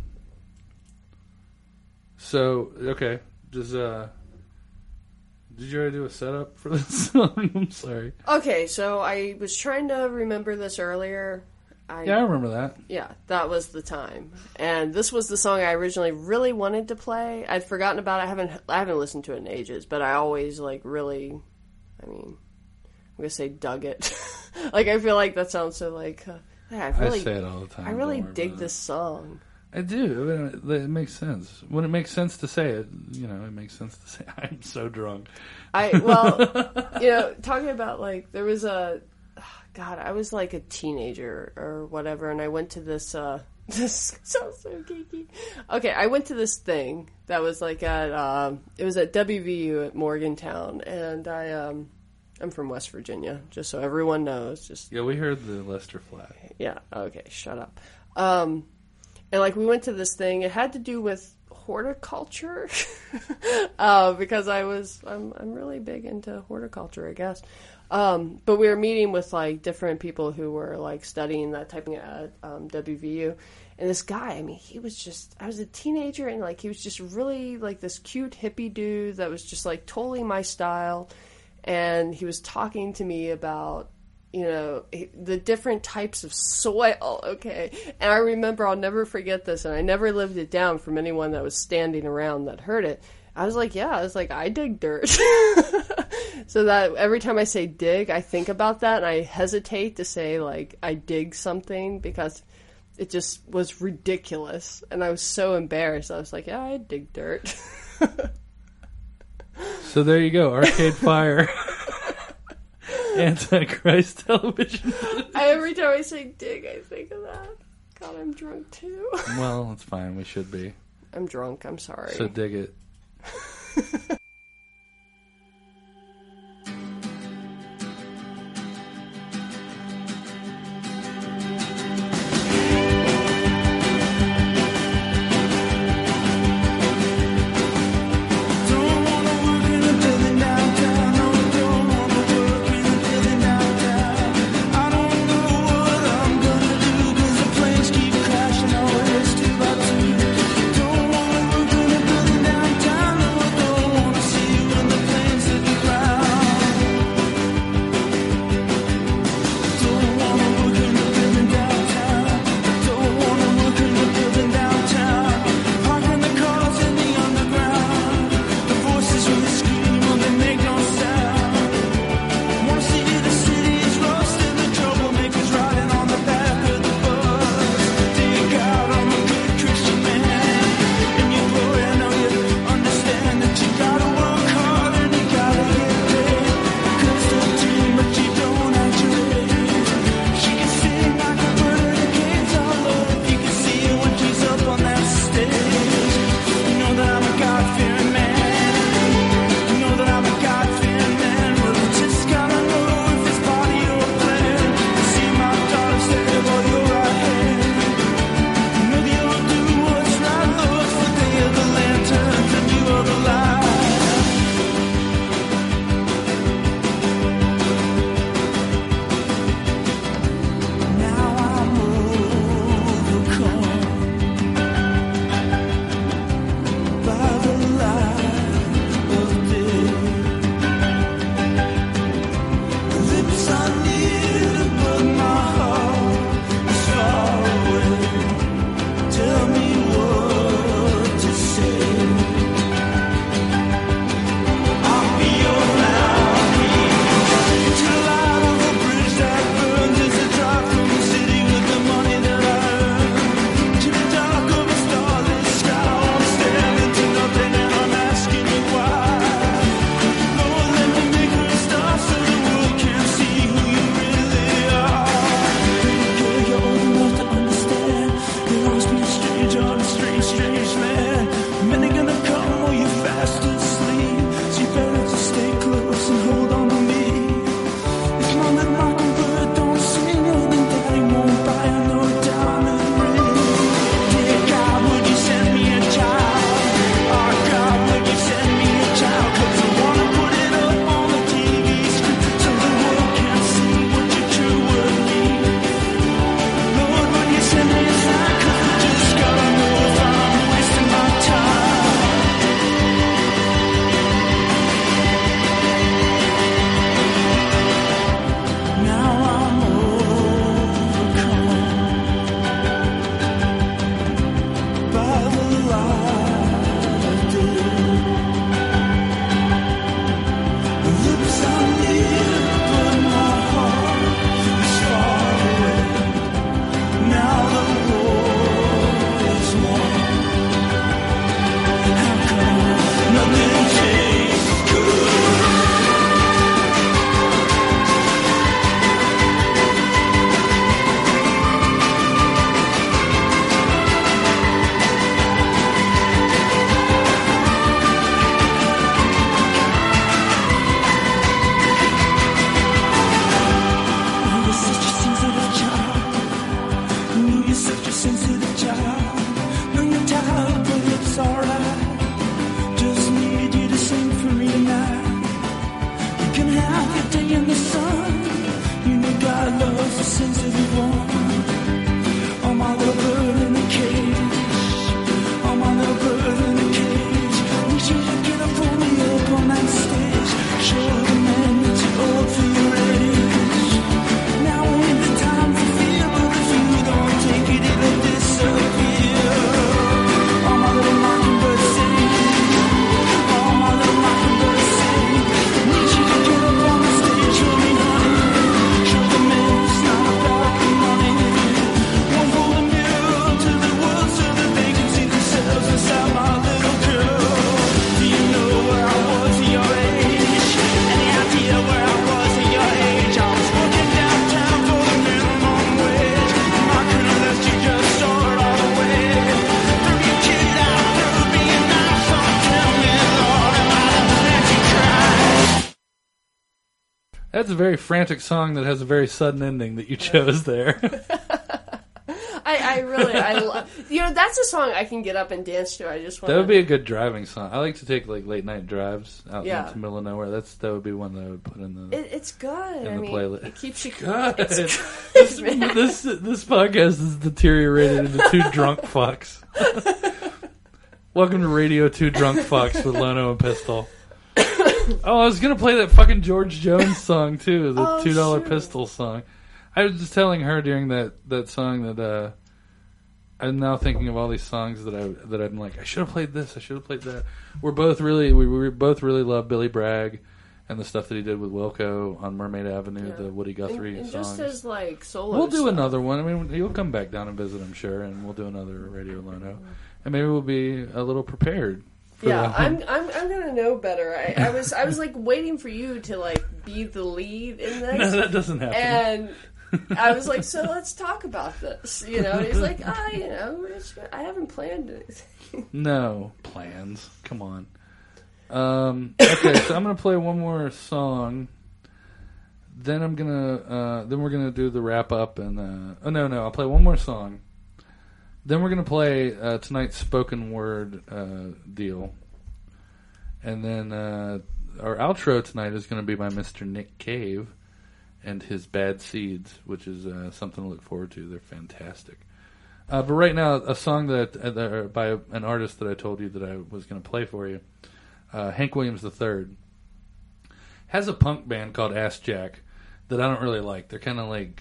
So, okay. Does uh Did you already do a setup for this song? I'm sorry. Okay, so I was trying to remember this earlier. I, Yeah, I remember that. Yeah, that was the time. And this was the song I originally really wanted to play. I'd forgotten about it. I haven't I haven't listened to it in ages, but I always like really I mean, I'm going to say dug it. Like I feel like that sounds so like uh, yeah, I really I say it all the time. I really Don't worry dig about this song. I do. I mean, it makes sense. When it makes sense to say it, you know, it makes sense to say I'm so drunk. I well, you know, talking about like there was a God, I was like a teenager or whatever, and I went to this. Uh, this sounds so geeky. Okay, I went to this thing that was like at um, it was at W V U at Morgantown, and I um, I'm from West Virginia, just so everyone knows. Just Yeah, we heard the Lester flag. yeah, okay, shut up. Um, and like we went to this thing. It had to do with horticulture, uh, because I was I'm I'm really big into horticulture, I guess. Um, but we were meeting with like different people who were like studying that type of thing at um, W V U, and this guy, I mean, he was just I was a teenager, and like he was just really like this cute hippie dude that was just like totally my style, and he was talking to me about, you know, the different types of soil, okay? And I remember, I'll never forget this, and I never lived it down from anyone that was standing around that heard it. I was like, yeah, I was like, I dig dirt. So that every time I say dig, I think about that, and I hesitate to say, like, I dig something, because it just was ridiculous. And I was so embarrassed. I was like, yeah, I dig dirt. So there you go, Arcade Fire. Antichrist Television. I, every time I say dig, I think of that. God, I'm drunk too. Well, it's fine. We should be. I'm drunk. I'm sorry. So dig it. Don't wanna That's a very frantic song that has a very sudden ending that you chose there. I, I really, I love, you know, that's a song I can get up and dance to. I just want That would be a good driving song. I like to take like late night drives out Yeah. into the middle of nowhere. That's that would be one that I would put in the It, it's good. in I the mean, playlist. it keeps you God. It's this, good, man. this this podcast is deteriorated into two drunk fucks. Welcome to Radio Two Drunk Fucks with Lono and Pistol. Oh, I was gonna play that fucking George Jones song too, the Oh, Two Dollar shoot. Pistol song. I was just telling her during that, that song that uh, I'm now thinking of all these songs that I that I'm like I should have played this, I should have played that. We're both really we, we both really love Billy Bragg and the stuff that he did with Wilco on Mermaid Avenue, Yeah. the Woody Guthrie and, and songs. just as like solo. We'll do stuff. another one. I mean, you'll come back down and visit, I'm sure, and we'll do another Radio Lono, and maybe we'll be a little prepared. For Yeah, that. I'm I'm I'm gonna know better. I, I was I was like waiting for you to like be the lead in this. No, that doesn't happen. And I was like, so let's talk about this. You know, and he's like, ah, you know, it's, I haven't planned anything. No plans. Come on. Um, okay, so I'm gonna play one more song. Then I'm gonna. Uh, then we're gonna do the wrap up and. Uh, oh no, no! I'll play one more song. Then we're gonna play uh, tonight's spoken word uh, deal, and then uh, our outro tonight is gonna be by Mister Nick Cave and his Bad Seeds, which is uh, something to look forward to. They're fantastic. Uh, but right now, a song that uh, by an artist that I told you that I was going to play for you, uh, Hank Williams the third, has a punk band called Ass Jack that I don't really like. They're kind of like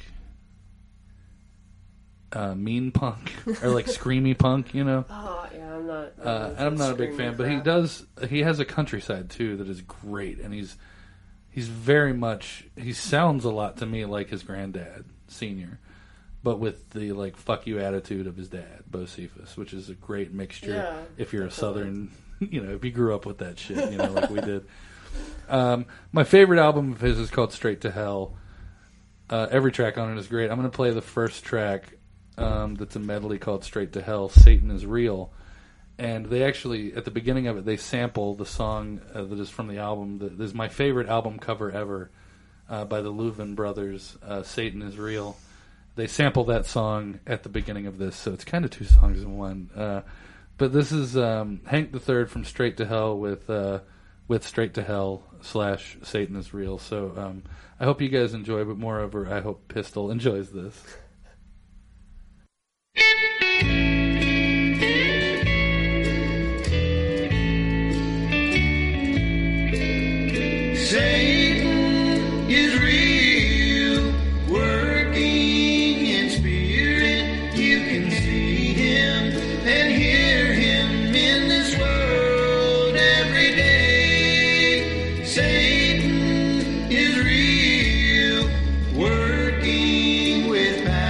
uh, mean punk or like screamy punk, you know. Oh yeah, I'm not. Uh, and I'm not a big fan, but he does. He has a countryside too that is great, and he's he's very much. He sounds a lot to me like his granddad, Senior, but with the like fuck you attitude of his dad, Bo Cephas, which is a great mixture. Yeah, if you're a Southern, you know, if you grew up with that shit, you know, like we did. Um, my favorite album of his is called Straight to Hell. Uh, every track on it is great. I'm going to play the first track um, that's a medley called Straight to Hell, Satan is Real. And they actually, at the beginning of it, they sample the song uh, that is from the album. That is my favorite album cover ever uh, by the Louvin brothers, uh, Satan is Real. They sample that song at the beginning of this, so it's kind of two songs in one. Uh, but this is um, Hank the Third from Straight to Hell with uh, with Straight to Hell slash Satan is Real. So um, I hope you guys enjoy, but moreover, I hope Pistol enjoys this. Satan is real, working in spirit. You can see him and hear him in this world every day. Satan is real, working with passion.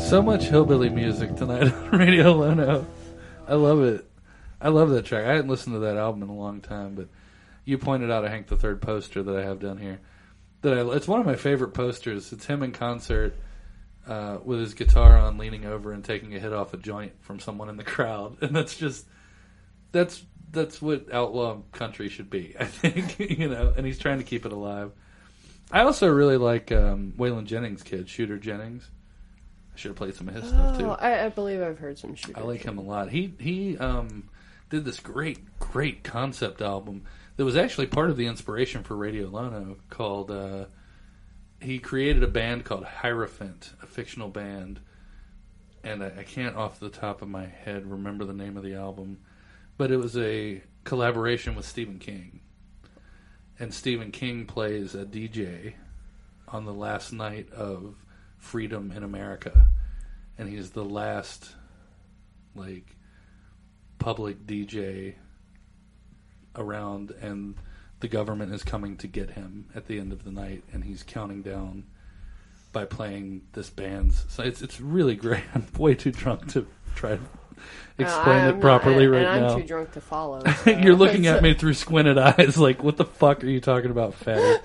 So much hillbilly music tonight on Radio Lono. I love it. I love that track. I hadn't listened to that album in a long time, but you pointed out a Hank the Third poster that I have down here. That I, it's one of my favorite posters. It's him in concert uh, with his guitar on, leaning over and taking a hit off a joint from someone in the crowd, and that's just that's that's what outlaw country should be, I think. You know, and he's trying to keep it alive. I also really like um, Waylon Jennings' kid, Shooter Jennings. I should have played some of his oh, stuff too. I, I believe I've heard some Shooter. I like him a lot. He he um, did this great great concept album that was actually part of the inspiration for Radio Lono. Called uh, he created a band called Hierophant, a fictional band, and I, I can't off the top of my head remember the name of the album, but it was a collaboration with Stephen King. And Stephen King plays a D J on the last night of Freedom in America. And he's the last, like, public D J around, and the government is coming to get him at the end of the night, and he's counting down by playing this band's... So it's it's really great. I'm way too drunk to try to explain uh, it properly not, right and now. I'm too drunk to follow. So. You're looking at me through squinted eyes like, what the fuck are you talking about, fatty?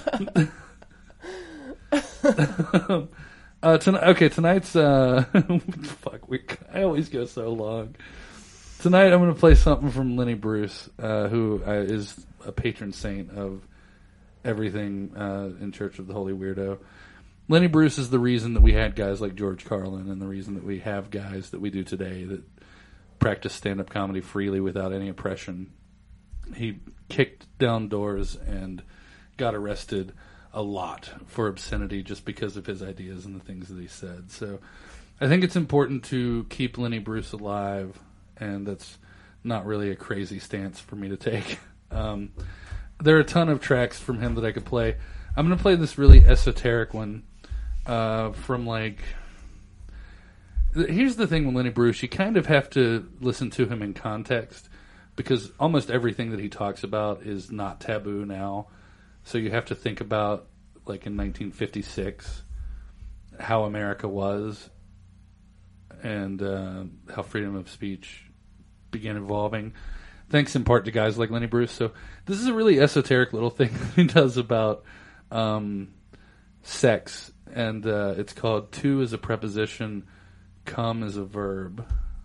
uh, tonight, okay, tonight's... Uh, fuck, we, I always go so long. Tonight I'm going to play something from Lenny Bruce, uh, who uh, is a patron saint of everything uh, in Church of the Holy Weirdo. Lenny Bruce is the reason that we had guys like George Carlin, and the reason that we have guys that we do today that practice stand-up comedy freely without any oppression. He kicked down doors and got arrested a lot for obscenity just because of his ideas and the things that he said. So I think it's important to keep Lenny Bruce alive, and that's not really a crazy stance for me to take. Um, there are a ton of tracks from him that I could play. I'm going to play this really esoteric one uh, from like... Here's the thing with Lenny Bruce. You kind of have to listen to him in context, because almost everything that he talks about is not taboo now. So you have to think about, like in nineteen fifty-six, how America was, and uh, how freedom of speech began evolving, thanks in part to guys like Lenny Bruce. So this is a really esoteric little thing he does about um, sex, and uh, it's called "To" is a preposition, "come" is a verb.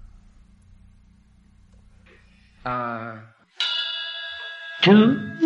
Uh, to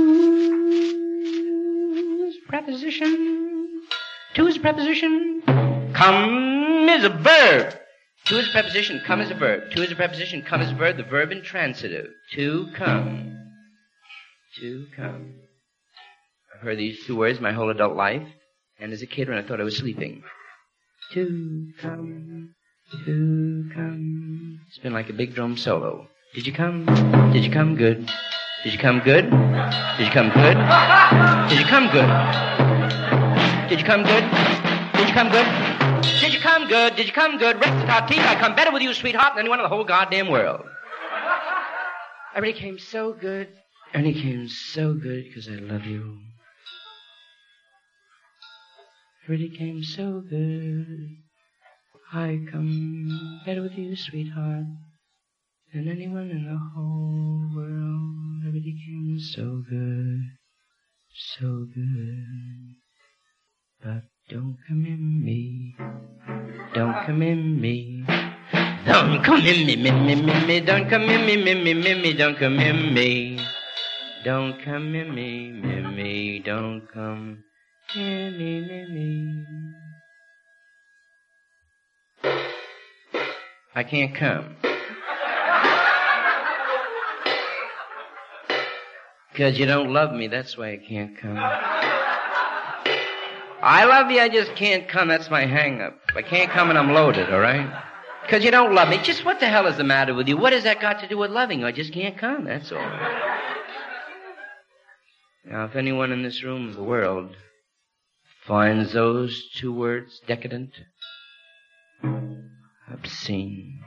is preposition. To is preposition. Come is a verb. To is a preposition. Come is a verb. To is a preposition. Come is a verb. The verb intransitive. To come. To come. I've heard these two words my whole adult life, and as a kid when I thought I was sleeping. To come. To come. It's been like a big drum solo. Did you come? Did you come good? Did you come good? Did you come good? Did you come good? Did you come good? Did you come good? Did you come good? Did you come good? Rex Tartine, I come better with you, sweetheart, than anyone in the whole goddamn world. I really came so good. I really came so good because I love you. I really came so good. I come better with you, sweetheart, than anyone in the whole world. Everything came so good, so good. But don't come in me, don't come in me. Don't come in me, me, me, me, me. Don't come in me, me, me, me, me. Don't come in me. Don't come in me, me, me. Don't come in me, me, me. I can't come. Because you don't love me, that's why I can't come. I love you, I just can't come, that's my hang-up. I can't come and I'm loaded, all right? Because you don't love me. Just what the hell is the matter with you? What has that got to do with loving you? I just can't come, that's all. Now, if anyone in this room, the world, finds those two words decadent, obscene,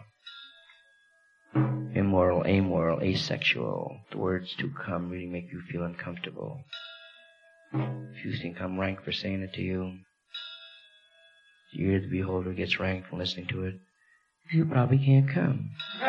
immoral, amoral, asexual, the words to come really make you feel uncomfortable. If you think I'm rank for saying it to you, the ear of the beholder gets rank from listening to it, you probably can't come.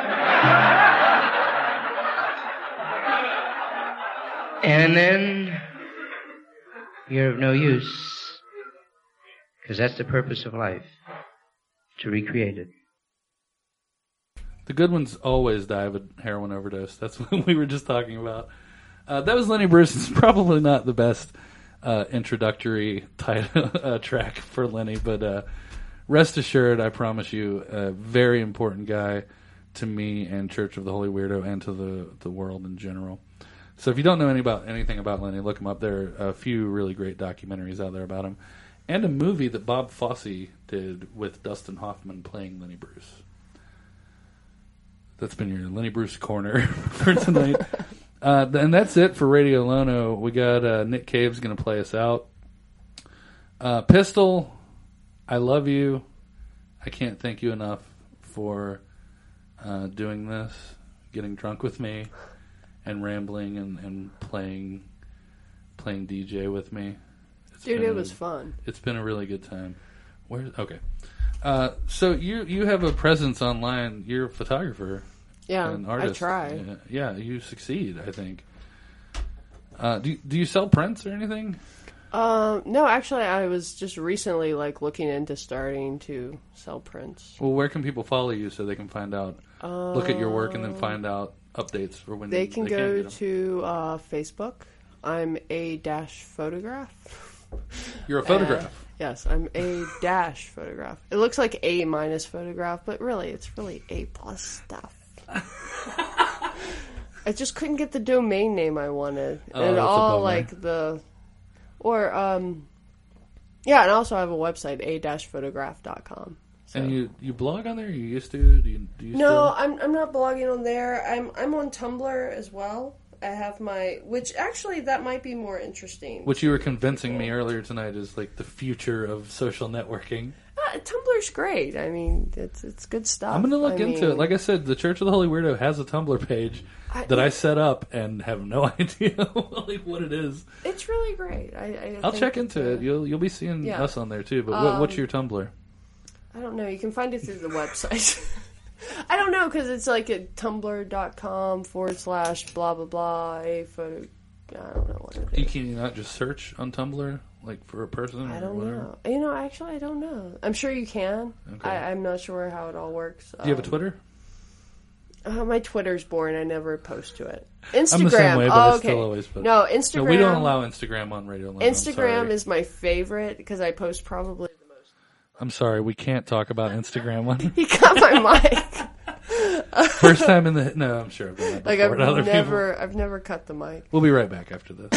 And then you're of no use, because that's the purpose of life, to recreate it. The good ones always die of a heroin overdose. That's what we were just talking about. Uh, that was Lenny Bruce. It's probably not the best uh, introductory title, uh, track for Lenny, but uh, rest assured, I promise you, a very important guy to me and Church of the Holy Weirdo and to the, the world in general. So if you don't know any about, anything about Lenny, look him up. There are a few really great documentaries out there about him. And a movie that Bob Fosse did with Dustin Hoffman playing Lenny Bruce. That's been your Lenny Bruce corner for tonight. uh, and that's it for Radio Lono. We got uh, Nick Cave's going to play us out. Uh, Pistol, I love you. I can't thank you enough for uh, doing this, getting drunk with me. And rambling and, and playing playing D J with me. It's Dude, been it was a, fun. It's been a really good time. Where? Okay. Uh, so you you have a presence online. You're a photographer. Yeah, an artist. I try. Yeah, yeah, you succeed, I think. Uh, do, do you sell prints or anything? Um, no, actually, I was just recently like looking into starting to sell prints. Well, where can people follow you so they can find out, uh, look at your work and then find out updates for when they can they go can to uh, Facebook. I'm a dash photograph. You're a photograph. Uh, yes, I'm a dash photograph. It looks like a minus photograph, but really, it's really a plus stuff. I just couldn't get the domain name I wanted, Oh, and that's a all bummer. like the, or um, yeah, and also I have a website a dash photograph dot com. So. And you, you blog on there? You used to? Do you, do you No, still? I'm I'm not blogging on there. I'm I'm on Tumblr as well. I have my, which actually that might be more interesting. Which you were convincing me earlier tonight is like the future of social networking. Uh, Tumblr's great. I mean, it's it's good stuff. I'm going to look I into mean, it. Like I said, the Church of the Holy Weirdo has a Tumblr page I- that I set up and have no idea like what it is. It's really great. I, I I'll think check it's into a- it. You'll you'll be seeing Yeah. us on there too. But what, what's Um, your Tumblr? I don't know. You can find it through the website. I don't know, because it's like at tumblr.com forward slash blah, blah, blah, a photo. I don't know what it is. You can you not just search on Tumblr like for a person I or don't whatever? know. You know, actually, I don't know. I'm sure you can. Okay. I, I'm not sure how it all works. Do you have a Um, Twitter? Uh, my Twitter's boring. I never post to it. Instagram. I'm the same way, but oh, I okay. still always post. No, Instagram. No, we don't allow Instagram on Radio Lounge. I'm Instagram sorry. is my favorite because I post probably the most. I'm sorry, we can't talk about Instagram on He got my mic. first time in the. No, I'm sure I've done that Like before I've to other never, people. I've never cut the mic. We'll be right back after this.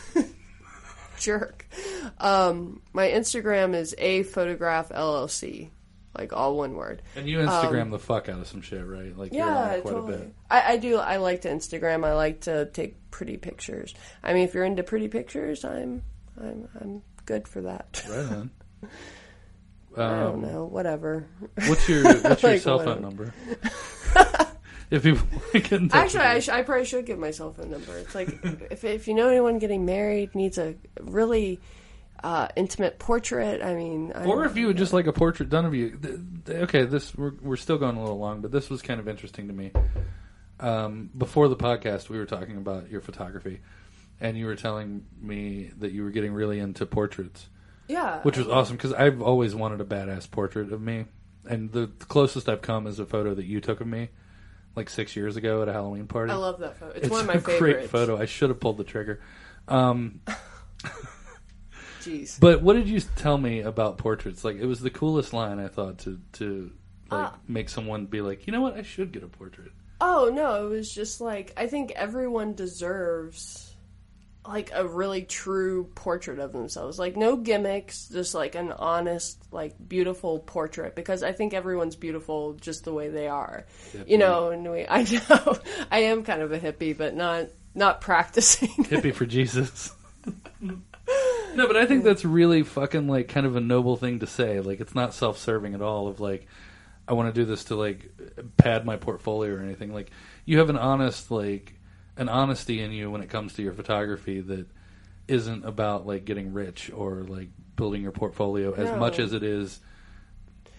Jerk. Um, my Instagram is a photograph L L C, like all one word. And you Instagram Um, the fuck out of some shit, right? Like you're on Yeah, it quite totally. a bit. I, I do. I like to Instagram. I like to take pretty pictures. I mean, if you're into pretty pictures, I'm, I'm, I'm good for that. Right on. I don't Um, know. Whatever. What's your What's your Like, cell whatever. phone number? If people get in touch Actually, with I, you. sh- I probably should give my cell phone number. It's like if if you know anyone getting married needs a really uh, intimate portrait. I mean, I Or if you would just like a portrait done of you. Th- th- Okay, this we're we're still going a little long, but this was kind of interesting to me. Um, before the podcast, we were talking about your photography, and you were telling me that you were getting really into portraits. Yeah, Which was awesome because I've always wanted a badass portrait of me, and the closest I've come is a photo that you took of me, like six years ago at a Halloween party. I love that photo. It's, It's one of my a great favorites. photo. I should have pulled the trigger. Um, Jeez. But what did you tell me about portraits? Like it was the coolest line I thought to to like Ah. make someone be like, you know what, I should get a portrait. Oh no, it was just like I think everyone deserves like a really true portrait of themselves. Like no gimmicks, just like an honest, like beautiful portrait because I think everyone's beautiful just the way they are. Hippie. You know, and we I know I am kind of a hippie, but not not practicing. Hippie for Jesus. No, but I think that's really fucking like kind of a noble thing to say. Like it's not self-serving at all of like I want to do this to like pad my portfolio or anything. Like you have an honest like an honesty in you when it comes to your photography that isn't about like getting rich or like building your portfolio as No. much as it is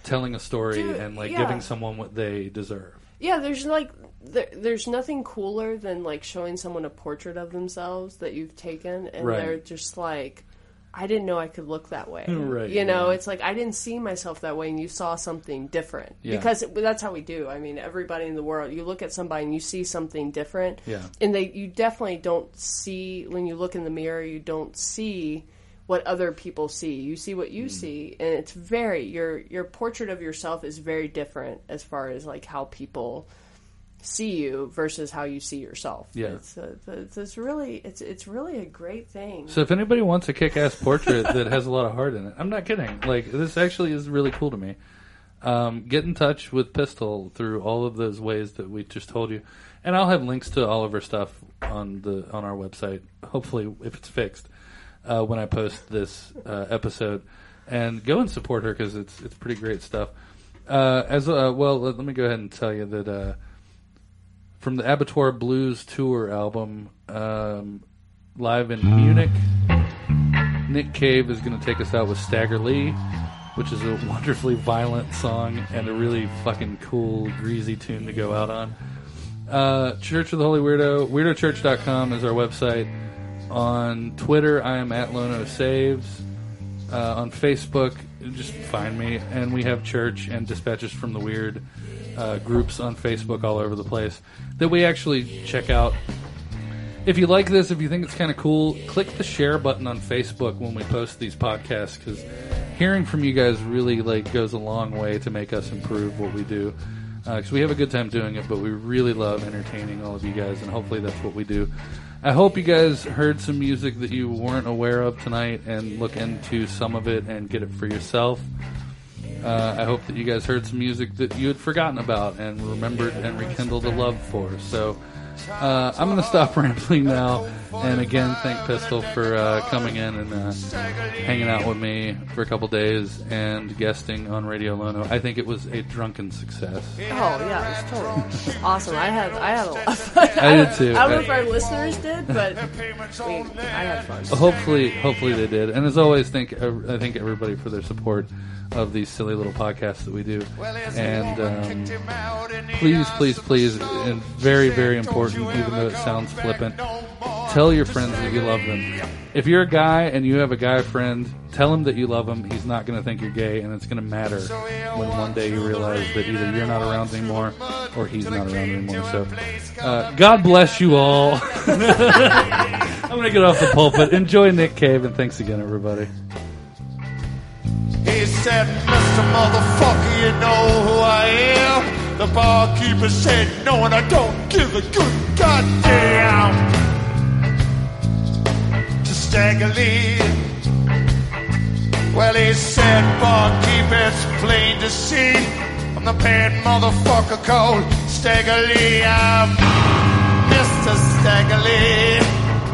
telling a story Dude, and like yeah. giving someone what they deserve. Yeah, there's like there, there's nothing cooler than like showing someone a portrait of themselves that you've taken, and Right. they're just like, I didn't know I could look that way. Right, You know, yeah. it's like I didn't see myself that way, and you saw something different. Yeah. Because it, that's how we do. I mean, everybody in the world, you look at somebody and you see something different. Yeah. And they, you definitely don't see when you look in the mirror. You don't see what other people see. You see what you Mm. see, and it's very your your portrait of yourself is very different as far as like how people see you versus how you see yourself. Yeah. It's, uh, it's, it's really it's it's really a great thing. So if anybody wants a kick-ass portrait that has a lot of heart in it, I'm not kidding. Like, this actually is really cool to me. Um, get in touch with Pistol through all of those ways that we just told you, and I'll have links to all of her stuff on the on our website. Hopefully, if it's fixed, uh, when I post this uh, episode, and go and support her because it's it's pretty great stuff. Uh, as uh, well, let, let me go ahead and tell you that. Uh, From the Abattoir Blues Tour album, um, live in Munich, Nick Cave is going to take us out with Stagger Lee, which is a wonderfully violent song and a really fucking cool, greasy tune to go out on. Uh, Church of the Holy Weirdo, weirdo church dot com is our website. On Twitter, I am at Lono Saves. Uh, on Facebook, just find me. And we have Church and Dispatches from the Weird uh, groups on Facebook all over the place that we actually check out. If you like this, if you think it's kind of cool, click the share button on Facebook when we post these podcasts, because hearing from you guys really like goes a long way to make us improve what we do. Because uh, we have a good time doing it, but we really love entertaining all of you guys, and hopefully that's what we do. I hope you guys heard some music that you weren't aware of tonight and look into some of it and get it for yourself. Uh, I hope that you guys heard some music that you had forgotten about and remembered and rekindled a love for. So uh, I'm going to stop rambling now. And again, thank Pistol for uh, coming in and uh, hanging out with me for a couple days and guesting on Radio Lono. I think it was a drunken success. Oh yeah, it was totally it was awesome. I had I had a lot of fun. I did too. I don't know I- if our listeners did, but we, I had fun. Hopefully, hopefully they did. And as always, thank I thank everybody for their support of these silly little podcasts that we do. And um, please, please, please, and very, very important, even though it sounds flippant, tell your friends that you love them. If you're a guy and you have a guy friend, tell him that you love him. He's not going to think you're gay, and it's going to matter when one day you realize that either you're not around anymore or he's not around anymore. So, uh, God bless you all. I'm going to get off the pulpit. Enjoy Nick Cave, and thanks again, everybody. He said, Mister Motherfucker, you know who I am? The barkeeper said, no, and I don't give a good goddamn. To Stagger Lee. Well, he said, barkeep, it's plain to see. I'm the bad motherfucker called Stagger Lee. I'm Mister Stagger Lee.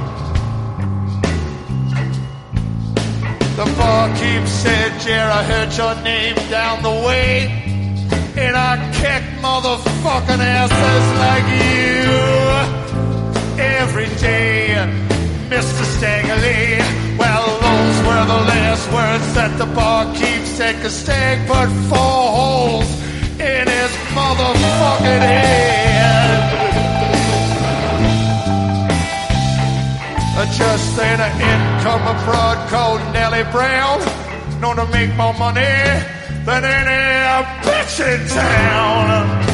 The barkeep said, yeah, I heard your name down the way, and I kick motherfucking asses like you every day, Mister Stagger Lee. Well, those were the last words that the barkeep said, 'cause Stag put four holes in his motherfucking head. Just then an income abroad called Nellie Brown, known to make more money than any bitch in town.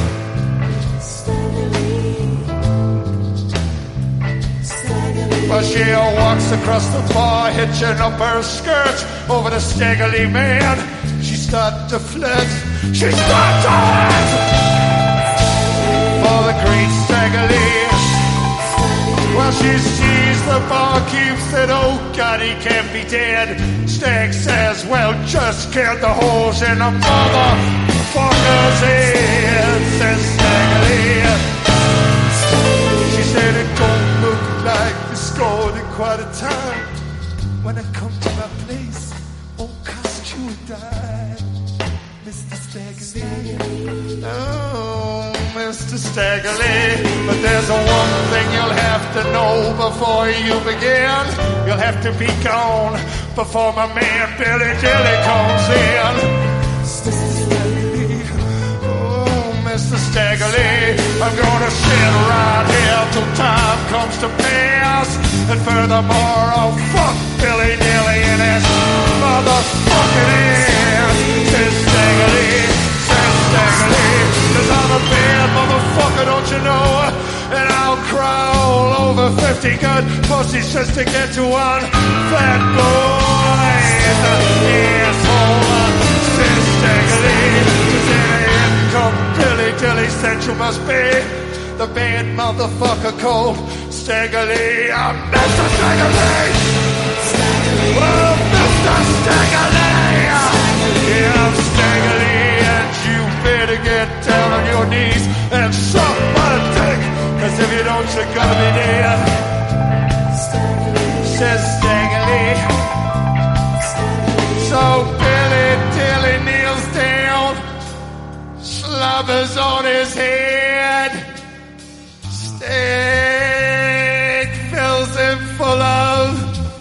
Well, she walks across the bar, hitching up her skirt over the Stagger Lee man. She starts to flirt, she starts to flirt for the great Stagger Lee. Well, she sees the barkeep, said, oh God, he can't be dead. Stag says, well, just count the holes in a motherfucker's head, says Stagger Lee. She said, it don't look like you scored in quite a time. When I come to my place, oh, cost you a dime, Mister Stagger Lee. Oh, Mister Stagger Lee. But there's a one thing you'll have to know before you begin. You'll have to be gone before my man Billy Dilly comes in. to pass. And furthermore, oh fuck Billy Dilly in his motherfucking ass. Says Staggerly, says Staggerly, 'cause I'm a bad motherfucker, don't you know? And I'll crawl over fifty good pussies just to get to one fat boy in the asshole. Says Staggerly, says in come Billy Dilly said you must be the bad motherfucker called Staggerly. I'm Mister Staggerly. Staggerly. Oh, Mister Staggerly. Yeah, I'm Staggerly, and you better get down on your knees and suck my dick, 'cause if you don't, you're gonna be dead. Says Staggerly. So Billy Dilly kneels down, slobbers on his head. Steak fills him full of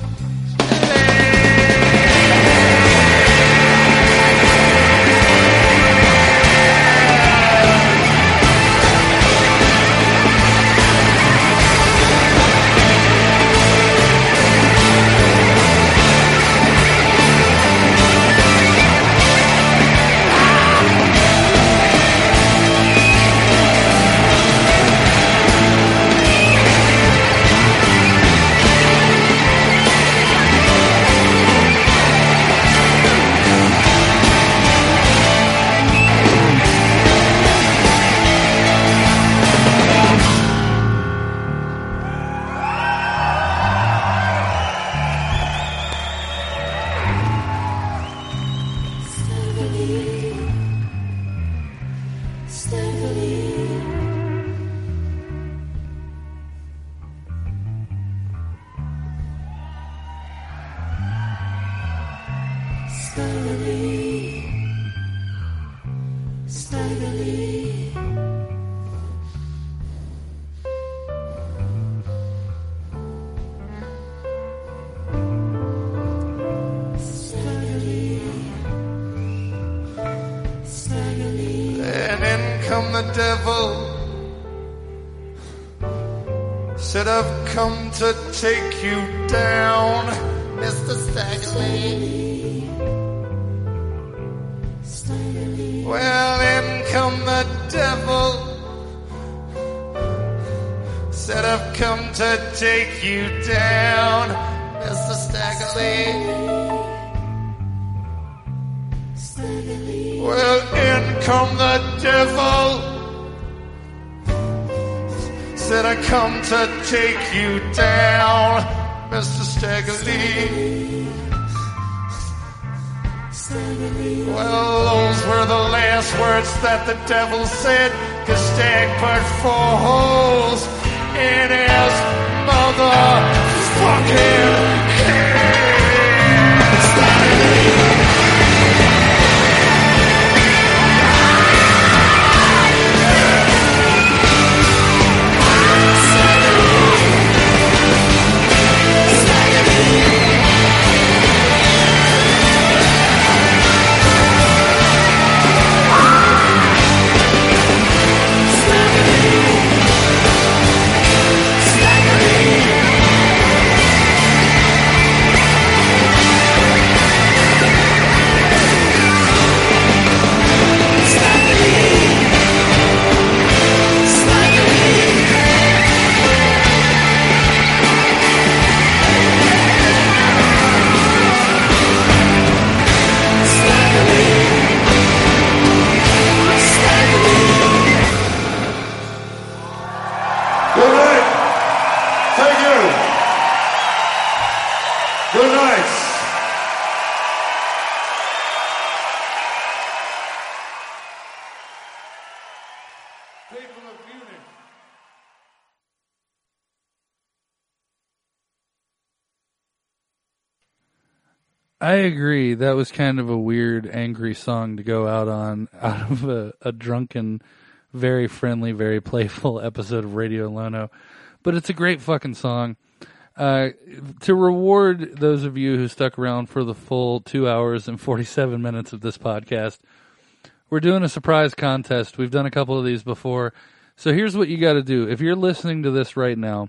come to take you down, Mister Staggerly. Well, in come the devil, said I've come to take you down, Mister Staggerly. Well, in come the devil, said I come to take you down, Mister Staggerly. Well, those were the last words that the devil said, 'cause Stag put four holes in his motherfucking head. Staggerly. I agree. That was kind of a weird, angry song to go out on, out of a, a drunken, very friendly, very playful episode of Radio Lono. But it's a great fucking song. Uh, to reward those of you who stuck around for the full two hours and forty-seven minutes of this podcast, we're doing a surprise contest. We've done a couple of these before. So here's what you got to do. If you're listening to this right now,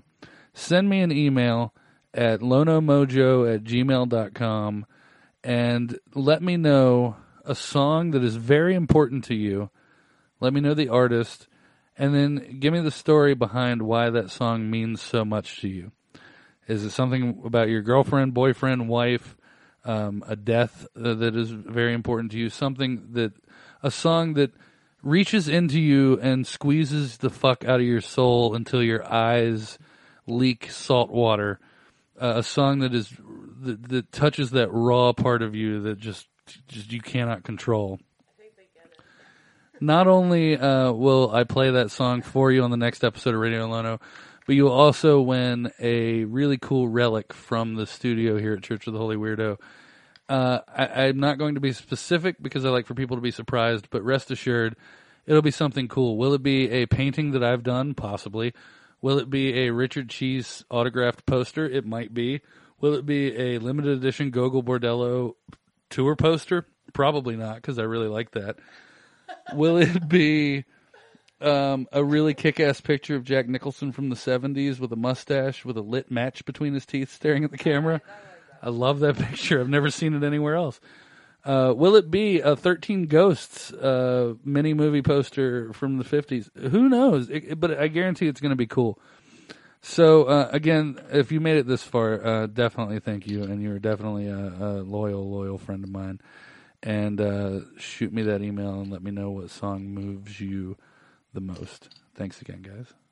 send me an email at lonomojo at gmail dot com and let me know a song that is very important to you. Let me know the artist, and then give me the story behind why that song means so much to you. Is it something about your girlfriend, boyfriend, wife, um, a death uh, that is very important to you? Something that, a song that reaches into you and squeezes the fuck out of your soul until your eyes leak salt water. Uh, a song that is that, that touches that raw part of you that just just you cannot control. Not only uh, will I play that song for you on the next episode of Radio Lono, but you will also win a really cool relic from the studio here at Church of the Holy Weirdo. Uh, I, I'm not going to be specific because I like for people to be surprised, but rest assured, it'll be something cool. Will it be a painting that I've done? Possibly. Will it be a Richard Cheese autographed poster? It might be. Will it be a limited edition Gogol Bordello tour poster? Probably not, because I really like that. Will it be um, a really kick-ass picture of Jack Nicholson from the seventies with a mustache with a lit match between his teeth staring at the camera? I love that picture. I've never seen it anywhere else. Uh, will it be a thirteen Ghosts uh, mini-movie poster from the fifties? Who knows? It, it, but I guarantee it's going to be cool. So, uh, again, if you made it this far, uh, definitely thank you, and you're definitely a, a loyal, loyal friend of mine. And uh, shoot me that email and let me know what song moves you the most. Thanks again, guys.